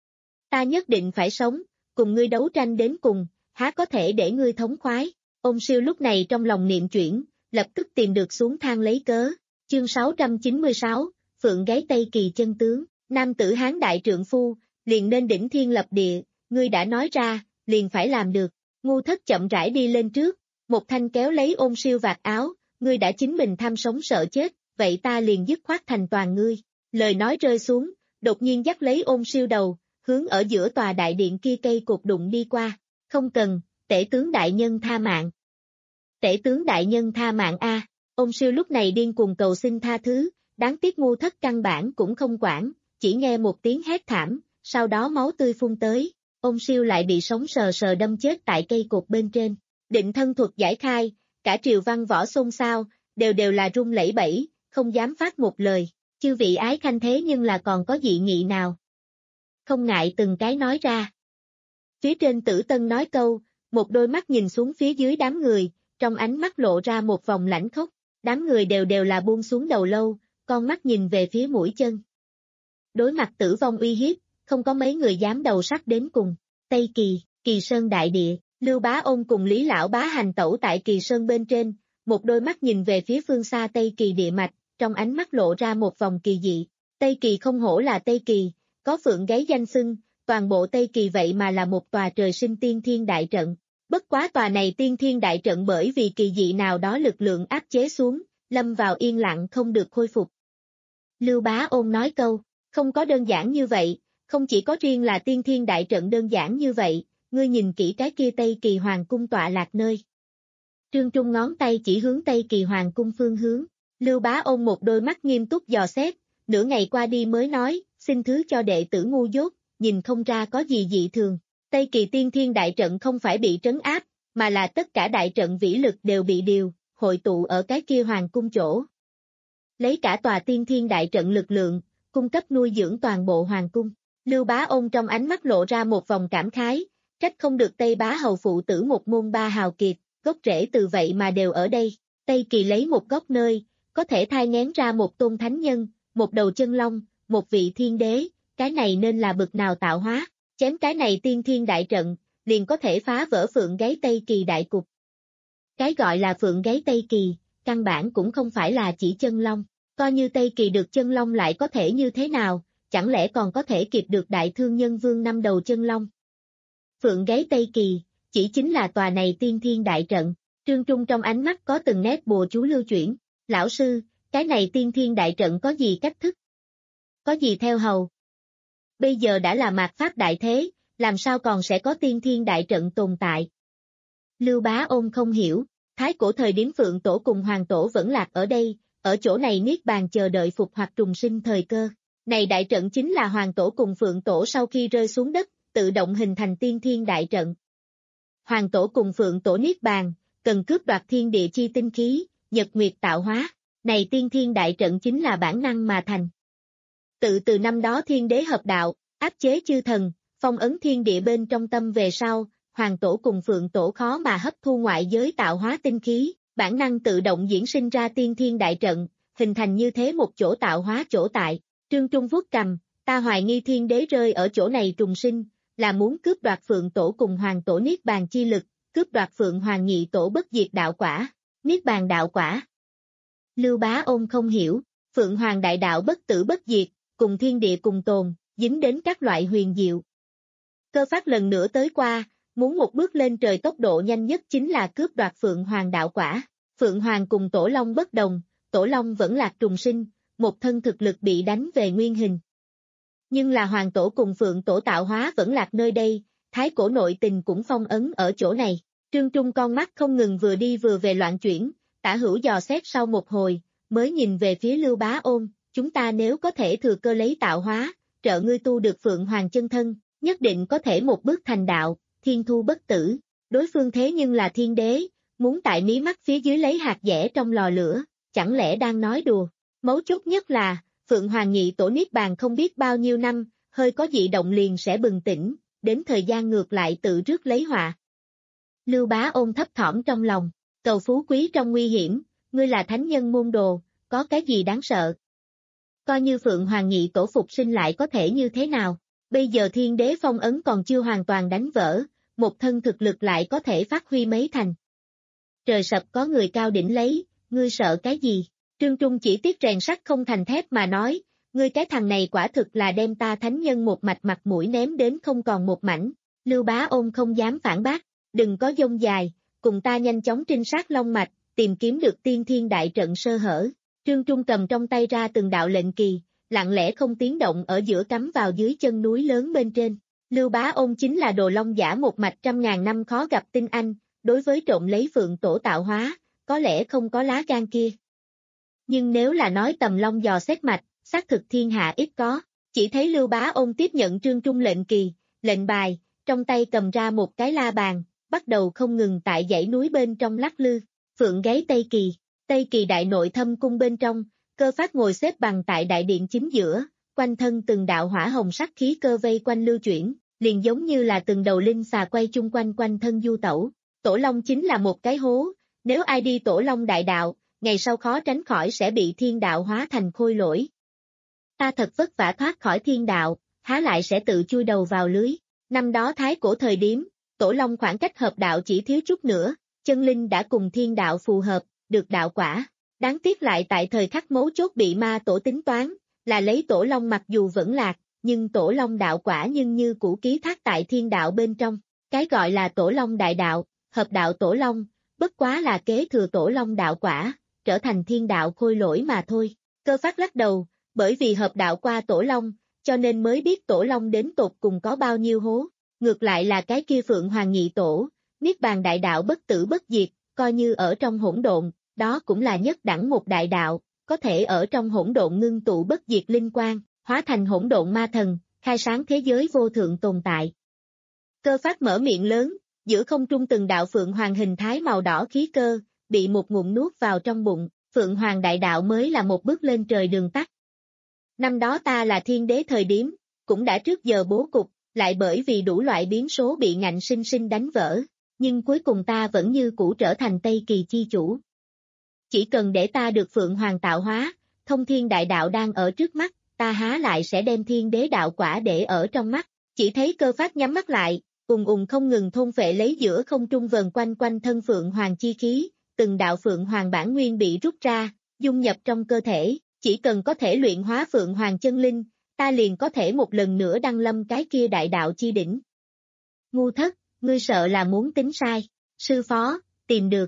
Ta nhất định phải sống, cùng ngươi đấu tranh đến cùng, há có thể để ngươi thống khoái. Ôn Siêu lúc này trong lòng niệm chuyển, lập tức tìm được xuống thang lấy cớ. Chương sáu trăm chín mươi sáu, Phượng gáy Tây Kỳ chân tướng, nam tử Hán đại trượng phu, liền nên đỉnh thiên lập địa, ngươi đã nói ra, liền phải làm được. Ngu thất chậm rãi đi lên trước, một thanh kéo lấy Ôn Siêu vạt áo, ngươi đã chính mình tham sống sợ chết, vậy ta liền dứt khoát thành toàn ngươi. Lời nói rơi xuống, đột nhiên dắt lấy Ôn Siêu đầu, hướng ở giữa tòa đại điện kia cây cột đụng đi qua, không cần, tể tướng đại nhân tha mạng. Tể tướng đại nhân tha mạng a. À. Ôn Siêu lúc này điên cuồng cầu xin tha thứ, đáng tiếc ngu thất căn bản cũng không quản, chỉ nghe một tiếng hét thảm, sau đó máu tươi phun tới, Ôn Siêu lại bị sống sờ sờ đâm chết tại cây cột bên trên. Định thân thuật giải khai, cả triều văn võ xôn xao, đều đều là run lẩy bẩy, không dám phát một lời, chư vị ái khanh thế nhưng là còn có dị nghị nào. Không ngại từng cái nói ra. Phía trên Tử Tân nói câu, một đôi mắt nhìn xuống phía dưới đám người, trong ánh mắt lộ ra một vòng lãnh khốc, đám người đều đều là buông xuống đầu lâu, con mắt nhìn về phía mũi chân. Đối mặt tử vong uy hiếp, không có mấy người dám đầu sắc đến cùng. Tây Kỳ, Kỳ Sơn đại địa, Lưu Bá Ôn cùng Lý Lão Bá hành tẩu tại Kỳ Sơn bên trên, một đôi mắt nhìn về phía phương xa Tây Kỳ địa mạch, trong ánh mắt lộ ra một vòng kỳ dị. Tây Kỳ không hổ là Tây Kỳ, có phượng gáy danh xưng, toàn bộ Tây Kỳ vậy mà là một tòa trời sinh tiên thiên đại trận. Bất quá tòa này tiên thiên đại trận bởi vì kỳ dị nào đó lực lượng áp chế xuống, lâm vào yên lặng không được khôi phục. Lưu Bá Ôn nói câu, không có đơn giản như vậy, không chỉ có riêng là tiên thiên đại trận đơn giản như vậy, ngươi nhìn kỹ cái kia Tây Kỳ Hoàng cung tọa lạc nơi. Trương Trung ngón tay chỉ hướng Tây Kỳ Hoàng cung phương hướng, Lưu Bá Ôn một đôi mắt nghiêm túc dò xét, nửa ngày qua đi mới nói, xin thứ cho đệ tử ngu dốt, nhìn không ra có gì dị thường. Tây Kỳ tiên thiên đại trận không phải bị trấn áp, mà là tất cả đại trận vĩ lực đều bị điều, hội tụ ở cái kia hoàng cung chỗ. Lấy cả tòa tiên thiên đại trận lực lượng, cung cấp nuôi dưỡng toàn bộ hoàng cung. Lưu Bá Ôn trong ánh mắt lộ ra một vòng cảm khái, trách không được Tây Bá hầu phụ tử một môn ba hào kiệt, gốc rễ từ vậy mà đều ở đây. Tây Kỳ lấy một góc nơi, có thể thai nghén ra một tôn thánh nhân, một đầu chân long, một vị thiên đế, cái này nên là bực nào tạo hóa, chém cái này tiên thiên đại trận, liền có thể phá vỡ phượng gáy Tây Kỳ đại cục. Cái gọi là phượng gáy Tây Kỳ, căn bản cũng không phải là chỉ chân long, coi như Tây Kỳ được chân long lại có thể như thế nào, chẳng lẽ còn có thể kịp được đại thương nhân vương năm đầu chân long. Phượng gáy Tây Kỳ, chỉ chính là tòa này tiên thiên đại trận, Trương Trung trong ánh mắt có từng nét bùa chú lưu chuyển, lão sư, cái này tiên thiên đại trận có gì cách thức? Có gì theo hầu? Bây giờ đã là mạt pháp đại thế, làm sao còn sẽ có tiên thiên đại trận tồn tại? Lưu Bá Ôn không hiểu, thái cổ thời điểm Phượng Tổ cùng Hoàng Tổ vẫn lạc ở đây, ở chỗ này niết bàn chờ đợi phục hoặc trùng sinh thời cơ. Này đại trận chính là Hoàng Tổ cùng Phượng Tổ sau khi rơi xuống đất, tự động hình thành tiên thiên đại trận. Hoàng tổ cùng phượng tổ niết bàn, cần cướp đoạt thiên địa chi tinh khí, nhật nguyệt tạo hóa. Này tiên thiên đại trận chính là bản năng mà thành. Tự từ năm đó thiên đế hợp đạo, áp chế chư thần, phong ấn thiên địa bên trong tâm về sau, hoàng tổ cùng phượng tổ khó mà hấp thu ngoại giới tạo hóa tinh khí, bản năng tự động diễn sinh ra tiên thiên đại trận, hình thành như thế một chỗ tạo hóa chỗ tại. Trương Trung vuốt cầm, ta hoài nghi thiên đế rơi ở chỗ này trùng sinh, là muốn cướp đoạt phượng tổ cùng hoàng tổ niết bàn chi lực, cướp đoạt phượng hoàng nhị tổ bất diệt đạo quả, niết bàn đạo quả. Lưu Bá Ôn không hiểu, phượng hoàng đại đạo bất tử bất diệt, cùng thiên địa cùng tồn, dính đến các loại huyền diệu. Cơ phát lần nữa tới qua, muốn một bước lên trời tốc độ nhanh nhất chính là cướp đoạt phượng hoàng đạo quả. Phượng hoàng cùng tổ long bất đồng, tổ long vẫn lạc trùng sinh, một thân thực lực bị đánh về nguyên hình. Nhưng là hoàng tổ cùng phượng tổ tạo hóa vẫn lạc nơi đây, thái cổ nội tình cũng phong ấn ở chỗ này. Trương Trung con mắt không ngừng vừa đi vừa về loạn chuyển, tả hữu dò xét sau một hồi, mới nhìn về phía Lưu Bá Ôn, chúng ta nếu có thể thừa cơ lấy tạo hóa, trợ ngươi tu được phượng hoàng chân thân, nhất định có thể một bước thành đạo, thiên thu bất tử. Đối phương thế nhưng là thiên đế, muốn tại mí mắt phía dưới lấy hạt dẻ trong lò lửa, chẳng lẽ đang nói đùa. Mấu chốt nhất là, phượng hoàng nhị tổ niết bàn không biết bao nhiêu năm, hơi có dị động liền sẽ bừng tỉnh, đến thời gian ngược lại tự rước lấy họa. Lưu Bá Ôn thấp thỏm trong lòng, cầu phú quý trong nguy hiểm, ngươi là thánh nhân môn đồ, có cái gì đáng sợ? Coi như phượng hoàng nhị tổ phục sinh lại có thể như thế nào? Bây giờ thiên đế phong ấn còn chưa hoàn toàn đánh vỡ, một thân thực lực lại có thể phát huy mấy thành. Trời sập có người cao đỉnh lấy, ngươi sợ cái gì? Trương Trung chỉ tiếc rèn sắt không thành thép mà nói, ngươi cái thằng này quả thực là đem ta thánh nhân một mạch mặt mũi ném đến không còn một mảnh. Lưu Bá Ôn không dám phản bác, đừng có dông dài, cùng ta nhanh chóng trinh sát long mạch, tìm kiếm được tiên thiên đại trận sơ hở. Trương Trung cầm trong tay ra từng đạo lệnh kỳ, lặng lẽ không tiếng động ở giữa cắm vào dưới chân núi lớn bên trên. Lưu Bá Ôn chính là đồ long giả một mạch trăm ngàn năm khó gặp tinh anh, đối với trộm lấy phượng tổ tạo hóa, có lẽ không có lá gan kia. Nhưng nếu là nói tầm long dò xét mạch, xác thực thiên hạ ít có, chỉ thấy Lưu Bá Ôn tiếp nhận Trương Trung lệnh kỳ, lệnh bài, trong tay cầm ra một cái la bàn, bắt đầu không ngừng tại dãy núi bên trong lắc lư. Phượng gáy Tây Kỳ, Tây Kỳ đại nội thâm cung bên trong, Cơ Phát ngồi xếp bằng tại đại điện chính giữa, quanh thân từng đạo hỏa hồng sắc khí cơ vây quanh lưu chuyển, liền giống như là từng đầu linh xà quay chung quanh quanh thân du tẩu. Tổ Long chính là một cái hố, nếu ai đi Tổ Long đại đạo, ngày sau khó tránh khỏi sẽ bị thiên đạo hóa thành khôi lỗi. Ta thật vất vả thoát khỏi thiên đạo, há lại sẽ tự chui đầu vào lưới. Năm đó thái cổ thời điểm, Tổ Long khoảng cách hợp đạo chỉ thiếu chút nữa, chân linh đã cùng thiên đạo phù hợp, được đạo quả. Đáng tiếc lại tại thời khắc mấu chốt bị ma tổ tính toán, là lấy Tổ Long mặc dù vẫn lạc, nhưng Tổ Long đạo quả nhưng như cũ ký thác tại thiên đạo bên trong. Cái gọi là Tổ Long đại đạo, hợp đạo Tổ Long, bất quá là kế thừa Tổ Long đạo quả, trở thành thiên đạo khôi lỗi mà thôi. Cơ Phát lắc đầu, bởi vì hợp đạo qua Tổ Long, cho nên mới biết Tổ Long đến tột cùng có bao nhiêu hố. Ngược lại là cái kia Phượng Hoàng nhị tổ, niết bàn đại đạo bất tử bất diệt, coi như ở trong hỗn độn, đó cũng là nhất đẳng một đại đạo, có thể ở trong hỗn độn ngưng tụ bất diệt linh quang, hóa thành hỗn độn ma thần, khai sáng thế giới vô thượng tồn tại. Cơ Phát mở miệng lớn, giữa không trung từng đạo Phượng Hoàng hình thái màu đỏ khí cơ, bị một ngụm nuốt vào trong bụng, Phượng Hoàng đại đạo mới là một bước lên trời đường tắt. Năm đó ta là thiên đế thời điểm, cũng đã trước giờ bố cục, lại bởi vì đủ loại biến số bị ngạnh sinh sinh đánh vỡ, nhưng cuối cùng ta vẫn như cũ trở thành Tây Kỳ chi chủ. Chỉ cần để ta được Phượng Hoàng tạo hóa, thông thiên đại đạo đang ở trước mắt, ta há lại sẽ đem thiên đế đạo quả để ở trong mắt. Chỉ thấy Cơ Phát nhắm mắt lại, ùng ùng không ngừng thôn phệ lấy giữa không trung vần quanh quanh thân Phượng Hoàng chi khí, từng đạo Phượng Hoàng bản nguyên bị rút ra, dung nhập trong cơ thể, chỉ cần có thể luyện hóa Phượng Hoàng chân linh, ta liền có thể một lần nữa đăng lâm cái kia đại đạo chi đỉnh. Ngu thất, ngươi sợ là muốn tính sai, sư phó, tìm được.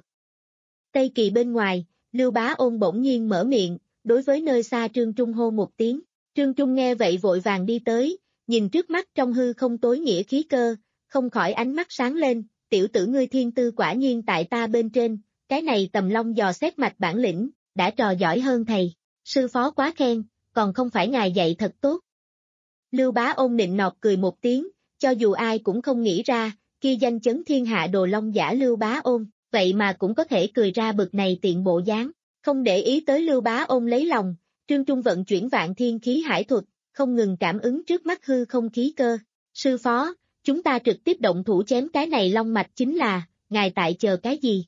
Tây Kỳ bên ngoài, Lưu Bá Ôn bỗng nhiên mở miệng, đối với nơi xa Trương Trung hô một tiếng. Trương Trung nghe vậy vội vàng đi tới, nhìn trước mắt trong hư không tối nghĩa khí cơ, không khỏi ánh mắt sáng lên, tiểu tử ngươi thiên tư quả nhiên tại ta bên trên, cái này tầm long dò xét mạch bản lĩnh, đã trò giỏi hơn thầy, sư phó quá khen, còn không phải ngài dạy thật tốt. Lưu Bá Ôn nịnh nọt cười một tiếng, cho dù ai cũng không nghĩ ra, kia danh chấn thiên hạ đồ long giả Lưu Bá Ôn, vậy mà cũng có thể cười ra bực này tiện bộ dáng, không để ý tới Lưu Bá Ôn lấy lòng, Trương Trung vận chuyển vạn thiên khí hải thuật, không ngừng cảm ứng trước mắt hư không khí cơ. Sư phó, chúng ta trực tiếp động thủ chém cái này long mạch chính là, ngài tại chờ cái gì?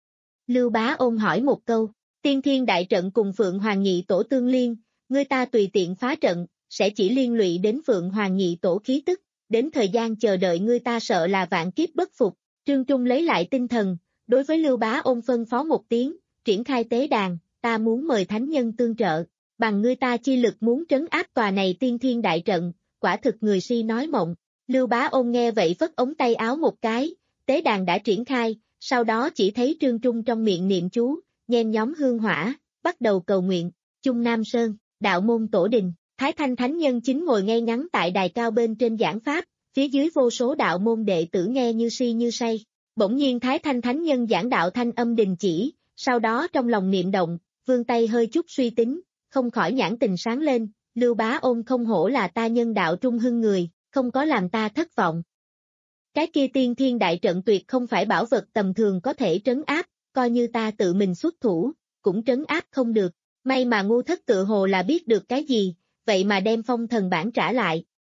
Lưu Bá Ôn hỏi một câu, tiên thiên đại trận cùng Phượng Hoàng nhị tổ tương liên, ngươi ta tùy tiện phá trận, sẽ chỉ liên lụy đến Phượng Hoàng nhị tổ khí tức, đến thời gian chờ đợi ngươi ta sợ là vạn kiếp bất phục. Trương Trung lấy lại tinh thần, đối với Lưu Bá Ôn phân phó một tiếng, triển khai tế đàn, ta muốn mời thánh nhân tương trợ, bằng ngươi ta chi lực muốn trấn áp tòa này tiên thiên đại trận, quả thực người si nói mộng. Lưu Bá Ôn nghe vậy phất ống tay áo một cái, tế đàn đã triển khai, sau đó chỉ thấy Trương Trung trong miệng niệm chú, nhen nhóm hương hỏa, bắt đầu cầu nguyện. Trung Nam Sơn, đạo môn tổ đình, Thái Thanh Thánh Nhân chính ngồi ngay ngắn tại đài cao bên trên giảng pháp, phía dưới vô số đạo môn đệ tử nghe như si như say. Bỗng nhiên Thái Thanh Thánh Nhân giảng đạo thanh âm đình chỉ, sau đó trong lòng niệm động, vươn tay hơi chút suy tính, không khỏi nhãn tình sáng lên, Lưu Bá Ôn không hổ là ta nhân đạo trung hưng người, không có làm ta thất vọng. Cái kia tiên thiên đại trận tuyệt không phải bảo vật tầm thường có thể trấn áp, coi như ta tự mình xuất thủ, cũng trấn áp không được. May mà ngu thất tự hồ là biết được cái gì, vậy mà đem phong thần bản trả lại.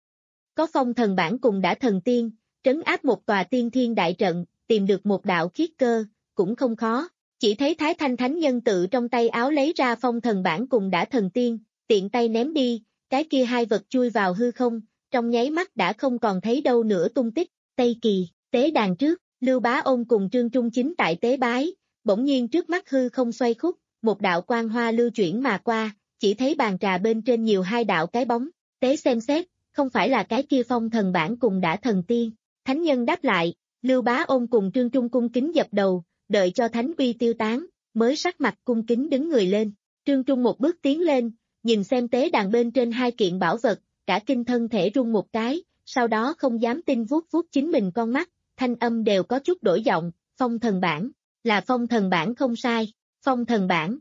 Có phong thần bản cùng đã thần tiên, trấn áp một tòa tiên thiên đại trận, tìm được một đạo khiết cơ, cũng không khó. Chỉ thấy Thái Thanh Thánh Nhân tự trong tay áo lấy ra phong thần bản cùng đã thần tiên, tiện tay ném đi, cái kia hai vật chui vào hư không, trong nháy mắt đã không còn thấy đâu nữa tung tích. Tây Kỳ, tế đàn trước, Lưu Bá Ôn cùng Trương Trung chính tại tế bái, bỗng nhiên trước mắt hư không xoay khúc, một đạo quang hoa lưu chuyển mà qua, chỉ thấy bàn trà bên trên nhiều hai đạo cái bóng, tế xem xét, không phải là cái kia phong thần bản cùng đã thần tiên. Thánh nhân đáp lại, Lưu Bá Ôn cùng Trương Trung cung kính dập đầu, đợi cho thánh uy tiêu tán, mới sắc mặt cung kính đứng người lên. Trương Trung một bước tiến lên, nhìn xem tế đàn bên trên hai kiện bảo vật, cả kinh thân thể rung một cái, sau đó không dám tin vuốt vuốt chính mình con mắt, thanh âm đều có chút đổi giọng, phong thần bản, là phong thần bản không sai, phong thần bản.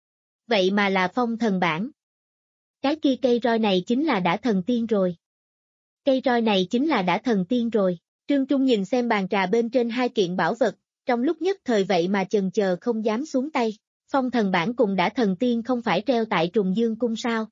Vậy mà là phong thần bản. Cái kia cây roi này chính là đã thần tiên rồi. Cây roi này chính là đã thần tiên rồi. Trương Trung nhìn xem bàn trà bên trên hai kiện bảo vật, trong lúc nhất thời vậy mà chần chờ không dám xuống tay. Phong thần bản cùng đã thần tiên không phải treo tại Trùng Dương Cung sao?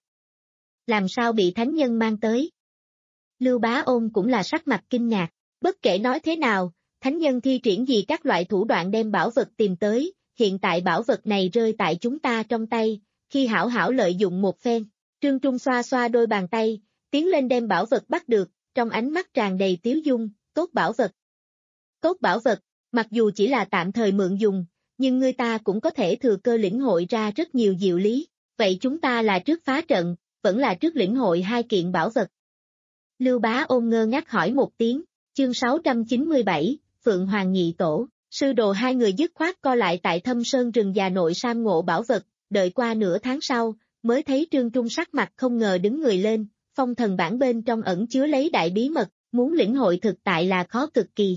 Làm sao bị thánh nhân mang tới? Lưu Bá Ôn cũng là sắc mặt kinh ngạc, bất kể nói thế nào, thánh nhân thi triển gì các loại thủ đoạn đem bảo vật tìm tới, hiện tại bảo vật này rơi tại chúng ta trong tay, khi hảo hảo lợi dụng một phen. Trương Trung xoa xoa đôi bàn tay, tiến lên đem bảo vật bắt được, trong ánh mắt tràn đầy tiếu dung, tốt bảo vật. Tốt bảo vật, mặc dù chỉ là tạm thời mượn dùng, nhưng người ta cũng có thể thừa cơ lĩnh hội ra rất nhiều diệu lý, vậy chúng ta là trước phá trận, vẫn là trước lĩnh hội hai kiện bảo vật. Lưu Bá Ôn ngơ ngác hỏi một tiếng, chương sáu trăm chín mươi bảy, Phượng Hoàng nhị tổ, sư đồ hai người dứt khoát co lại tại Thâm Sơn rừng già nội sam ngộ bảo vật, đợi qua nửa tháng sau, mới thấy Trương Trung sắc mặt không ngờ đứng người lên, phong thần bản bên trong ẩn chứa lấy đại bí mật, muốn lĩnh hội thực tại là khó cực kỳ.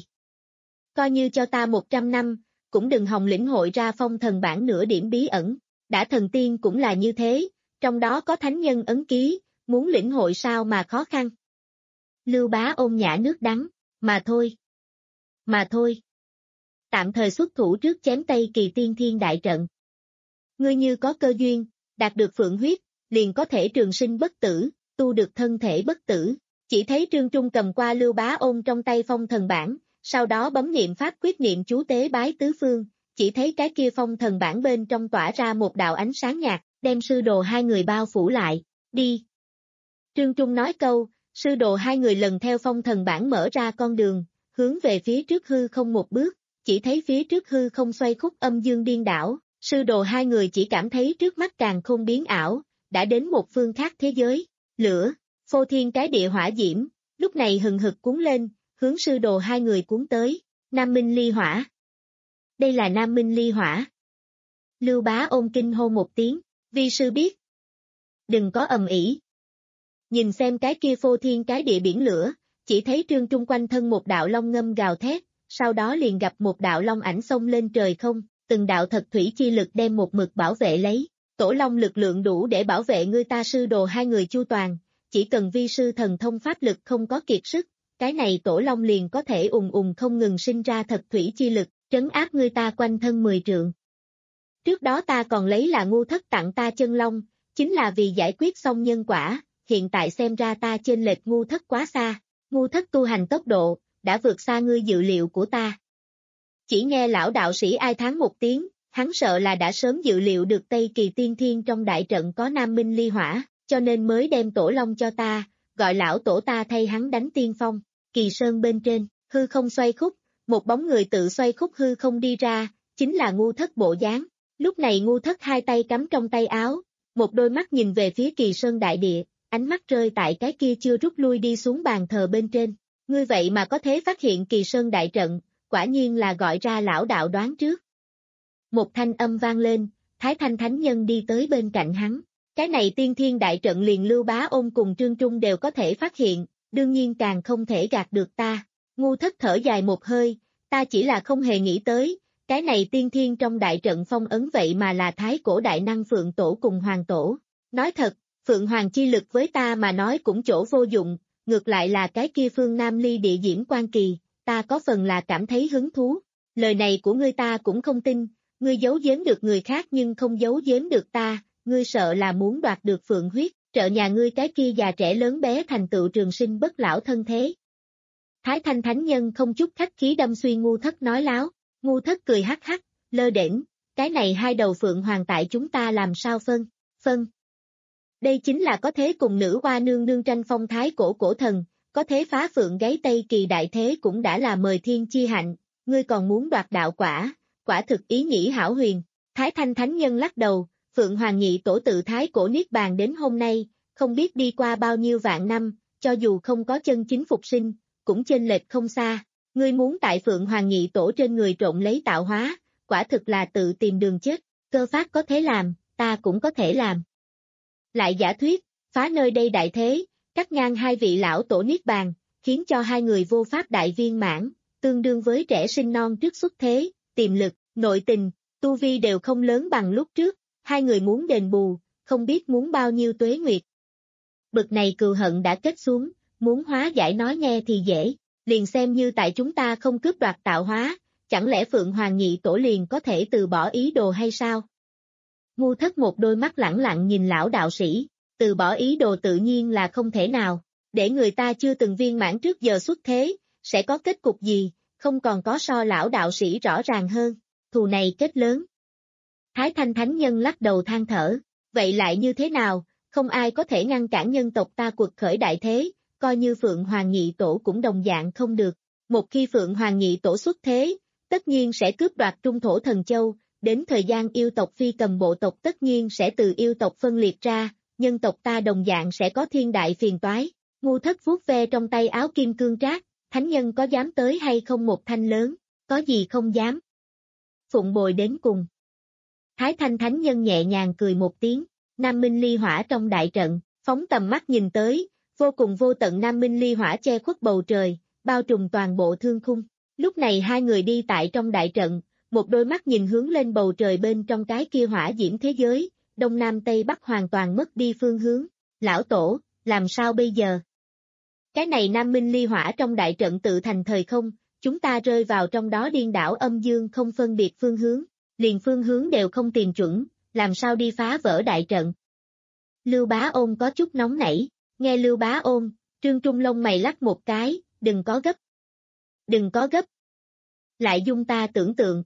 Coi như cho ta một trăm năm, cũng đừng hòng lĩnh hội ra phong thần bản nửa điểm bí ẩn, đã thần tiên cũng là như thế, trong đó có thánh nhân ấn ký, muốn lĩnh hội sao mà khó khăn. Lưu Bá Ôn nhả nước đắng, mà thôi. Mà thôi. Tạm thời xuất thủ trước chém Tây Kỳ tiên thiên đại trận. Ngươi như có cơ duyên, đạt được phượng huyết, liền có thể trường sinh bất tử, tu được thân thể bất tử. Chỉ thấy Trương Trung cầm qua Lưu Bá Ôn trong tay phong thần bản, sau đó bấm niệm pháp quyết niệm chú tế bái tứ phương, chỉ thấy cái kia phong thần bản bên trong tỏa ra một đạo ánh sáng nhạt, đem sư đồ hai người bao phủ lại, đi. Trương Trung nói câu, sư đồ hai người lần theo phong thần bản mở ra con đường, hướng về phía trước hư không một bước, chỉ thấy phía trước hư không xoay khúc âm dương điên đảo, sư đồ hai người chỉ cảm thấy trước mắt càng không biến ảo, đã đến một phương khác thế giới, lửa, phô thiên cái địa hỏa diễm, lúc này hừng hực cuốn lên, hướng sư đồ hai người cuốn tới, Nam Minh ly hỏa. Đây là Nam Minh ly hỏa. Lưu Bá Ôn kinh hô một tiếng, vi sư biết. Đừng có ầm ĩ. Nhìn xem cái kia phô thiên cái địa biển lửa, chỉ thấy Trương Trung quanh thân một đạo long ngâm gào thét, sau đó liền gặp một đạo long ảnh xông lên trời không, từng đạo thật thủy chi lực đem một mực bảo vệ lấy, tổ long lực lượng đủ để bảo vệ người ta sư đồ hai người chu toàn, chỉ cần vi sư thần thông pháp lực không có kiệt sức, cái này tổ long liền có thể ùng ùng không ngừng sinh ra thật thủy chi lực, trấn áp ngươi ta quanh thân mười trượng. Trước đó ta còn lấy là ngu thất tặng ta chân long, chính là vì giải quyết xong nhân quả, hiện tại xem ra ta chênh lệch ngu thất quá xa, ngu thất tu hành tốc độ, đã vượt xa ngươi dự liệu của ta. Chỉ nghe lão đạo sĩ ai thán một tiếng, hắn sợ là đã sớm dự liệu được Tây Kỳ Tiên Thiên trong đại trận có Nam Minh Ly Hỏa, cho nên mới đem tổ long cho ta, gọi lão tổ ta thay hắn đánh tiên phong. Kỳ Sơn bên trên, hư không xoay khúc, một bóng người tự xoay khúc hư không đi ra, chính là ngu thất bộ dáng. Lúc này ngu thất hai tay cắm trong tay áo, một đôi mắt nhìn về phía Kỳ Sơn đại địa, ánh mắt rơi tại cái kia chưa rút lui đi xuống bàn thờ bên trên. Ngươi vậy mà có thể phát hiện Kỳ Sơn đại trận, quả nhiên là gọi ra lão đạo đoán trước. Một thanh âm vang lên, Thái Thanh Thánh Nhân đi tới bên cạnh hắn. Cái này tiên thiên đại trận liền Lưu Bá Ôn cùng Trương Trung đều có thể phát hiện, đương nhiên càng không thể gạt được ta. Ngu thất thở dài một hơi, ta chỉ là không hề nghĩ tới, cái này tiên thiên trong đại trận phong ấn vậy mà là Thái Cổ Đại Năng Phượng Tổ cùng Hoàng Tổ. Nói thật, Phượng Hoàng chi lực với ta mà nói cũng chỗ vô dụng, ngược lại là cái kia phương Nam Ly địa diễm quan kỳ, ta có phần là cảm thấy hứng thú. Lời này của ngươi ta cũng không tin, ngươi giấu giếm được người khác nhưng không giấu giếm được ta, ngươi sợ là muốn đoạt được phượng huyết, trợ nhà ngươi cái kia già trẻ lớn bé thành tựu trường sinh bất lão thân thế. Thái Thanh Thánh Nhân không chút khách khí đâm xuyên ngu thất nói láo, ngu thất cười hắc hắc, lơ đễnh, cái này hai đầu phượng hoàng tại chúng ta làm sao phân, phân. Đây chính là có thế cùng nữ hoa nương nương tranh phong thái cổ cổ thần, có thế phá phượng gáy Tây Kỳ đại thế cũng đã là mời thiên chi hạnh, ngươi còn muốn đoạt đạo quả, quả thực ý nghĩ hão huyền. Thái Thanh Thánh Nhân lắc đầu, Phượng Hoàng nhị tổ tự thái cổ niết bàn đến hôm nay, không biết đi qua bao nhiêu vạn năm, cho dù không có chân chính phục sinh, cũng chênh lệch không xa. Ngươi muốn tại Phượng Hoàng nhị tổ trên người trộn lấy tạo hóa, quả thực là tự tìm đường chết, cơ pháp có thể làm, ta cũng có thể làm. Lại giả thuyết, phá nơi đây đại thế, cắt ngang hai vị lão tổ niết bàn, khiến cho hai người vô pháp đại viên mãn, tương đương với trẻ sinh non trước xuất thế, tiềm lực, nội tình, tu vi đều không lớn bằng lúc trước, hai người muốn đền bù, không biết muốn bao nhiêu tuế nguyệt. Bực này cừu hận đã kết xuống, muốn hóa giải nói nghe thì dễ, liền xem như tại chúng ta không cướp đoạt tạo hóa, chẳng lẽ Phượng Hoàng nhị tổ liền có thể từ bỏ ý đồ hay sao? Ngu thất một đôi mắt lẳng lặng nhìn lão đạo sĩ, từ bỏ ý đồ tự nhiên là không thể nào, để người ta chưa từng viên mãn trước giờ xuất thế, sẽ có kết cục gì, không còn có so lão đạo sĩ rõ ràng hơn, thù này kết lớn. Thái Thanh Thánh Nhân lắc đầu than thở, vậy lại như thế nào, không ai có thể ngăn cản nhân tộc ta quật khởi đại thế, coi như Phượng Hoàng nhị tổ cũng đồng dạng không được. Một khi Phượng Hoàng nhị tổ xuất thế, tất nhiên sẽ cướp đoạt Trung Thổ Thần Châu, đến thời gian yêu tộc phi cầm bộ tộc tất nhiên sẽ từ yêu tộc phân liệt ra, nhân tộc ta đồng dạng sẽ có thiên đại phiền toái. Ngu thất vuốt ve trong tay áo kim cương trác, thánh nhân có dám tới hay không một thanh lớn, có gì không dám. Phụng bồi đến cùng. Thái Thanh Thánh Nhân nhẹ nhàng cười một tiếng, Nam Minh Ly Hỏa trong đại trận, phóng tầm mắt nhìn tới, vô cùng vô tận Nam Minh Ly Hỏa che khuất bầu trời, bao trùm toàn bộ thương khung. Lúc này hai người đi tại trong đại trận, một đôi mắt nhìn hướng lên bầu trời bên trong cái kia hỏa diễm thế giới, đông nam tây bắc hoàn toàn mất đi phương hướng. Lão tổ, làm sao bây giờ? Cái này Nam Minh Ly Hỏa trong đại trận tự thành thời không, chúng ta rơi vào trong đó điên đảo âm dương không phân biệt phương hướng, liền phương hướng đều không tìm chuẩn, làm sao đi phá vỡ đại trận? Lưu Bá Ôn có chút nóng nảy, nghe Lưu Bá Ôn, Trương Trung lông mày lắc một cái, đừng có gấp. Đừng có gấp. Lại dung ta tưởng tượng.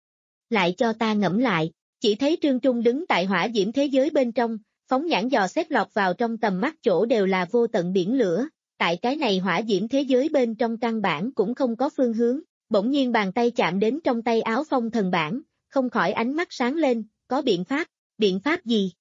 Lại cho ta ngẫm lại, chỉ thấy Trương Trung đứng tại hỏa diễm thế giới bên trong, phóng nhãn dò xét lọt vào trong tầm mắt chỗ đều là vô tận biển lửa, tại cái này hỏa diễm thế giới bên trong căn bản cũng không có phương hướng, bỗng nhiên bàn tay chạm đến trong tay áo phong thần bản, không khỏi ánh mắt sáng lên, có biện pháp, biện pháp gì?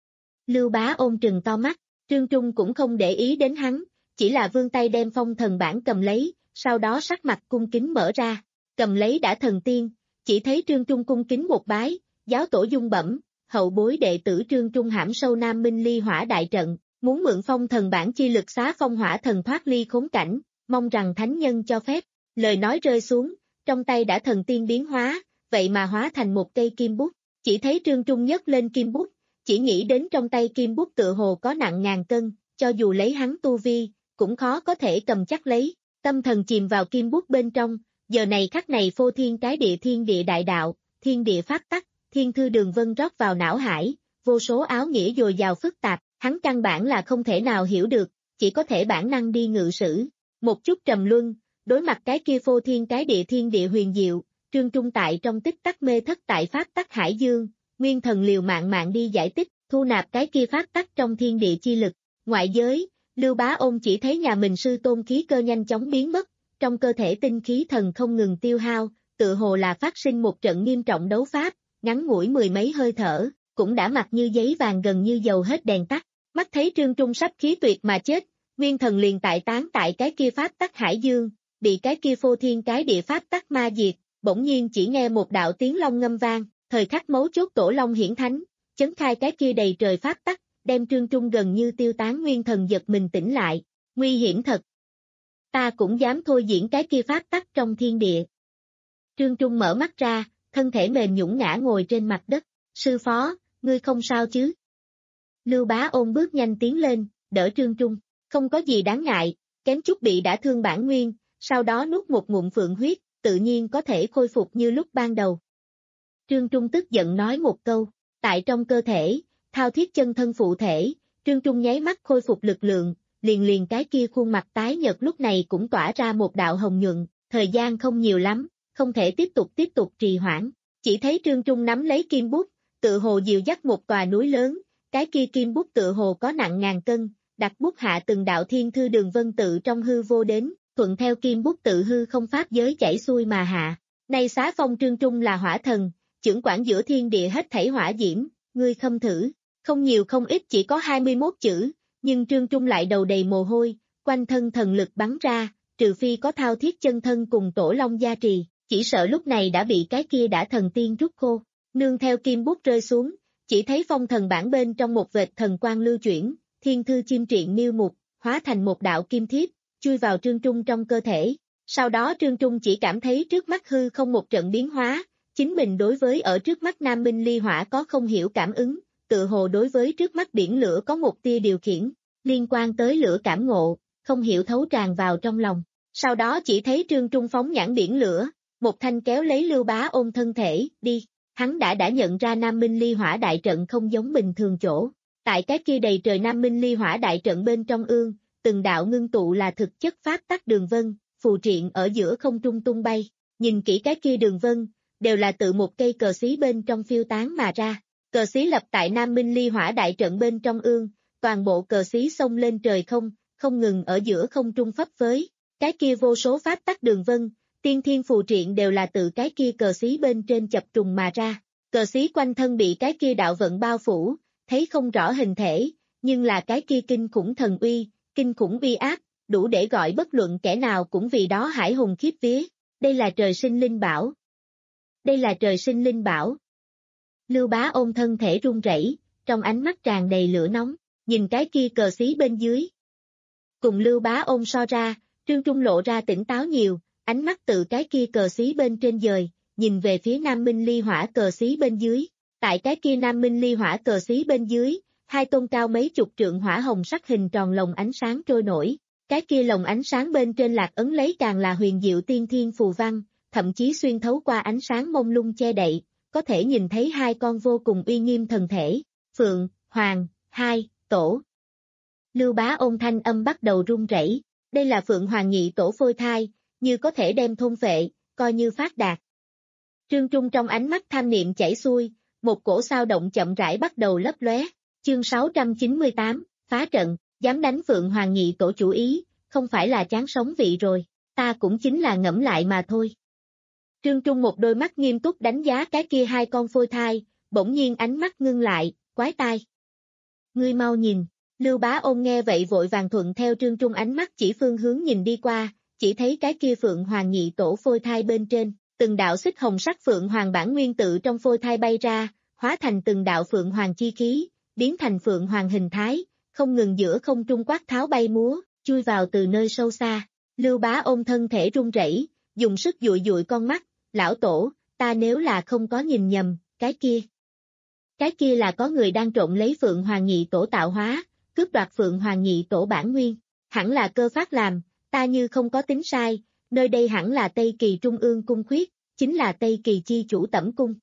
Lưu Bá Ôn trừng to mắt, Trương Trung cũng không để ý đến hắn, chỉ là vươn tay đem phong thần bản cầm lấy, sau đó sắc mặt cung kính mở ra, cầm lấy đã thần tiên, chỉ thấy Trương Trung cung kính một bái, giáo tổ dung bẩm, hậu bối đệ tử Trương Trung hãm sâu Nam Minh Ly Hỏa đại trận, muốn mượn phong thần bản chi lực xá phong hỏa thần thoát ly khốn cảnh, mong rằng thánh nhân cho phép. Lời nói rơi xuống, trong tay đã thần tiên biến hóa, vậy mà hóa thành một cây kim bút, chỉ thấy Trương Trung nhấc lên kim bút, chỉ nghĩ đến trong tay kim bút tựa hồ có nặng ngàn cân, cho dù lấy hắn tu vi, cũng khó có thể cầm chắc lấy, tâm thần chìm vào kim bút bên trong, giờ này khắc này phô thiên cái địa thiên địa đại đạo, thiên địa pháp tắc, thiên thư đường vân rót vào não hải, vô số áo nghĩa dồi dào phức tạp, hắn căn bản là không thể nào hiểu được, chỉ có thể bản năng đi ngự sử. Một chút trầm luân, đối mặt cái kia phô thiên cái địa thiên địa huyền diệu, Trương Trung tại trong tích tắc mê thất tại pháp tắc hải dương, nguyên thần liều mạng mạng đi giải tích, thu nạp cái kia pháp tắc trong thiên địa chi lực. Ngoại giới, Lưu Bá Ôn chỉ thấy nhà mình sư tôn khí cơ nhanh chóng biến mất, trong cơ thể tinh khí thần không ngừng tiêu hao, tự hồ là phát sinh một trận nghiêm trọng đấu pháp, ngắn ngủi mười mấy hơi thở, cũng đã mặt như giấy vàng gần như dầu hết đèn tắt. Mắt thấy Trương Trung sắp khí tuyệt mà chết, nguyên thần liền tại tán tại cái kia pháp tắc hải dương, bị cái kia phô thiên cái địa pháp tắc ma diệt, bỗng nhiên chỉ nghe một đạo tiếng long ngâm vang, thời khắc mấu chốt tổ long hiển thánh, chấn khai cái kia đầy trời pháp tắc, đem Trương Trung gần như tiêu tán nguyên thần giật mình tỉnh lại, nguy hiểm thật. Ta cũng dám thôi diễn cái kia pháp tắc trong thiên địa. Trương Trung mở mắt ra, thân thể mềm nhũn ngã ngồi trên mặt đất, sư phó, ngươi không sao chứ? Lưu Bá Ôn bước nhanh tiến lên, đỡ Trương Trung, không có gì đáng ngại, kém chút bị đã thương bản nguyên, sau đó nuốt một ngụm phượng huyết, tự nhiên có thể khôi phục như lúc ban đầu. Trương Trung tức giận nói một câu, tại trong cơ thể, thao thiết chân thân phụ thể, Trương Trung nháy mắt khôi phục lực lượng, liền liền cái kia khuôn mặt tái nhợt lúc này cũng tỏa ra một đạo hồng nhuận, thời gian không nhiều lắm, không thể tiếp tục tiếp tục trì hoãn, chỉ thấy Trương Trung nắm lấy kim bút, tự hồ dìu dắt một tòa núi lớn, cái kia kim bút tự hồ có nặng ngàn cân, đặt bút hạ từng đạo thiên thư đường vân tự trong hư vô đến, thuận theo kim bút tự hư không pháp giới chảy xuôi mà hạ. Nay xá phong Trương Trung là hỏa thần, chưởng quản giữa thiên địa hết thảy hỏa diễm, ngươi khâm thử, không nhiều không ít chỉ có hai mươi mốt chữ, nhưng Trương Trung lại đầu đầy mồ hôi, quanh thân thần lực bắn ra, trừ phi có thao thiết chân thân cùng tổ long gia trì, chỉ sợ lúc này đã bị cái kia đã thần tiên rút khô. Nương theo kim bút rơi xuống, chỉ thấy phong thần bản bên trong một vệt thần quang lưu chuyển, thiên thư chim triện miêu mục, hóa thành một đạo kim thiếp, chui vào Trương Trung trong cơ thể. Sau đó Trương Trung chỉ cảm thấy trước mắt hư không một trận biến hóa, chính mình đối với ở trước mắt Nam Minh Ly Hỏa có không hiểu cảm ứng, tự hồ đối với trước mắt biển lửa có một tia điều khiển, liên quan tới lửa cảm ngộ, không hiểu thấu tràn vào trong lòng. Sau đó chỉ thấy Trương Trung phóng nhãn biển lửa, một thanh kéo lấy Lưu Bá Ôn thân thể, đi. Hắn đã đã nhận ra Nam Minh Ly Hỏa đại trận không giống bình thường chỗ. Tại cái kia đầy trời Nam Minh Ly Hỏa đại trận bên trong ương, từng đạo ngưng tụ là thực chất pháp tắc đường vân, phù triện ở giữa không trung tung bay. Nhìn kỹ cái kia đường vân, đều là tự một cây cờ xí bên trong phiêu tán mà ra. Cờ xí lập tại Nam Minh Ly Hỏa đại trận bên trong ương, toàn bộ cờ xí xông lên trời không, không ngừng ở giữa không trung phấp phới. Cái kia vô số pháp tắc đường vân, tiên thiên phù triện đều là tự cái kia cờ xí bên trên chập trùng mà ra. Cờ xí quanh thân bị cái kia đạo vận bao phủ, thấy không rõ hình thể, nhưng là cái kia kinh khủng thần uy, kinh khủng uy áp, đủ để gọi bất luận kẻ nào cũng vì đó hải hùng khiếp vía. Đây là trời sinh linh bảo. Đây là trời sinh linh bảo. Lưu Bá Ôn thân thể run rẩy, trong ánh mắt tràn đầy lửa nóng, nhìn cái kia cờ xí bên dưới. Cùng Lưu Bá Ôn so ra, Trương Trung lộ ra tỉnh táo nhiều, ánh mắt từ cái kia cờ xí bên trên dời, nhìn về phía Nam Minh Ly Hỏa cờ xí bên dưới. Tại cái kia Nam Minh Ly Hỏa cờ xí bên dưới, hai tôn cao mấy chục trượng hỏa hồng sắc hình tròn lồng ánh sáng trôi nổi. Cái kia lồng ánh sáng bên trên lạc ấn lấy càng là huyền diệu tiên thiên phù văn, thậm chí xuyên thấu qua ánh sáng mông lung che đậy, có thể nhìn thấy hai con vô cùng uy nghiêm thần thể, Phượng, Hoàng, hai, Tổ. Lưu Bá Ôn thanh âm bắt đầu run rẩy, đây là Phượng Hoàng nhị tổ phôi thai, như có thể đem thôn vệ, coi như phát đạt. Trương Trung trong ánh mắt tham niệm chảy xuôi, một cổ sao động chậm rãi bắt đầu lấp lóe. Chương sáu trăm chín mươi tám, phá trận, dám đánh Phượng Hoàng nhị tổ chủ ý, không phải là chán sống vị rồi, ta cũng chính là ngẫm lại mà thôi. Trương Trung một đôi mắt nghiêm túc đánh giá cái kia hai con phôi thai, bỗng nhiên ánh mắt ngưng lại, quái tai. Ngươi mau nhìn, Lưu Bá Ôn nghe vậy vội vàng thuận theo Trương Trung ánh mắt chỉ phương hướng nhìn đi qua, chỉ thấy cái kia Phượng Hoàng nhị tổ phôi thai bên trên, từng đạo xích hồng sắc Phượng Hoàng bản nguyên tự trong phôi thai bay ra, hóa thành từng đạo Phượng Hoàng chi khí, biến thành Phượng Hoàng hình thái, không ngừng giữa không trung quát tháo bay múa, chui vào từ nơi sâu xa. Lưu Bá Ôn thân thể run rẩy, dùng sức dụi dụi con mắt, lão tổ, ta nếu là không có nhìn nhầm, cái kia. Cái kia là có người đang trộn lấy Phượng Hoàng nhị tổ tạo hóa, cướp đoạt Phượng Hoàng nhị tổ bản nguyên, hẳn là cơ phát làm, ta như không có tính sai, nơi đây hẳn là Tây Kỳ Trung ương cung khuyết, chính là Tây Kỳ chi chủ tẩm cung.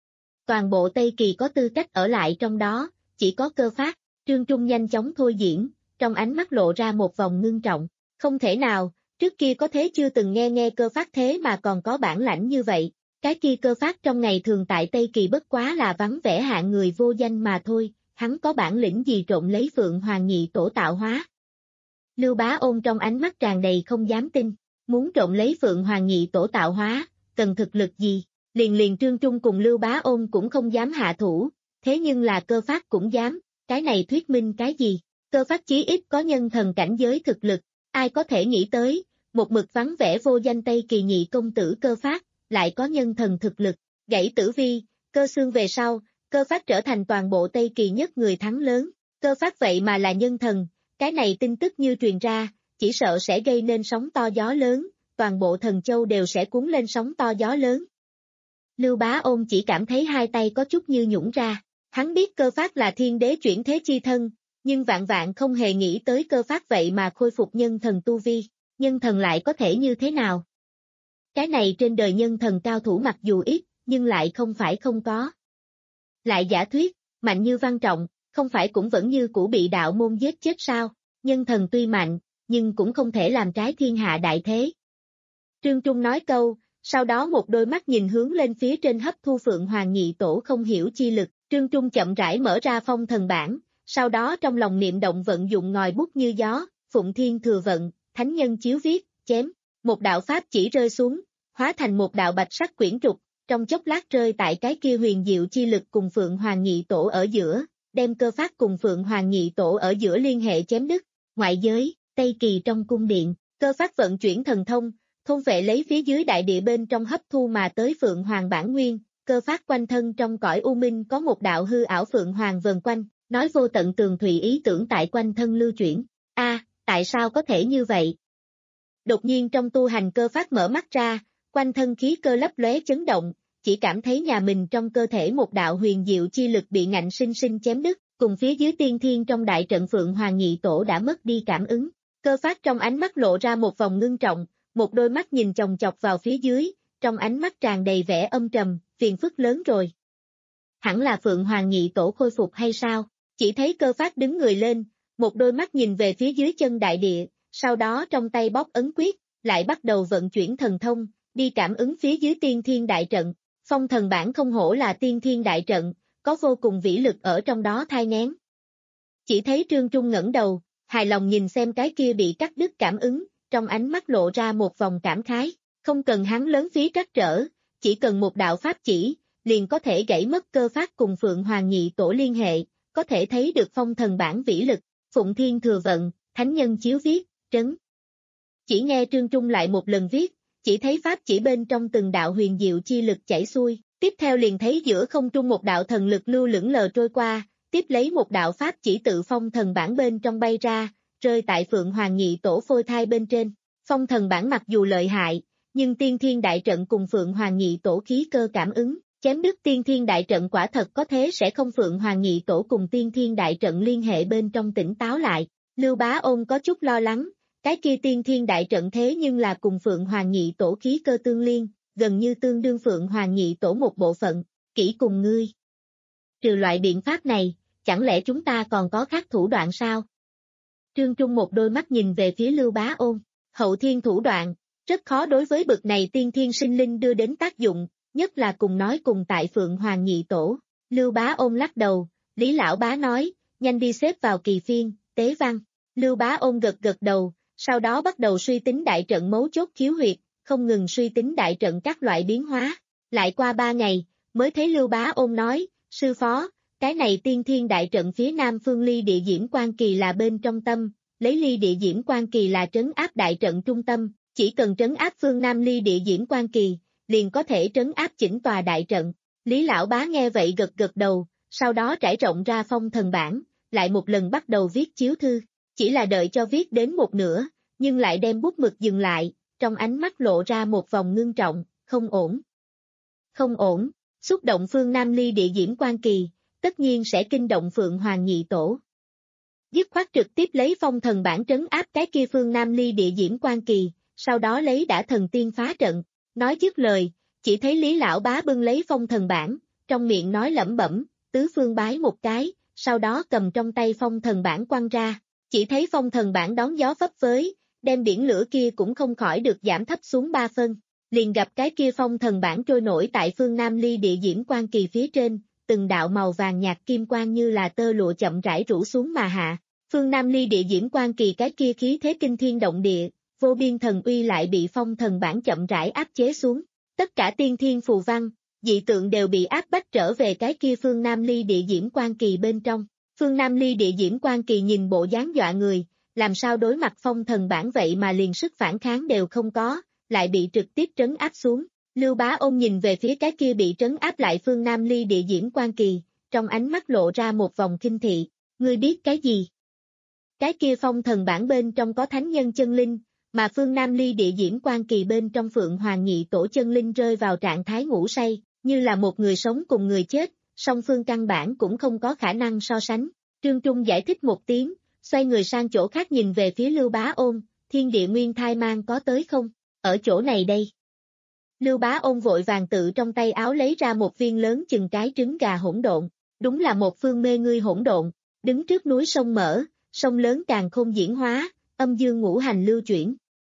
Toàn bộ Tây Kỳ có tư cách ở lại trong đó, chỉ có Cơ Phát. Trương Trung nhanh chóng thôi diễn, trong ánh mắt lộ ra một vòng ngưng trọng. Không thể nào, trước kia có thế chưa từng nghe nghe Cơ Phát thế mà còn có bản lãnh như vậy. Cái kia Cơ Phát trong ngày thường tại Tây Kỳ bất quá là vắng vẻ hạng người vô danh mà thôi, hắn có bản lĩnh gì trộn lấy Phượng Hoàng Nhị Tổ tạo hóa. Lưu Bá Ôn trong ánh mắt tràn đầy không dám tin, muốn trộn lấy Phượng Hoàng Nhị Tổ tạo hóa, cần thực lực gì, liền liền Trương Trung cùng Lưu Bá Ôn cũng không dám hạ thủ, thế nhưng là Cơ Phát cũng dám, cái này thuyết minh cái gì, Cơ Phát chí ít có nhân thần cảnh giới thực lực, ai có thể nghĩ tới, một mực vắng vẻ vô danh Tây Kỳ nhị công tử Cơ Phát, lại có nhân thần thực lực, gãy tử vi, Cơ Xương về sau, Cơ Phát trở thành toàn bộ Tây Kỳ nhất người thắng lớn, Cơ Phát vậy mà là nhân thần, cái này tin tức như truyền ra, chỉ sợ sẽ gây nên sóng to gió lớn, toàn bộ Thần Châu đều sẽ cuốn lên sóng to gió lớn. Lưu Bá Ôn chỉ cảm thấy hai tay có chút như nhũn ra, hắn biết Cơ Phát là thiên đế chuyển thế chi thân, nhưng vạn vạn không hề nghĩ tới Cơ Phát vậy mà khôi phục nhân thần tu vi, nhân thần lại có thể như thế nào? Cái này trên đời nhân thần cao thủ mặc dù ít, nhưng lại không phải không có. Lại giả thuyết, mạnh như Văn Trọng, không phải cũng vẫn như cũ bị đạo môn giết chết sao? Nhân thần tuy mạnh, nhưng cũng không thể làm trái thiên hạ đại thế. Trương Trung nói câu, sau đó một đôi mắt nhìn hướng lên phía trên hấp thu Phượng Hoàng Nhị Tổ không hiểu chi lực, Trương Trung chậm rãi mở ra phong thần bảng, sau đó trong lòng niệm động vận dụng ngòi bút như gió, Phụng Thiên Thừa Vận, Thánh Nhân Chiếu Viết, chém, một đạo pháp chỉ rơi xuống, hóa thành một đạo bạch sắc quyển trục, trong chốc lát rơi tại cái kia huyền diệu chi lực cùng Phượng Hoàng Nhị Tổ ở giữa, đem Cơ Phát cùng Phượng Hoàng Nhị Tổ ở giữa liên hệ chém đứt. Ngoại giới, Tây Kỳ trong cung điện, Cơ Phát vận chuyển thần thông, thôn vệ lấy phía dưới đại địa bên trong hấp thu mà tới Phượng Hoàng bản nguyên, Cơ Phát quanh thân trong cõi u minh có một đạo hư ảo Phượng Hoàng vần quanh, nói vô tận tường thùy ý tưởng tại quanh thân lưu chuyển. A, à, tại sao có thể như vậy? Đột nhiên trong tu hành Cơ Phát mở mắt ra, quanh thân khí cơ lấp lóe chấn động, chỉ cảm thấy nhà mình trong cơ thể một đạo huyền diệu chi lực bị ngạnh sinh sinh chém đứt, cùng phía dưới tiên thiên trong đại trận Phượng Hoàng Nhị Tổ đã mất đi cảm ứng. Cơ Phát trong ánh mắt lộ ra một vòng ngưng trọng, một đôi mắt nhìn chòng chọc vào phía dưới, trong ánh mắt tràn đầy vẻ âm trầm, phiền phức lớn rồi. Hẳn là Phượng Hoàng Nhị Tổ khôi phục hay sao? Chỉ thấy Cơ Phát đứng người lên, một đôi mắt nhìn về phía dưới chân đại địa, sau đó trong tay bóp ấn quyết, lại bắt đầu vận chuyển thần thông, đi cảm ứng phía dưới tiên thiên đại trận. Phong thần bản không hổ là tiên thiên đại trận, có vô cùng vĩ lực ở trong đó thai nghén. Chỉ thấy Trương Trung ngẩng đầu, hài lòng nhìn xem cái kia bị cắt đứt cảm ứng, trong ánh mắt lộ ra một vòng cảm khái, không cần hắn lớn phí trắc trở, chỉ cần một đạo pháp chỉ, liền có thể gãy mất Cơ Phát cùng Phượng Hoàng Nhị Tổ liên hệ, có thể thấy được phong thần bản vĩ lực, Phụng Thiên Thừa Vận, Thánh Nhân Chiếu Viết, trấn. Chỉ nghe Trương Trung lại một lần viết, chỉ thấy pháp chỉ bên trong từng đạo huyền diệu chi lực chảy xuôi, tiếp theo liền thấy giữa không trung một đạo thần lực lưu lững lờ trôi qua, tiếp lấy một đạo pháp chỉ tự phong thần bản bên trong bay ra, rơi tại Phượng Hoàng Nhị Tổ phôi thai bên trên. Phong thần bản mặc dù lợi hại, nhưng tiên thiên đại trận cùng Phượng Hoàng Nhị Tổ khí cơ cảm ứng, chém đứt tiên thiên đại trận quả thật có thế sẽ không Phượng Hoàng Nhị Tổ cùng tiên thiên đại trận liên hệ bên trong tỉnh táo lại. Lưu Bá Ôn có chút lo lắng, cái kia tiên thiên đại trận thế nhưng là cùng Phượng Hoàng Nhị Tổ khí cơ tương liên, gần như tương đương Phượng Hoàng Nhị Tổ một bộ phận, kỹ cùng ngươi. Trừ loại biện pháp này, chẳng lẽ chúng ta còn có khác thủ đoạn sao? Trương Trung một đôi mắt nhìn về phía Lưu Bá Ôn, hậu thiên thủ đoạn, rất khó đối với bực này tiên thiên sinh linh đưa đến tác dụng, nhất là cùng nói cùng tại Phượng Hoàng Nhị Tổ. Lưu Bá Ôn lắc đầu, Lý Lão Bá nói, nhanh đi xếp vào kỳ phiên, tế văn. Lưu Bá Ôn gật gật đầu, sau đó bắt đầu suy tính đại trận mấu chốt khiếu huyệt, không ngừng suy tính đại trận các loại biến hóa. Lại qua ba ngày, mới thấy Lưu Bá Ôn nói, sư phó, cái này tiên thiên đại trận phía nam phương ly địa diễm quan kỳ là bên trong tâm, lấy ly địa diễm quan kỳ là trấn áp đại trận trung tâm, chỉ cần trấn áp phương nam ly địa diễm quan kỳ, liền có thể trấn áp chỉnh tòa đại trận. Lý Lão Bá nghe vậy gật gật đầu, sau đó trải rộng ra phong thần bản, lại một lần bắt đầu viết chiếu thư, chỉ là đợi cho viết đến một nửa, nhưng lại đem bút mực dừng lại, trong ánh mắt lộ ra một vòng ngưng trọng, không ổn. Không ổn, xúc động phương nam ly địa diễm quan kỳ, tất nhiên sẽ kinh động Phượng Hoàng Nhị Tổ. dứt khoát trực tiếp lấy phong thần bản trấn áp cái kia phương Nam Ly địa diễm quan kỳ, sau đó lấy đã thần tiên phá trận. Nói dứt lời, chỉ thấy Lý lão bá bưng lấy phong thần bản, trong miệng nói lẩm bẩm, tứ phương bái một cái, sau đó cầm trong tay phong thần bản quăng ra, chỉ thấy phong thần bản đón gió phấp phới, đem biển lửa kia cũng không khỏi được giảm thấp xuống ba phân, liền gặp cái kia phong thần bản trôi nổi tại phương Nam Ly địa diễm quan kỳ phía trên, từng đạo màu vàng nhạt kim quang như là tơ lụa chậm rãi rủ xuống mà hạ. Phương Nam Ly địa diễm quan kỳ cái kia khí thế kinh thiên động địa, vô biên thần uy lại bị phong thần bản chậm rãi áp chế xuống. Tất cả tiên thiên phù văn, dị tượng đều bị áp bách trở về cái kia phương Nam Ly địa diễm quan kỳ bên trong. Phương Nam Ly địa diễm quan kỳ nhìn bộ dáng dọa người, làm sao đối mặt phong thần bản vậy mà liền sức phản kháng đều không có, lại bị trực tiếp trấn áp xuống. Lưu Bá Ôn nhìn về phía cái kia bị trấn áp lại phương Nam Ly địa diễm quan kỳ, trong ánh mắt lộ ra một vòng kinh thị, ngươi biết cái gì? Cái kia phong thần bản bên trong có thánh nhân chân linh, mà phương Nam Ly địa diễm quan kỳ bên trong Phượng Hoàng nhị tổ chân linh rơi vào trạng thái ngủ say, như là một người sống cùng người chết, song phương căn bản cũng không có khả năng so sánh. Trương Trung giải thích một tiếng, xoay người sang chỗ khác nhìn về phía Lưu Bá Ôn, thiên địa nguyên thai mang có tới không? Ở chỗ này đây. Lưu Bá Ôn vội vàng tự trong tay áo lấy ra một viên lớn chừng cái trứng gà hỗn độn, đúng là một phương mê ngươi hỗn độn, đứng trước núi sông mở, sông lớn càng không diễn hóa, âm dương ngũ hành lưu chuyển.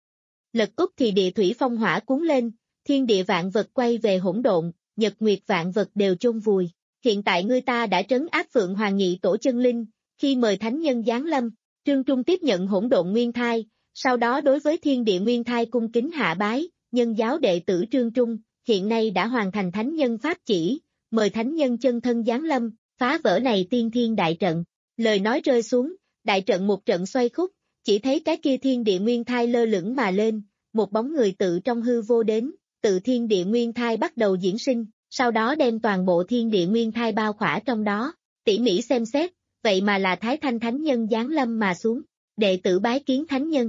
Lật úp thì địa thủy phong hỏa cuốn lên, thiên địa vạn vật quay về hỗn độn, nhật nguyệt vạn vật đều chôn vùi. Hiện tại ngươi ta đã trấn áp Phượng Hoàng nhị tổ chân linh, khi mời thánh nhân giáng lâm, Trương Trung tiếp nhận hỗn độn nguyên thai, sau đó đối với thiên địa nguyên thai cung kính hạ bái, nhân giáo đệ tử Trương Trung, hiện nay đã hoàn thành thánh nhân pháp chỉ, mời thánh nhân chân thân giáng lâm, phá vỡ này tiên thiên đại trận. Lời nói rơi xuống, đại trận một trận xoay khúc, chỉ thấy cái kia thiên địa nguyên thai lơ lửng mà lên, một bóng người tự trong hư vô đến, tự thiên địa nguyên thai bắt đầu diễn sinh, sau đó đem toàn bộ thiên địa nguyên thai bao khỏa trong đó, tỉ mỉ xem xét, vậy mà là Thái Thanh Thánh Nhân giáng lâm mà xuống, đệ tử bái kiến Thánh Nhân.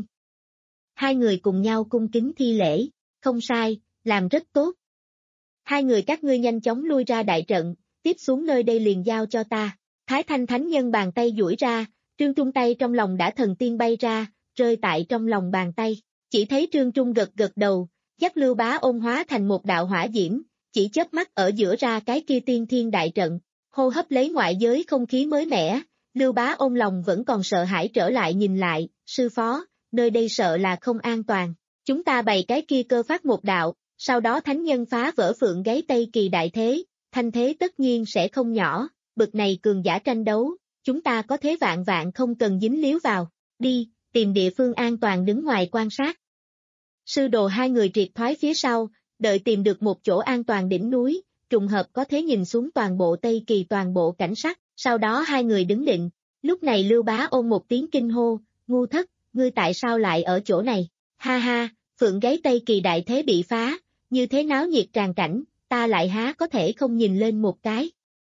Hai người cùng nhau cung kính thi lễ, không sai, làm rất tốt. Hai người các ngươi nhanh chóng lui ra đại trận, tiếp xuống nơi đây liền giao cho ta. Thái Thanh Thánh Nhân bàn tay duỗi ra, Trương Trung tay trong lòng đã thần tiên bay ra, rơi tại trong lòng bàn tay. Chỉ thấy Trương Trung gật gật đầu, dắt Lưu Bá Ôn hóa thành một đạo hỏa diễm, chỉ chớp mắt ở giữa ra cái kia tiên thiên đại trận, hô hấp lấy ngoại giới không khí mới mẻ. Lưu Bá Ôn lòng vẫn còn sợ hãi trở lại nhìn lại, sư phó, nơi đây sợ là không an toàn. Chúng ta bày cái kia cơ phát một đạo, sau đó thánh nhân phá vỡ phượng gáy Tây Kỳ đại thế, thanh thế tất nhiên sẽ không nhỏ, bực này cường giả tranh đấu, chúng ta có thế vạn vạn không cần dính líu vào, đi, tìm địa phương an toàn đứng ngoài quan sát. Sư đồ hai người triệt thoái phía sau, đợi tìm được một chỗ an toàn đỉnh núi, trùng hợp có thế nhìn xuống toàn bộ Tây Kỳ toàn bộ cảnh sắc, sau đó hai người đứng định, lúc này Lưu Bá Ôn một tiếng kinh hô, ngu thất, ngươi tại sao lại ở chỗ này, ha ha, phượng gáy Tây Kỳ đại thế bị phá, như thế náo nhiệt tràn cảnh, ta lại há có thể không nhìn lên một cái.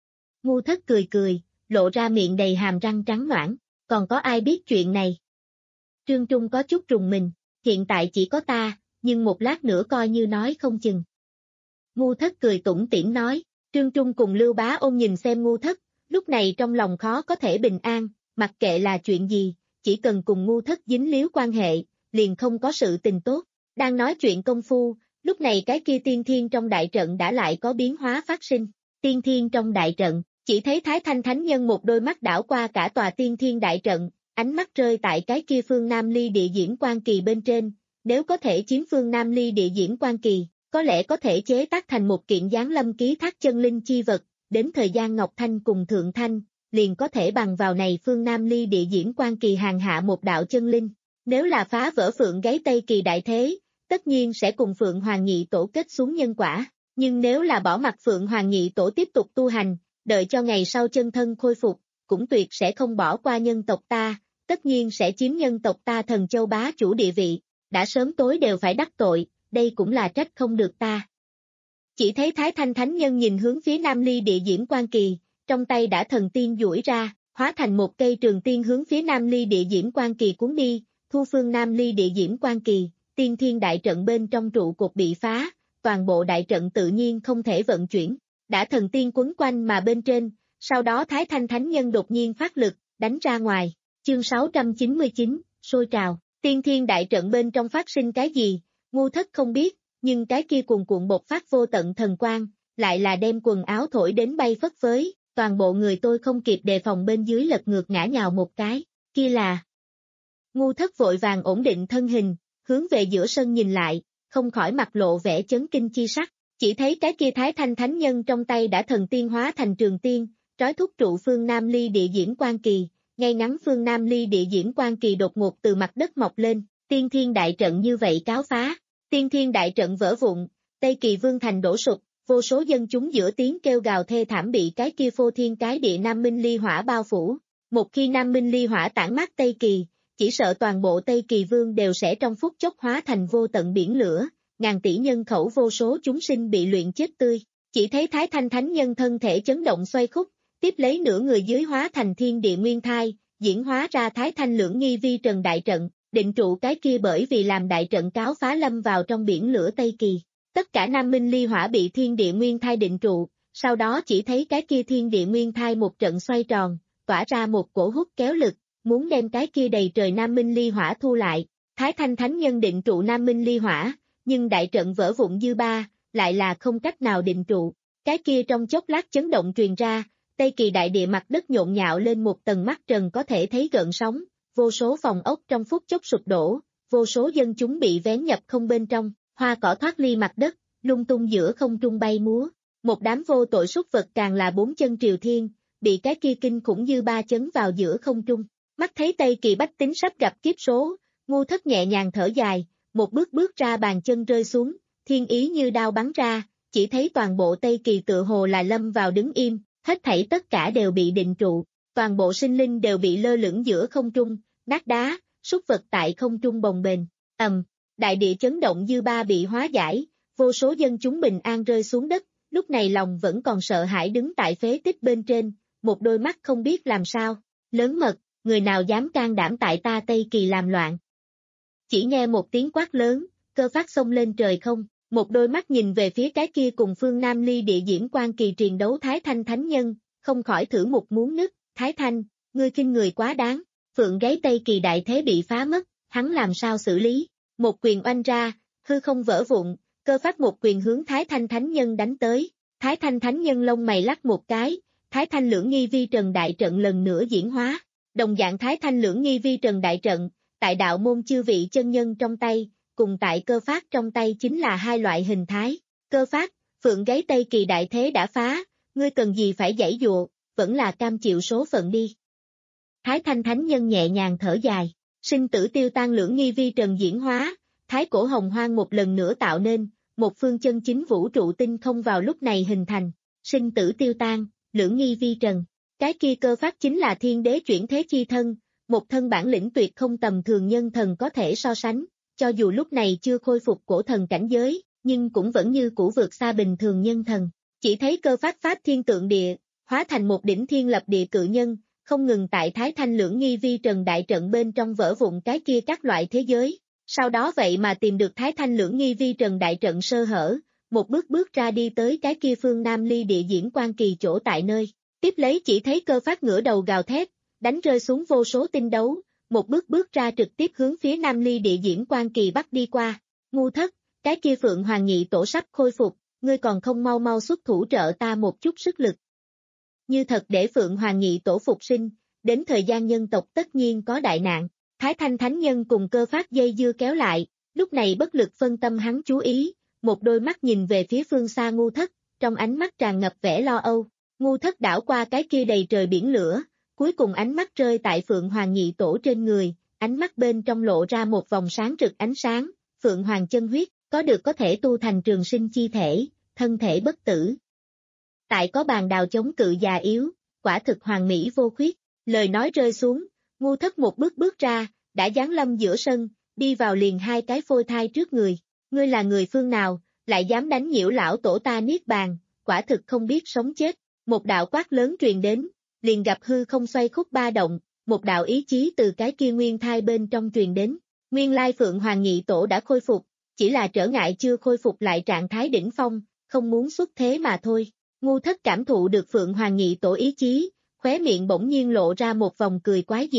Ngu thất cười cười, lộ ra miệng đầy hàm răng trắng noãn, còn có ai biết chuyện này? Trương Trung có chút rùng mình, hiện tại chỉ có ta, nhưng một lát nữa coi như nói không chừng. Ngu thất cười tủm tỉm nói, Trương Trung cùng Lưu Bá Ôn nhìn xem ngu thất, lúc này trong lòng khó có thể bình an, mặc kệ là chuyện gì, chỉ cần cùng ngu thất dính líu quan hệ, liền không có sự tình tốt. Đang nói chuyện công phu, lúc này cái kia tiên thiên trong đại trận đã lại có biến hóa phát sinh. Tiên thiên trong đại trận, chỉ thấy Thái Thanh Thánh Nhân một đôi mắt đảo qua cả tòa tiên thiên đại trận, ánh mắt rơi tại cái kia phương Nam Ly địa diễm quan kỳ bên trên, nếu có thể chiếm phương Nam Ly địa diễm quan kỳ, có lẽ có thể chế tác thành một kiện giáng lâm ký thác chân linh chi vật, đến thời gian Ngọc Thanh cùng Thượng Thanh, liền có thể bằng vào này phương Nam Ly địa diễm quan kỳ hàng hạ một đạo chân linh. Nếu là phá vỡ phượng gáy Tây Kỳ đại thế, tất nhiên sẽ cùng Phượng Hoàng nhị tổ kết xuống nhân quả, nhưng nếu là bỏ mặc Phượng Hoàng nhị tổ tiếp tục tu hành, đợi cho ngày sau chân thân khôi phục, cũng tuyệt sẽ không bỏ qua nhân tộc ta, tất nhiên sẽ chiếm nhân tộc ta Thần Châu bá chủ địa vị, đã sớm tối đều phải đắc tội, đây cũng là trách không được ta. Chỉ thấy Thái Thanh Thánh Nhân nhìn hướng phía Nam Ly địa diễm quan kỳ, trong tay đã thần tiên duỗi ra, hóa thành một cây trường tiên hướng phía Nam Ly địa diễm quan kỳ cuốn đi, thu phương Nam Ly địa diễm quan kỳ, tiên thiên đại trận bên trong trụ cột bị phá, toàn bộ đại trận tự nhiên không thể vận chuyển, đã thần tiên quấn quanh mà bên trên, sau đó Thái Thanh Thánh Nhân đột nhiên phát lực, đánh ra ngoài, Chương sáu trăm chín mươi chín, sôi trào, tiên thiên đại trận bên trong phát sinh cái gì, ngu thất không biết, nhưng cái kia cuồn cuộn bộc phát vô tận thần quang, lại là đem quần áo thổi đến bay phất phới, toàn bộ người tôi không kịp đề phòng bên dưới lật ngược ngã nhào một cái, kia là. Ngu thất vội vàng ổn định thân hình, hướng về giữa sân nhìn lại, không khỏi mặt lộ vẻ chấn kinh chi sắc, chỉ thấy cái kia Thái Thanh Thánh Nhân trong tay đã thần tiên hóa thành trường tiên, trói thúc trụ phương Nam Ly địa diễn quan kỳ, ngay ngắn phương Nam Ly địa diễn quan kỳ đột ngột từ mặt đất mọc lên, tiên thiên đại trận như vậy cáo phá, tiên thiên đại trận vỡ vụn, Tây Kỳ Vương thành đổ sụp, vô số dân chúng giữa tiếng kêu gào thê thảm bị cái kia phô thiên cái địa Nam Minh Ly hỏa bao phủ, một khi Nam Minh Ly hỏa tản mát Tây Kỳ, chỉ sợ toàn bộ Tây Kỳ Vương đều sẽ trong phút chốc hóa thành vô tận biển lửa, ngàn tỷ nhân khẩu vô số chúng sinh bị luyện chết tươi, chỉ thấy Thái Thanh Thánh Nhân thân thể chấn động xoay khúc, tiếp lấy nửa người dưới hóa thành thiên địa nguyên thai, diễn hóa ra Thái Thanh lưỡng nghi vi trần đại trận, định trụ cái kia bởi vì làm đại trận cáo phá lâm vào trong biển lửa Tây Kỳ. Tất cả Nam Minh Ly hỏa bị thiên địa nguyên thai định trụ, sau đó chỉ thấy cái kia thiên địa nguyên thai một trận xoay tròn, tỏa ra một cổ hút kéo lực, muốn đem cái kia đầy trời Nam Minh Ly hỏa thu lại. Thái Thanh Thánh Nhân định trụ Nam Minh Ly hỏa, nhưng đại trận vỡ vụn dư ba, lại là không cách nào định trụ. Cái kia trong chốc lát chấn động truyền ra, Tây Kỳ đại địa mặt đất nhộn nhạo lên một tầng mắt trần có thể thấy gợn sóng, vô số phòng ốc trong phút chốc sụp đổ, vô số dân chúng bị vén nhập không bên trong, hoa cỏ thoát ly mặt đất, lung tung giữa không trung bay múa. Một đám vô tội súc vật càng là bốn chân triều thiên, bị cái kia kinh khủng dư ba chấn vào giữa không trung. Mắt thấy Tây Kỳ bách tính sắp gặp kiếp số, ngu thất nhẹ nhàng thở dài, một bước bước ra bàn chân rơi xuống, thiên ý như đao bắn ra, chỉ thấy toàn bộ Tây Kỳ tựa hồ là lâm vào đứng im, hết thảy tất cả đều bị định trụ, toàn bộ sinh linh đều bị lơ lửng giữa không trung, nát đá, súc vật tại không trung bồng bềnh, ầm, đại địa chấn động dư ba bị hóa giải, vô số dân chúng bình an rơi xuống đất, lúc này lòng vẫn còn sợ hãi đứng tại phế tích bên trên, một đôi mắt không biết làm sao, lớn mật, người nào dám can đảm tại ta Tây Kỳ làm loạn. Chỉ nghe một tiếng quát lớn, Cơ Phát xông lên trời không, một đôi mắt nhìn về phía cái kia cùng phương Nam Ly địa diễn quan kỳ triền đấu Thái Thanh Thánh Nhân, không khỏi thử một muốn nứt, Thái Thanh, ngươi kinh người quá đáng, phượng gáy Tây Kỳ đại thế bị phá mất, hắn làm sao xử lý, một quyền oanh ra, hư không vỡ vụn, Cơ Phát một quyền hướng Thái Thanh Thánh Nhân đánh tới, Thái Thanh Thánh Nhân lông mày lắc một cái, Thái Thanh lưỡng nghi vi trần đại trận lần nữa diễn hóa, đồng dạng Thái Thanh lưỡng nghi vi trần đại trận, tại đạo môn chư vị chân nhân trong tay, cùng tại Cơ Phát trong tay chính là hai loại hình thái. Cơ Phát, phượng gáy Tây Kỳ đại thế đã phá, ngươi cần gì phải giãy dụa, vẫn là cam chịu số phận đi. Thái Thanh Thánh Nhân nhẹ nhàng thở dài, sinh tử tiêu tan lưỡng nghi vi trần diễn hóa, Thái cổ hồng hoang một lần nữa tạo nên, một phương chân chính vũ trụ tinh không vào lúc này hình thành, sinh tử tiêu tan, lưỡng nghi vi trần. Cái kia Cơ Phát chính là thiên đế chuyển thế chi thân, một thân bản lĩnh tuyệt không tầm thường nhân thần có thể so sánh, cho dù lúc này chưa khôi phục cổ thần cảnh giới, nhưng cũng vẫn như cũ vượt xa bình thường nhân thần. Chỉ thấy Cơ Phát pháp thiên tượng địa, hóa thành một đỉnh thiên lập địa cự nhân, không ngừng tại Thái Thanh lưỡng nghi vi trần đại trận bên trong vỡ vụn cái kia các loại thế giới. Sau đó vậy mà tìm được Thái Thanh lưỡng nghi vi trần đại trận sơ hở, một bước bước ra đi tới cái kia phương Nam Ly địa diễn quan kỳ chỗ tại nơi. Tiếp lấy chỉ thấy Cơ Phát ngửa đầu gào thét, đánh rơi xuống vô số tinh đấu, một bước bước ra trực tiếp hướng phía Nam Ly địa diễn quan kỳ bắt đi qua. Ngu thất, cái kia Phượng Hoàng Nhị Tổ sắp khôi phục, ngươi còn không mau mau xuất thủ trợ ta một chút sức lực. Như thật để Phượng Hoàng Nhị Tổ phục sinh, đến thời gian nhân tộc tất nhiên có đại nạn. Thái Thanh Thánh Nhân cùng Cơ Phát dây dưa kéo lại, lúc này bất lực phân tâm hắn chú ý, một đôi mắt nhìn về phía phương xa ngu thất, trong ánh mắt tràn ngập vẻ lo âu. Ngu thất đảo qua cái kia đầy trời biển lửa, cuối cùng ánh mắt rơi tại Phượng Hoàng Nhị Tổ trên người, ánh mắt bên trong lộ ra một vòng sáng rực ánh sáng, Phượng Hoàng chân huyết, có được có thể tu thành trường sinh chi thể, thân thể bất tử. Tại có bàn đào chống cự già yếu, quả thực hoàn mỹ vô khuyết, lời nói rơi xuống, ngu thất một bước bước ra, đã giáng lâm giữa sân, đi vào liền hai cái phôi thai trước người, ngươi là người phương nào, lại dám đánh nhiễu lão tổ ta niết bàn, quả thực không biết sống chết. Một đạo quát lớn truyền đến, liền gặp hư không xoay khúc ba động, một đạo ý chí từ cái kia nguyên thai bên trong truyền đến. Nguyên lai Phượng Hoàng Nhị Tổ đã khôi phục, chỉ là trở ngại chưa khôi phục lại trạng thái đỉnh phong, không muốn xuất thế mà thôi. Ngu thất cảm thụ được Phượng Hoàng Nhị Tổ ý chí, khóe miệng bỗng nhiên lộ ra một vòng cười quái dị,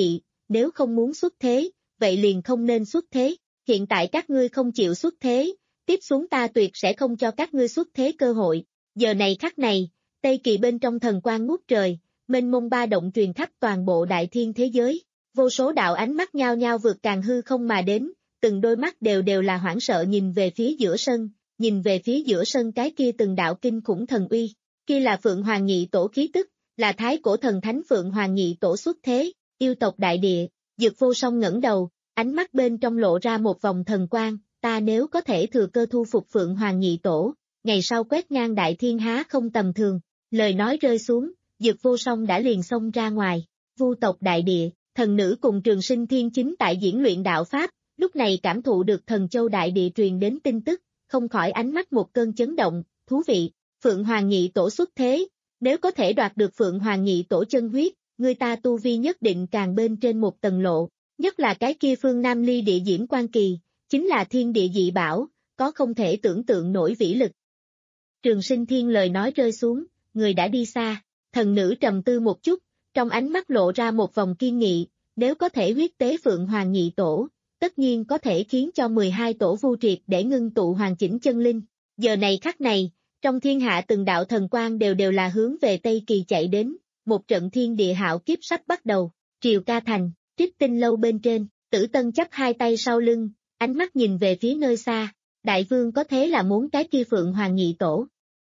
nếu không muốn xuất thế, vậy liền không nên xuất thế, hiện tại các ngươi không chịu xuất thế, tiếp xuống ta tuyệt sẽ không cho các ngươi xuất thế cơ hội. Giờ này khắc này, Tây Kỳ bên trong thần quang ngút trời, mênh mông ba động truyền khắp toàn bộ đại thiên thế giới, vô số đạo ánh mắt nhao nhao vượt càn hư không mà đến, từng đôi mắt đều đều là hoảng sợ nhìn về phía giữa sân, nhìn về phía giữa sân cái kia từng đạo kinh khủng thần uy, kia là Phượng Hoàng Nhị Tổ khí tức, là thái cổ thần thánh Phượng Hoàng Nhị Tổ xuất thế, yêu tộc đại địa, Dược Vô Song ngẩng đầu, ánh mắt bên trong lộ ra một vòng thần quang, ta nếu có thể thừa cơ thu phục Phượng Hoàng Nhị Tổ, ngày sau quét ngang đại thiên há không tầm thường, lời nói rơi xuống, Dược Vô Song đã liền xông ra ngoài, Vu tộc đại địa, thần nữ cùng Trường Sinh Thiên chính tại diễn luyện đạo Pháp, lúc này cảm thụ được thần châu đại địa truyền đến tin tức, không khỏi ánh mắt một cơn chấn động, thú vị, Phượng Hoàng Nhị Tổ xuất thế, nếu có thể đoạt được Phượng Hoàng Nhị Tổ chân huyết, người ta tu vi nhất định càng bên trên một tầng lộ, nhất là cái kia phương Nam Ly địa diễm quan kỳ, chính là thiên địa dị bảo, có không thể tưởng tượng nổi vĩ lực. Trường Sinh Thiên lời nói rơi xuống, người đã đi xa, thần nữ trầm tư một chút, trong ánh mắt lộ ra một vòng kiên nghị, nếu có thể huyết tế Phượng Hoàng Nhị Tổ, tất nhiên có thể khiến cho mười hai tổ vu triệt để ngưng tụ hoàn chỉnh chân linh. Giờ này khắc này, trong thiên hạ từng đạo thần quang đều đều là hướng về Tây Kỳ chạy đến, một trận thiên địa hạo kiếp sắp bắt đầu, Triều Ca Thành, Trích Tinh Lâu bên trên, Tử Tân chắp hai tay sau lưng, ánh mắt nhìn về phía nơi xa, đại vương có thế là muốn cái kia Phượng Hoàng Nhị Tổ.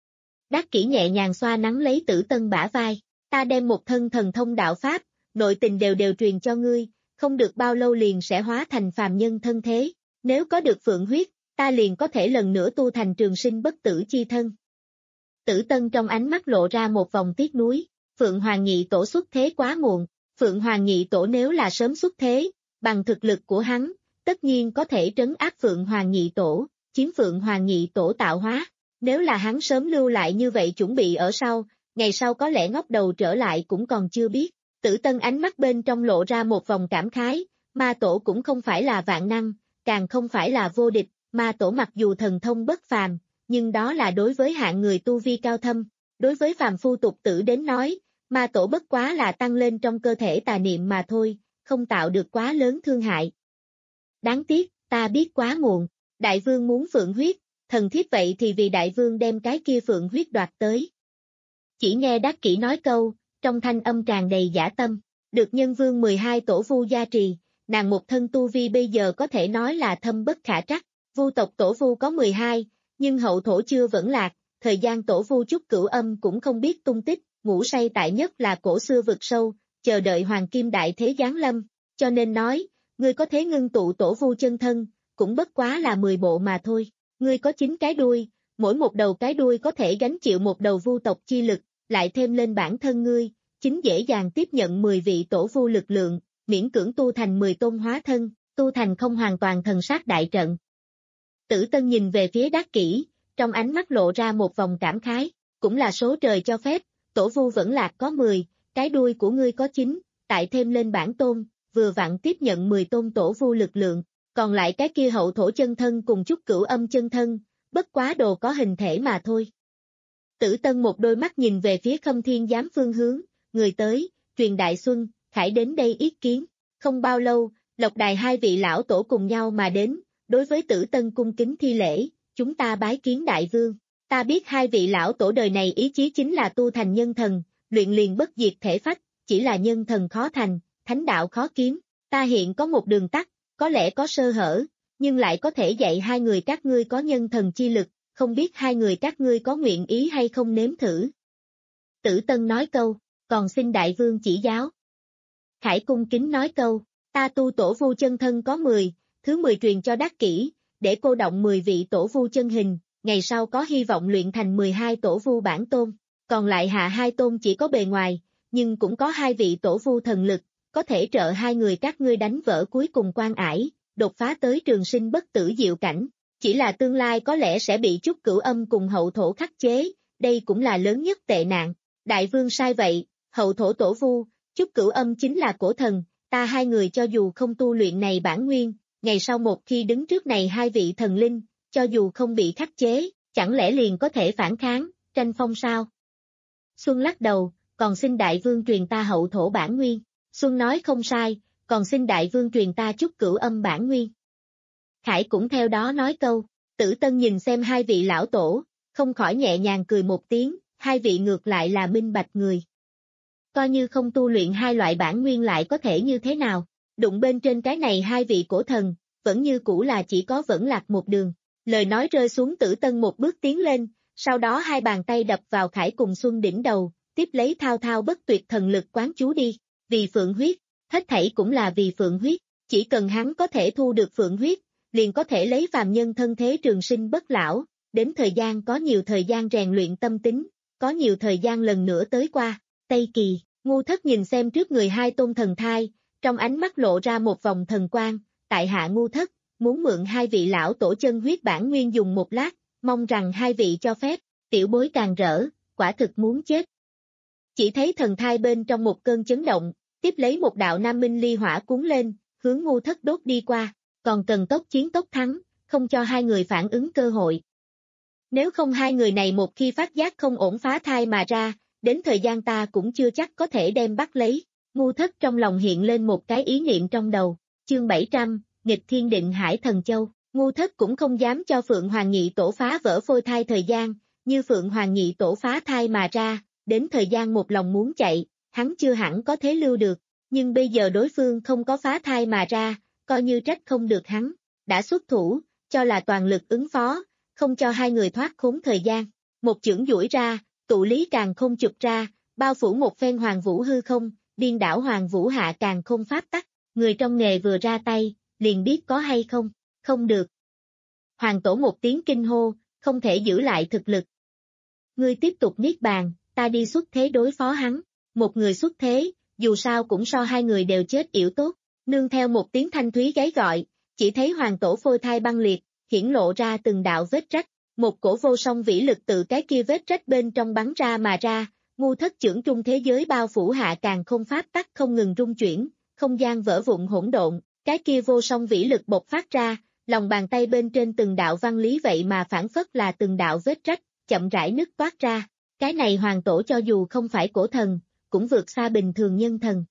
Đắc Kỷ nhẹ nhàng xoa nắng lấy Tử Tân bả vai, ta đem một thân thần thông đạo Pháp, nội tình đều đều truyền cho ngươi, không được bao lâu liền sẽ hóa thành phàm nhân thân thế, nếu có được Phượng huyết, ta liền có thể lần nữa tu thành trường sinh bất tử chi thân. Tử Tân trong ánh mắt lộ ra một vòng tiếc nuối, Phượng Hoàng Nhị Tổ xuất thế quá muộn, Phượng Hoàng Nhị Tổ nếu là sớm xuất thế, bằng thực lực của hắn, tất nhiên có thể trấn áp Phượng Hoàng Nhị Tổ, chiếm Phượng Hoàng Nhị Tổ tạo hóa, nếu là hắn sớm lưu lại như vậy chuẩn bị ở sau, ngày sau có lẽ ngóc đầu trở lại cũng còn chưa biết. Tử Tân ánh mắt bên trong lộ ra một vòng cảm khái, ma tổ cũng không phải là vạn năng, càng không phải là vô địch, ma tổ mặc dù thần thông bất phàm, nhưng đó là đối với hạng người tu vi cao thâm, đối với phàm phu tục tử đến nói, ma tổ bất quá là tăng lên trong cơ thể tà niệm mà thôi, không tạo được quá lớn thương hại. Đáng tiếc, ta biết quá muộn, đại vương muốn phượng huyết, thần thiếp vậy thì vì đại vương đem cái kia phượng huyết đoạt tới. Chỉ nghe Đắc Kỷ nói câu, trong thanh âm tràn đầy dã tâm, được nhân vương mười hai tổ vu gia trì, nàng một thân tu vi bây giờ có thể nói là thâm bất khả trắc, vu tộc tổ vu có mười hai, nhưng hậu thổ chưa vẫn lạc, thời gian tổ vu Trúc Cửu Âm cũng không biết tung tích, ngủ say tại nhất là cổ xưa vực sâu, chờ đợi hoàng kim đại thế giáng lâm, cho nên nói, ngươi có thế ngưng tụ tổ vu chân thân, cũng bất quá là mười bộ mà thôi, ngươi có chín cái đuôi, mỗi một đầu cái đuôi có thể gánh chịu một đầu vu tộc chi lực, lại thêm lên bản thân ngươi, chính dễ dàng tiếp nhận mười vị tổ vu lực lượng, miễn cưỡng tu thành mười tôn hóa thân, tu thành không hoàn toàn thần sát đại trận. Tử Tân nhìn về phía Đắc Kỷ, trong ánh mắt lộ ra một vòng cảm khái, cũng là số trời cho phép, tổ vu vẫn lạc có mười, cái đuôi của ngươi có chín, tại thêm lên bản tôn, vừa vặn tiếp nhận mười tôn tổ vu lực lượng, còn lại cái kia hậu thổ chân thân cùng Trúc Cửu Âm chân thân, bất quá đồ có hình thể mà thôi. Tử Tân một đôi mắt nhìn về phía Khâm Thiên Giám phương hướng, người tới, truyền Đại Xuân, Khải đến đây yết kiến, không bao lâu, Lộc Đài hai vị lão tổ cùng nhau mà đến, đối với Tử Tân cung kính thi lễ, chúng ta bái kiến đại vương, ta biết hai vị lão tổ đời này ý chí chính là tu thành nhân thần, luyện liền bất diệt thể phách, chỉ là nhân thần khó thành, thánh đạo khó kiếm, ta hiện có một đường tắt, có lẽ có sơ hở, nhưng lại có thể dạy hai người các ngươi có nhân thần chi lực, không biết hai người các ngươi có nguyện ý hay không nếm thử. Tử Tân nói câu, còn xin đại vương chỉ giáo. Khải cung kính nói câu, ta tu tổ vu chân thân có mười, thứ mười truyền cho Đắc Kỷ, để cô động mười vị tổ vu chân hình, ngày sau có hy vọng luyện thành mười hai tổ vu bản tôn, còn lại hạ hai tôn chỉ có bề ngoài, nhưng cũng có hai vị tổ vu thần lực, có thể trợ hai người các ngươi đánh vỡ cuối cùng quan ải, đột phá tới trường sinh bất tử diệu cảnh. Chỉ là tương lai có lẽ sẽ bị Trúc Cửu Âm cùng hậu thổ khắc chế, đây cũng là lớn nhất tệ nạn. Đại vương sai vậy, hậu thổ tổ vu, Trúc Cửu Âm chính là cổ thần, ta hai người cho dù không tu luyện này bản nguyên, ngày sau một khi đứng trước này hai vị thần linh, cho dù không bị khắc chế, chẳng lẽ liền có thể phản kháng, tranh phong sao? Xuân lắc đầu, còn xin đại vương truyền ta hậu thổ bản nguyên. Xuân nói không sai, còn xin đại vương truyền ta chút cửu âm bản nguyên. Khải cũng theo đó nói câu, Tử Tân nhìn xem hai vị lão tổ, không khỏi nhẹ nhàng cười một tiếng, hai vị ngược lại là minh bạch người. Coi như không tu luyện hai loại bản nguyên lại có thể như thế nào, đụng bên trên cái này hai vị cổ thần, vẫn như cũ là chỉ có vẫn lạc một đường. Lời nói rơi xuống Tử Tân một bước tiến lên, sau đó hai bàn tay đập vào Khải cùng Xuân đỉnh đầu, tiếp lấy thao thao bất tuyệt thần lực quán chú đi, vì phượng huyết, hết thảy cũng là vì phượng huyết, chỉ cần hắn có thể thu được phượng huyết, liền có thể lấy phàm nhân thân thế trường sinh bất lão, đến thời gian có nhiều thời gian rèn luyện tâm tính, có nhiều thời gian lần nữa tới qua. Tây Kỳ, Ngu Thất nhìn xem trước người hai tôn thần thai, trong ánh mắt lộ ra một vòng thần quang, tại hạ Ngu Thất, muốn mượn hai vị lão tổ chân huyết bản nguyên dùng một lát, mong rằng hai vị cho phép, tiểu bối càng rỡ, quả thực muốn chết. Chỉ thấy thần thai bên trong một cơn chấn động, tiếp lấy một đạo nam minh ly hỏa cuốn lên, hướng Ngu Thất đốt đi qua, còn cần tốc chiến tốc thắng, không cho hai người phản ứng cơ hội. Nếu không hai người này một khi phát giác không ổn phá thai mà ra, đến thời gian ta cũng chưa chắc có thể đem bắt lấy. Ngu Thất trong lòng hiện lên một cái ý niệm trong đầu, chương bảy trăm, nghịch thiên định hải thần châu. Ngu Thất cũng không dám cho Phượng Hoàng Nhị Tổ phá vỡ phôi thai thời gian, như Phượng Hoàng Nhị Tổ phá thai mà ra, đến thời gian một lòng muốn chạy, hắn chưa hẳn có thế lưu được, nhưng bây giờ đối phương không có phá thai mà ra, coi như trách không được hắn, đã xuất thủ, cho là toàn lực ứng phó, không cho hai người thoát khốn thời gian. Một chưởng duỗi ra, tụ lý càng không chụp ra, bao phủ một phen hoàng vũ hư không, điên đảo hoàng vũ hạ càng không pháp tắc, người trong nghề vừa ra tay, liền biết có hay không, không được. Hoàng tổ một tiếng kinh hô, không thể giữ lại thực lực. Ngươi tiếp tục niết bàn, ta đi xuất thế đối phó hắn, một người xuất thế, dù sao cũng so hai người đều chết yểu tốt, nương theo một tiếng thanh thúy gáy gọi, chỉ thấy hoàng tổ phôi thai băng liệt, hiển lộ ra từng đạo vết rách, một cổ vô song vĩ lực từ cái kia vết rách bên trong bắn ra mà ra, Ngu Thất chưởng trung thế giới bao phủ hạ càng không pháp tắc không ngừng rung chuyển, không gian vỡ vụn hỗn độn, cái kia vô song vĩ lực bộc phát ra, lòng bàn tay bên trên từng đạo văn lý vậy mà phản phất là từng đạo vết rách, chậm rãi nứt toát ra, cái này hoàng tổ cho dù không phải cổ thần, cũng vượt xa bình thường nhân thần.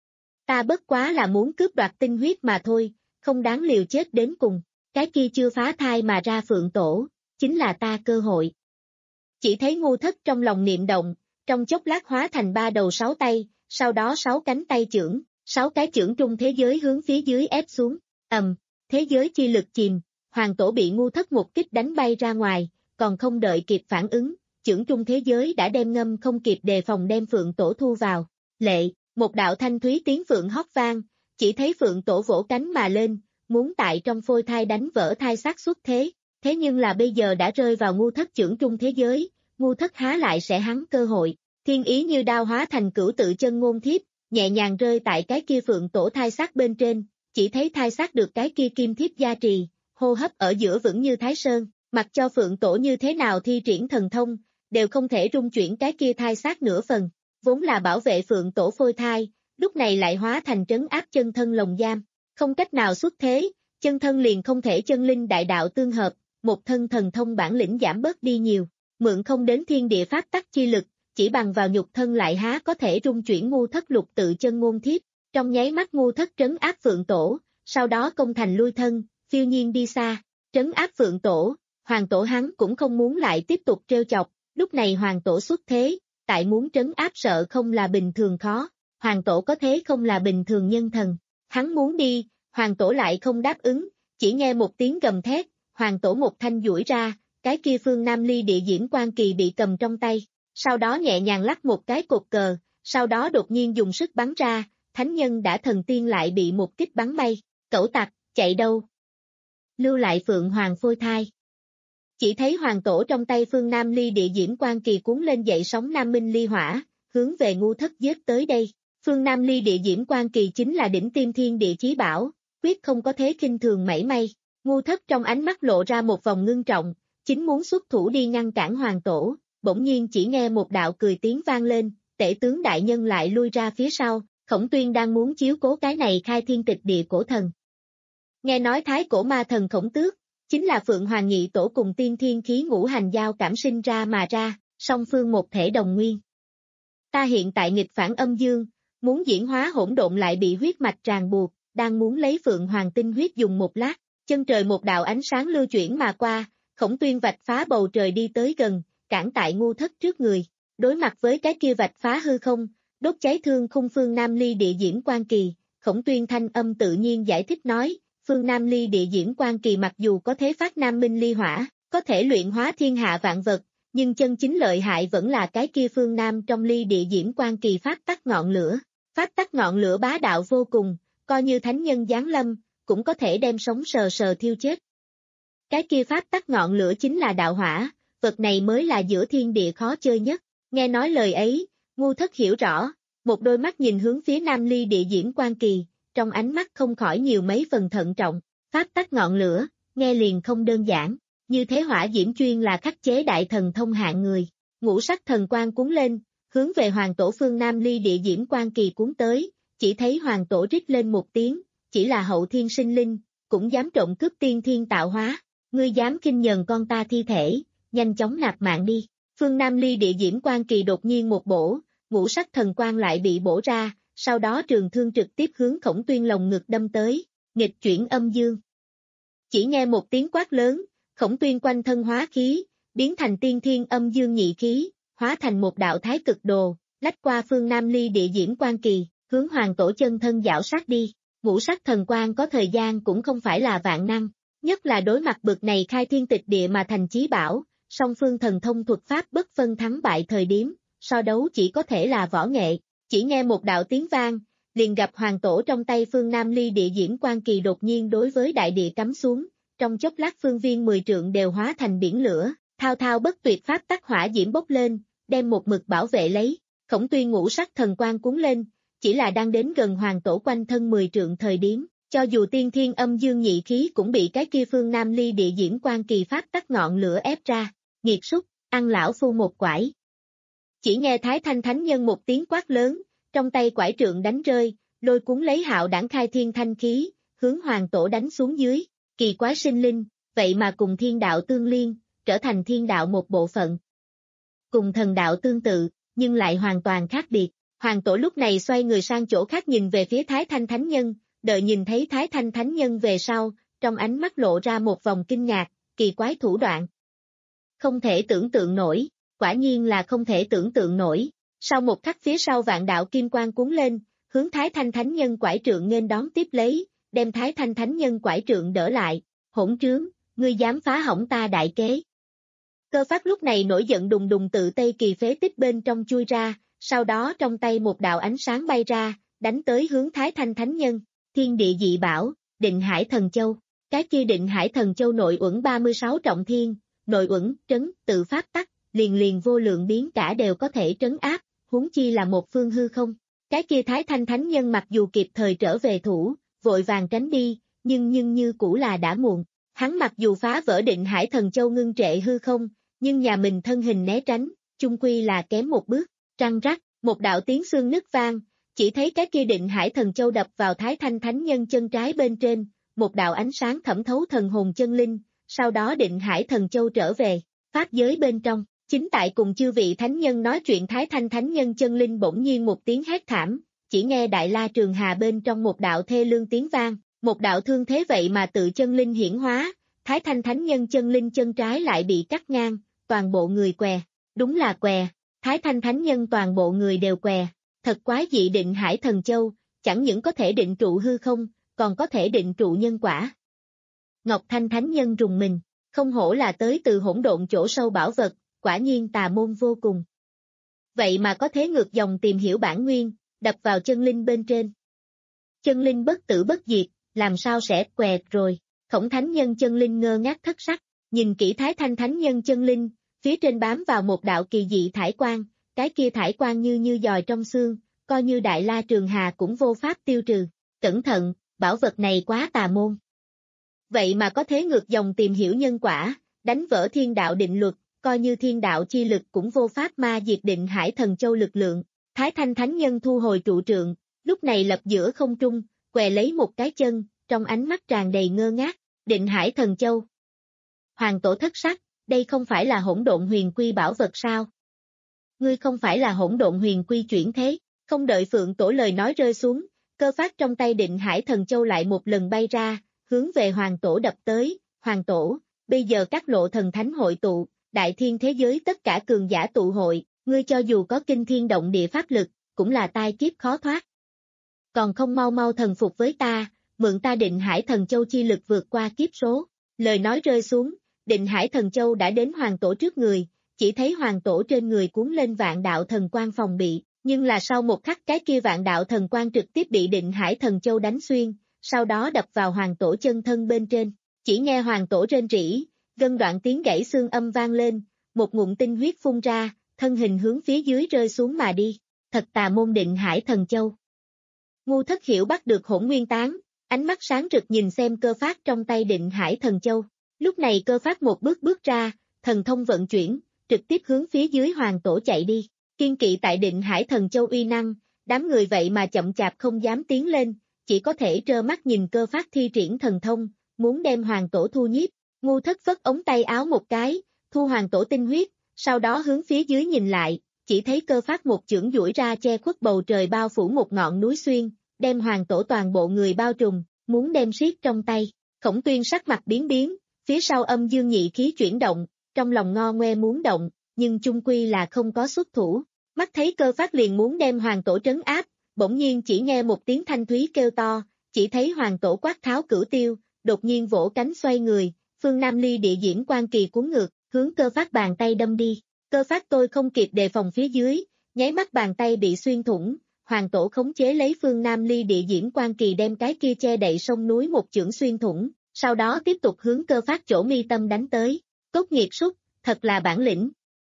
Ta bất quá là muốn cướp đoạt tinh huyết mà thôi, không đáng liều chết đến cùng, cái kia chưa phá thai mà ra Phượng Tổ, chính là ta cơ hội. Chỉ thấy Ngu Thất trong lòng niệm động, trong chốc lát hóa thành ba đầu sáu tay, sau đó sáu cánh tay chưởng, sáu cái chưởng trung thế giới hướng phía dưới ép xuống, ầm, thế giới chi lực chìm, hoàng tổ bị Ngu Thất một kích đánh bay ra ngoài, còn không đợi kịp phản ứng, chưởng trung thế giới đã đem ngâm không kịp đề phòng đem Phượng Tổ thu vào, lệ, một đạo thanh thúy tiếng Phượng hót vang, chỉ thấy Phượng Tổ vỗ cánh mà lên, muốn tại trong phôi thai đánh vỡ thai xác xuất thế, thế nhưng là bây giờ đã rơi vào Ngu Thất chưởng trung thế giới, Ngu Thất há lại sẽ hắn cơ hội, thiên ý như đao hóa thành cửu tự chân ngôn thiếp, nhẹ nhàng rơi tại cái kia Phượng Tổ thai xác bên trên, chỉ thấy thai xác được cái kia kim thiếp gia trì, hô hấp ở giữa vững như Thái Sơn, mặc cho Phượng Tổ như thế nào thi triển thần thông, đều không thể rung chuyển cái kia thai xác nửa phần, vốn là bảo vệ Phượng Tổ phôi thai, lúc này lại hóa thành trấn áp chân thân lồng giam, không cách nào xuất thế, chân thân liền không thể chân linh đại đạo tương hợp, một thân thần thông bản lĩnh giảm bớt đi nhiều, mượn không đến thiên địa pháp tắc chi lực, chỉ bằng vào nhục thân lại há có thể rung chuyển Ngu Thất lục tự chân ngôn thiếp, trong nháy mắt Ngu Thất trấn áp Phượng Tổ, sau đó công thành lui thân, phiêu nhiên đi xa, trấn áp Phượng Tổ, hoàng tổ hắn cũng không muốn lại tiếp tục trêu chọc, lúc này hoàng tổ xuất thế, tại muốn trấn áp sợ không là bình thường khó, hoàng tổ có thế không là bình thường nhân thần, hắn muốn đi, hoàng tổ lại không đáp ứng, chỉ nghe một tiếng gầm thét, hoàng tổ một thanh duỗi ra, cái kia phương Nam Ly địa diễm quan kỳ bị cầm trong tay, sau đó nhẹ nhàng lắc một cái cột cờ, sau đó đột nhiên dùng sức bắn ra, thánh nhân đã thần tiên lại bị một kích bắn bay, cẩu tặc, chạy đâu? Lưu lại Phượng Hoàng phôi thai. Chỉ thấy hoàng tổ trong tay phương Nam Ly địa diễm quan kỳ cuốn lên dậy sóng Nam Minh Ly hỏa, hướng về Ngu Thất giết tới đây. Phương Nam Ly địa diễm quan kỳ chính là đỉnh tim thiên địa chí bảo, quyết không có thế khinh thường mảy may. Ngu Thất trong ánh mắt lộ ra một vòng ngưng trọng, chính muốn xuất thủ đi ngăn cản hoàng tổ, bỗng nhiên chỉ nghe một đạo cười tiếng vang lên, tể tướng đại nhân lại lui ra phía sau, Khổng Tuyên đang muốn chiếu cố cái này khai thiên tịch địa cổ thần. Nghe nói thái cổ ma thần Khổng Tước, chính là Phượng Hoàng Nhị Tổ cùng tiên thiên khí ngũ hành giao cảm sinh ra mà ra, song phương một thể đồng nguyên. Ta hiện tại nghịch phản âm dương, muốn diễn hóa hỗn độn lại bị huyết mạch ràng buộc, đang muốn lấy Phượng Hoàng tinh huyết dùng một lát, chân trời một đạo ánh sáng lưu chuyển mà qua, Khổng Tuyên vạch phá bầu trời đi tới gần, cản tại Ngu Thất trước người, đối mặt với cái kia vạch phá hư không, đốt cháy thương khung phương Nam Ly địa diễn quan kỳ, Khổng Tuyên thanh âm tự nhiên giải thích nói, phương Nam Ly địa diễn quan kỳ mặc dù có thế phát Nam Minh ly hỏa, có thể luyện hóa thiên hạ vạn vật, nhưng chân chính lợi hại vẫn là cái kia phương Nam trong ly địa diễn quan kỳ phát tắc ngọn lửa, phát tắc ngọn lửa bá đạo vô cùng, coi như thánh nhân giáng lâm, cũng có thể đem sống sờ sờ thiêu chết. Cái kia pháp tắc ngọn lửa chính là đạo hỏa, vật này mới là giữa thiên địa khó chơi nhất. Nghe nói lời ấy, Ngu Thất hiểu rõ, một đôi mắt nhìn hướng phía Nam Ly địa diễn quan kỳ, trong ánh mắt không khỏi nhiều mấy phần thận trọng, pháp tắc ngọn lửa, nghe liền không đơn giản, như thế hỏa diễm chuyên là khắc chế đại thần thông hạng người, ngũ sắc thần quang cuốn lên, hướng về hoàng tổ phương Nam Ly địa diễn quan kỳ cuốn tới, chỉ thấy hoàng tổ rít lên một tiếng, chỉ là hậu thiên sinh linh, cũng dám trộm cướp tiên thiên tạo hóa, ngươi dám khinh nhờn con ta thi thể, nhanh chóng nạp mạng đi. Phương Nam Ly địa diễn quan kỳ đột nhiên một bổ, ngũ sắc thần quang lại bị bổ ra, sau đó trường thương trực tiếp hướng Khổng Tuyên lồng ngực đâm tới, nghịch chuyển âm dương. Chỉ nghe một tiếng quát lớn, Khổng Tuyên quanh thân hóa khí, biến thành tiên thiên âm dương nhị khí, hóa thành một đạo thái cực đồ, lách qua phương Nam Ly địa diễn quan kỳ, hướng hoàng tổ chân thân dạo sát đi. Ngũ sắc thần quang có thời gian cũng không phải là vạn năng, nhất là đối mặt bực này khai thiên tịch địa mà thành chí bảo, song phương thần thông thuật pháp bất phân thắng bại thời điểm, so đấu chỉ có thể là võ nghệ, chỉ nghe một đạo tiếng vang, liền gặp hoàng tổ trong tay phương Nam Ly địa diễn quan kỳ đột nhiên đối với đại địa cắm xuống, trong chốc lát phương viên mười trượng đều hóa thành biển lửa, thao thao bất tuyệt pháp tắc hỏa diễm bốc lên, đem một mực bảo vệ lấy, Khổng Tuyên ngũ sắc thần quang cuốn lên, chỉ là đang đến gần hoàng tổ quanh thân mười trượng thời điểm, cho dù tiên thiên âm dương nhị khí cũng bị cái kia phương Nam Ly địa diễn quan kỳ pháp tắc ngọn lửa ép ra, nghiệt súc, ăn lão phu một quải. Chỉ nghe Thái Thanh Thánh Nhân một tiếng quát lớn, trong tay quải trượng đánh rơi, lôi cuốn lấy hạo đảng khai thiên thanh khí, hướng hoàng tổ đánh xuống dưới, kỳ quái sinh linh, vậy mà cùng thiên đạo tương liên, trở thành thiên đạo một bộ phận. Cùng thần đạo tương tự, nhưng lại hoàn toàn khác biệt. Hoàng tổ lúc này xoay người sang chỗ khác nhìn về phía Thái Thanh Thánh Nhân, đợi nhìn thấy Thái Thanh Thánh Nhân về sau, trong ánh mắt lộ ra một vòng kinh ngạc, kỳ quái thủ đoạn. Không thể tưởng tượng nổi, quả nhiên là không thể tưởng tượng nổi. Sau một khắc phía sau vạn đạo kim quang cuốn lên, hướng Thái Thanh Thánh Nhân quải trượng nghênh đón tiếp lấy, đem Thái Thanh Thánh Nhân quải trượng đỡ lại, hỗn trướng, ngươi dám phá hỏng ta đại kế. Cơ Phát lúc này nổi giận đùng đùng tự Tây Kỳ phế tích bên trong chui ra, sau đó trong tay một đạo ánh sáng bay ra, đánh tới hướng Thái Thanh Thánh Nhân, thiên địa dị bảo, Định Hải Thần Châu. Cái kia Định Hải Thần Châu nội uẩn ba mươi sáu trọng thiên, nội uẩn, trấn, tự pháp tắc, liền liền vô lượng biến cả đều có thể trấn áp, huống chi là một phương hư không. Cái kia Thái Thanh Thánh Nhân mặc dù kịp thời trở về thủ, vội vàng tránh đi, nhưng nhưng như cũ là đã muộn. Hắn mặc dù phá vỡ Định Hải Thần Châu ngưng trệ hư không, nhưng nhà mình thân hình né tránh, chung quy là kém một bước. Trăng rắc, một đạo tiếng xương nứt vang, chỉ thấy cái kia Định Hải Thần Châu đập vào Thái Thanh Thánh Nhân chân trái bên trên, một đạo ánh sáng thẩm thấu thần hồn chân linh, sau đó Định Hải Thần Châu trở về, pháp giới bên trong, chính tại cùng chư vị Thánh Nhân nói chuyện Thái Thanh Thánh Nhân chân linh bỗng nhiên một tiếng hét thảm, chỉ nghe Đại La Trường Hà bên trong một đạo thê lương tiếng vang, một đạo thương thế vậy mà tự chân linh hiển hóa, Thái Thanh Thánh Nhân chân linh chân trái lại bị cắt ngang, toàn bộ người què, đúng là què. Thái Thanh Thánh Nhân toàn bộ người đều què, thật quái dị Định Hải Thần Châu, chẳng những có thể định trụ hư không, còn có thể định trụ nhân quả. Ngọc Thanh Thánh Nhân rùng mình, không hổ là tới từ hỗn độn chỗ sâu bảo vật, quả nhiên tà môn vô cùng. Vậy mà có thế ngược dòng tìm hiểu bản nguyên, đập vào chân linh bên trên. Chân linh bất tử bất diệt, làm sao sẽ què rồi, Khổng Thánh Nhân chân linh ngơ ngác thất sắc, nhìn kỹ Thái Thanh Thánh Nhân chân linh, phía trên bám vào một đạo kỳ dị thải quang, cái kia thải quang như như giòi trong xương, coi như Đại La Trường Hà cũng vô pháp tiêu trừ. Cẩn thận, bảo vật này quá tà môn. Vậy mà có thế ngược dòng tìm hiểu nhân quả, đánh vỡ thiên đạo định luật, coi như thiên đạo chi lực cũng vô pháp ma diệt Định Hải Thần Châu lực lượng. Thái Thanh Thánh Nhân thu hồi trụ trượng, lúc này lập giữa không trung, què lấy một cái chân, trong ánh mắt tràn đầy ngơ ngác, Định Hải Thần Châu. Hoàng tổ thất sắc, đây không phải là hỗn độn huyền quy bảo vật sao? Ngươi không phải là hỗn độn huyền quy chuyển thế, Không đợi Phượng Tổ lời nói rơi xuống, cơ phát trong tay Định Hải Thần Châu lại một lần bay ra, hướng về Hoàng Tổ đập tới. Hoàng Tổ, bây giờ các lộ thần thánh hội tụ, đại thiên thế giới tất cả cường giả tụ hội, ngươi cho dù có kinh thiên động địa pháp lực, cũng là tai kiếp khó thoát. Còn không mau mau thần phục với ta, mượn ta Định Hải Thần Châu chi lực vượt qua kiếp số. Lời nói rơi xuống, Định Hải Thần Châu đã đến Hoàng Tổ trước người, chỉ thấy Hoàng Tổ trên người cuốn lên vạn đạo thần quang phòng bị, nhưng là sau một khắc cái kia vạn đạo thần quang trực tiếp bị Định Hải Thần Châu đánh xuyên, sau đó đập vào Hoàng Tổ chân thân bên trên. Chỉ nghe Hoàng Tổ rên rỉ, gân đoạn tiếng gãy xương âm vang lên, một ngụm tinh huyết phun ra, thân hình hướng phía dưới rơi xuống mà đi. Thật tà môn Định Hải Thần Châu. Ngu Thất Hiểu bắt được Hỗn Nguyên Tán, ánh mắt sáng rực nhìn xem Cơ Phát trong tay Định Hải Thần Châu. Lúc này Cơ Phát một bước bước ra, thần thông vận chuyển, trực tiếp hướng phía dưới Hoàng Tổ chạy đi. Kiên kỵ tại Định Hải Thần Châu uy năng, đám người vậy mà chậm chạp không dám tiến lên, chỉ có thể trơ mắt nhìn Cơ Phát thi triển thần thông, muốn đem Hoàng Tổ thu nhiếp. Ngu Thất phất ống tay áo một cái, thu Hoàng Tổ tinh huyết, sau đó hướng phía dưới nhìn lại, chỉ thấy Cơ Phát một chưởng duỗi ra che khuất bầu trời bao phủ một ngọn núi xuyên, đem Hoàng Tổ toàn bộ người bao trùm, muốn đem siết trong tay. Khổng Tuyên sắc mặt biến biến, phía sau âm dương nhị khí chuyển động, trong lòng ngo ngoe muốn động, nhưng chung quy là không có xuất thủ. Mắt thấy Cơ Phát liền muốn đem Hoàng Tổ trấn áp, bỗng nhiên chỉ nghe một tiếng thanh thúy kêu to, chỉ thấy Hoàng Tổ quát tháo cửu tiêu, đột nhiên vỗ cánh xoay người, phương Nam Ly địa diễm quan kỳ cuốn ngược, hướng Cơ Phát bàn tay đâm đi. Cơ Phát tôi không kịp đề phòng phía dưới, nháy mắt bàn tay bị xuyên thủng, Hoàng Tổ khống chế lấy phương Nam Ly địa diễm quan kỳ đem cái kia che đậy sông núi một chưởng xuyên thủng, sau đó tiếp tục hướng Cơ Phát chỗ mi tâm đánh tới. Cốt nghiệt súc, thật là bản lĩnh.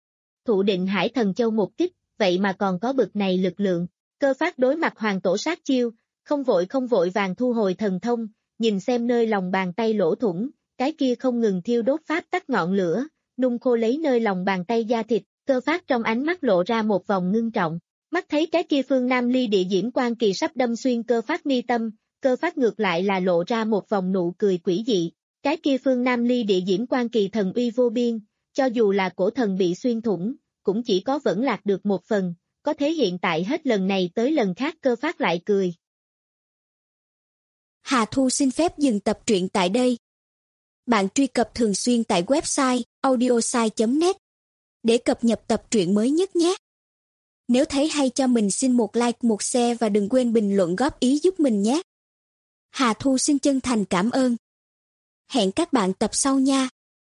Thụ Định Hải Thần Châu một kích, vậy mà còn có bực này lực lượng. Cơ Phát đối mặt Hoàng Tổ sát chiêu, không vội không vội vàng thu hồi thần thông, nhìn xem nơi lòng bàn tay lỗ thủng, cái kia không ngừng thiêu đốt pháp tắc ngọn lửa, nung khô lấy nơi lòng bàn tay da thịt. Cơ Phát trong ánh mắt lộ ra một vòng ngưng trọng, mắt thấy cái kia phương Nam Ly địa diễm quan kỳ sắp đâm xuyên Cơ Phát mi tâm, Cơ Phát ngược lại là lộ ra một vòng nụ cười quỷ dị. Cái kia phương Nam Ly địa diễm quan kỳ thần uy vô biên, cho dù là cổ thần bị xuyên thủng, cũng chỉ có vẫn lạc được một phần, có thế hiện tại hết lần này tới lần khác Cơ Phát lại cười. Hà Thu xin phép dừng tập truyện tại đây. Bạn truy cập thường xuyên tại website audiosai chấm net để cập nhật tập truyện mới nhất nhé. Nếu thấy hay cho mình xin một like, một share và đừng quên bình luận góp ý giúp mình nhé. Hà Thu xin chân thành cảm ơn. Hẹn các bạn tập sau nha.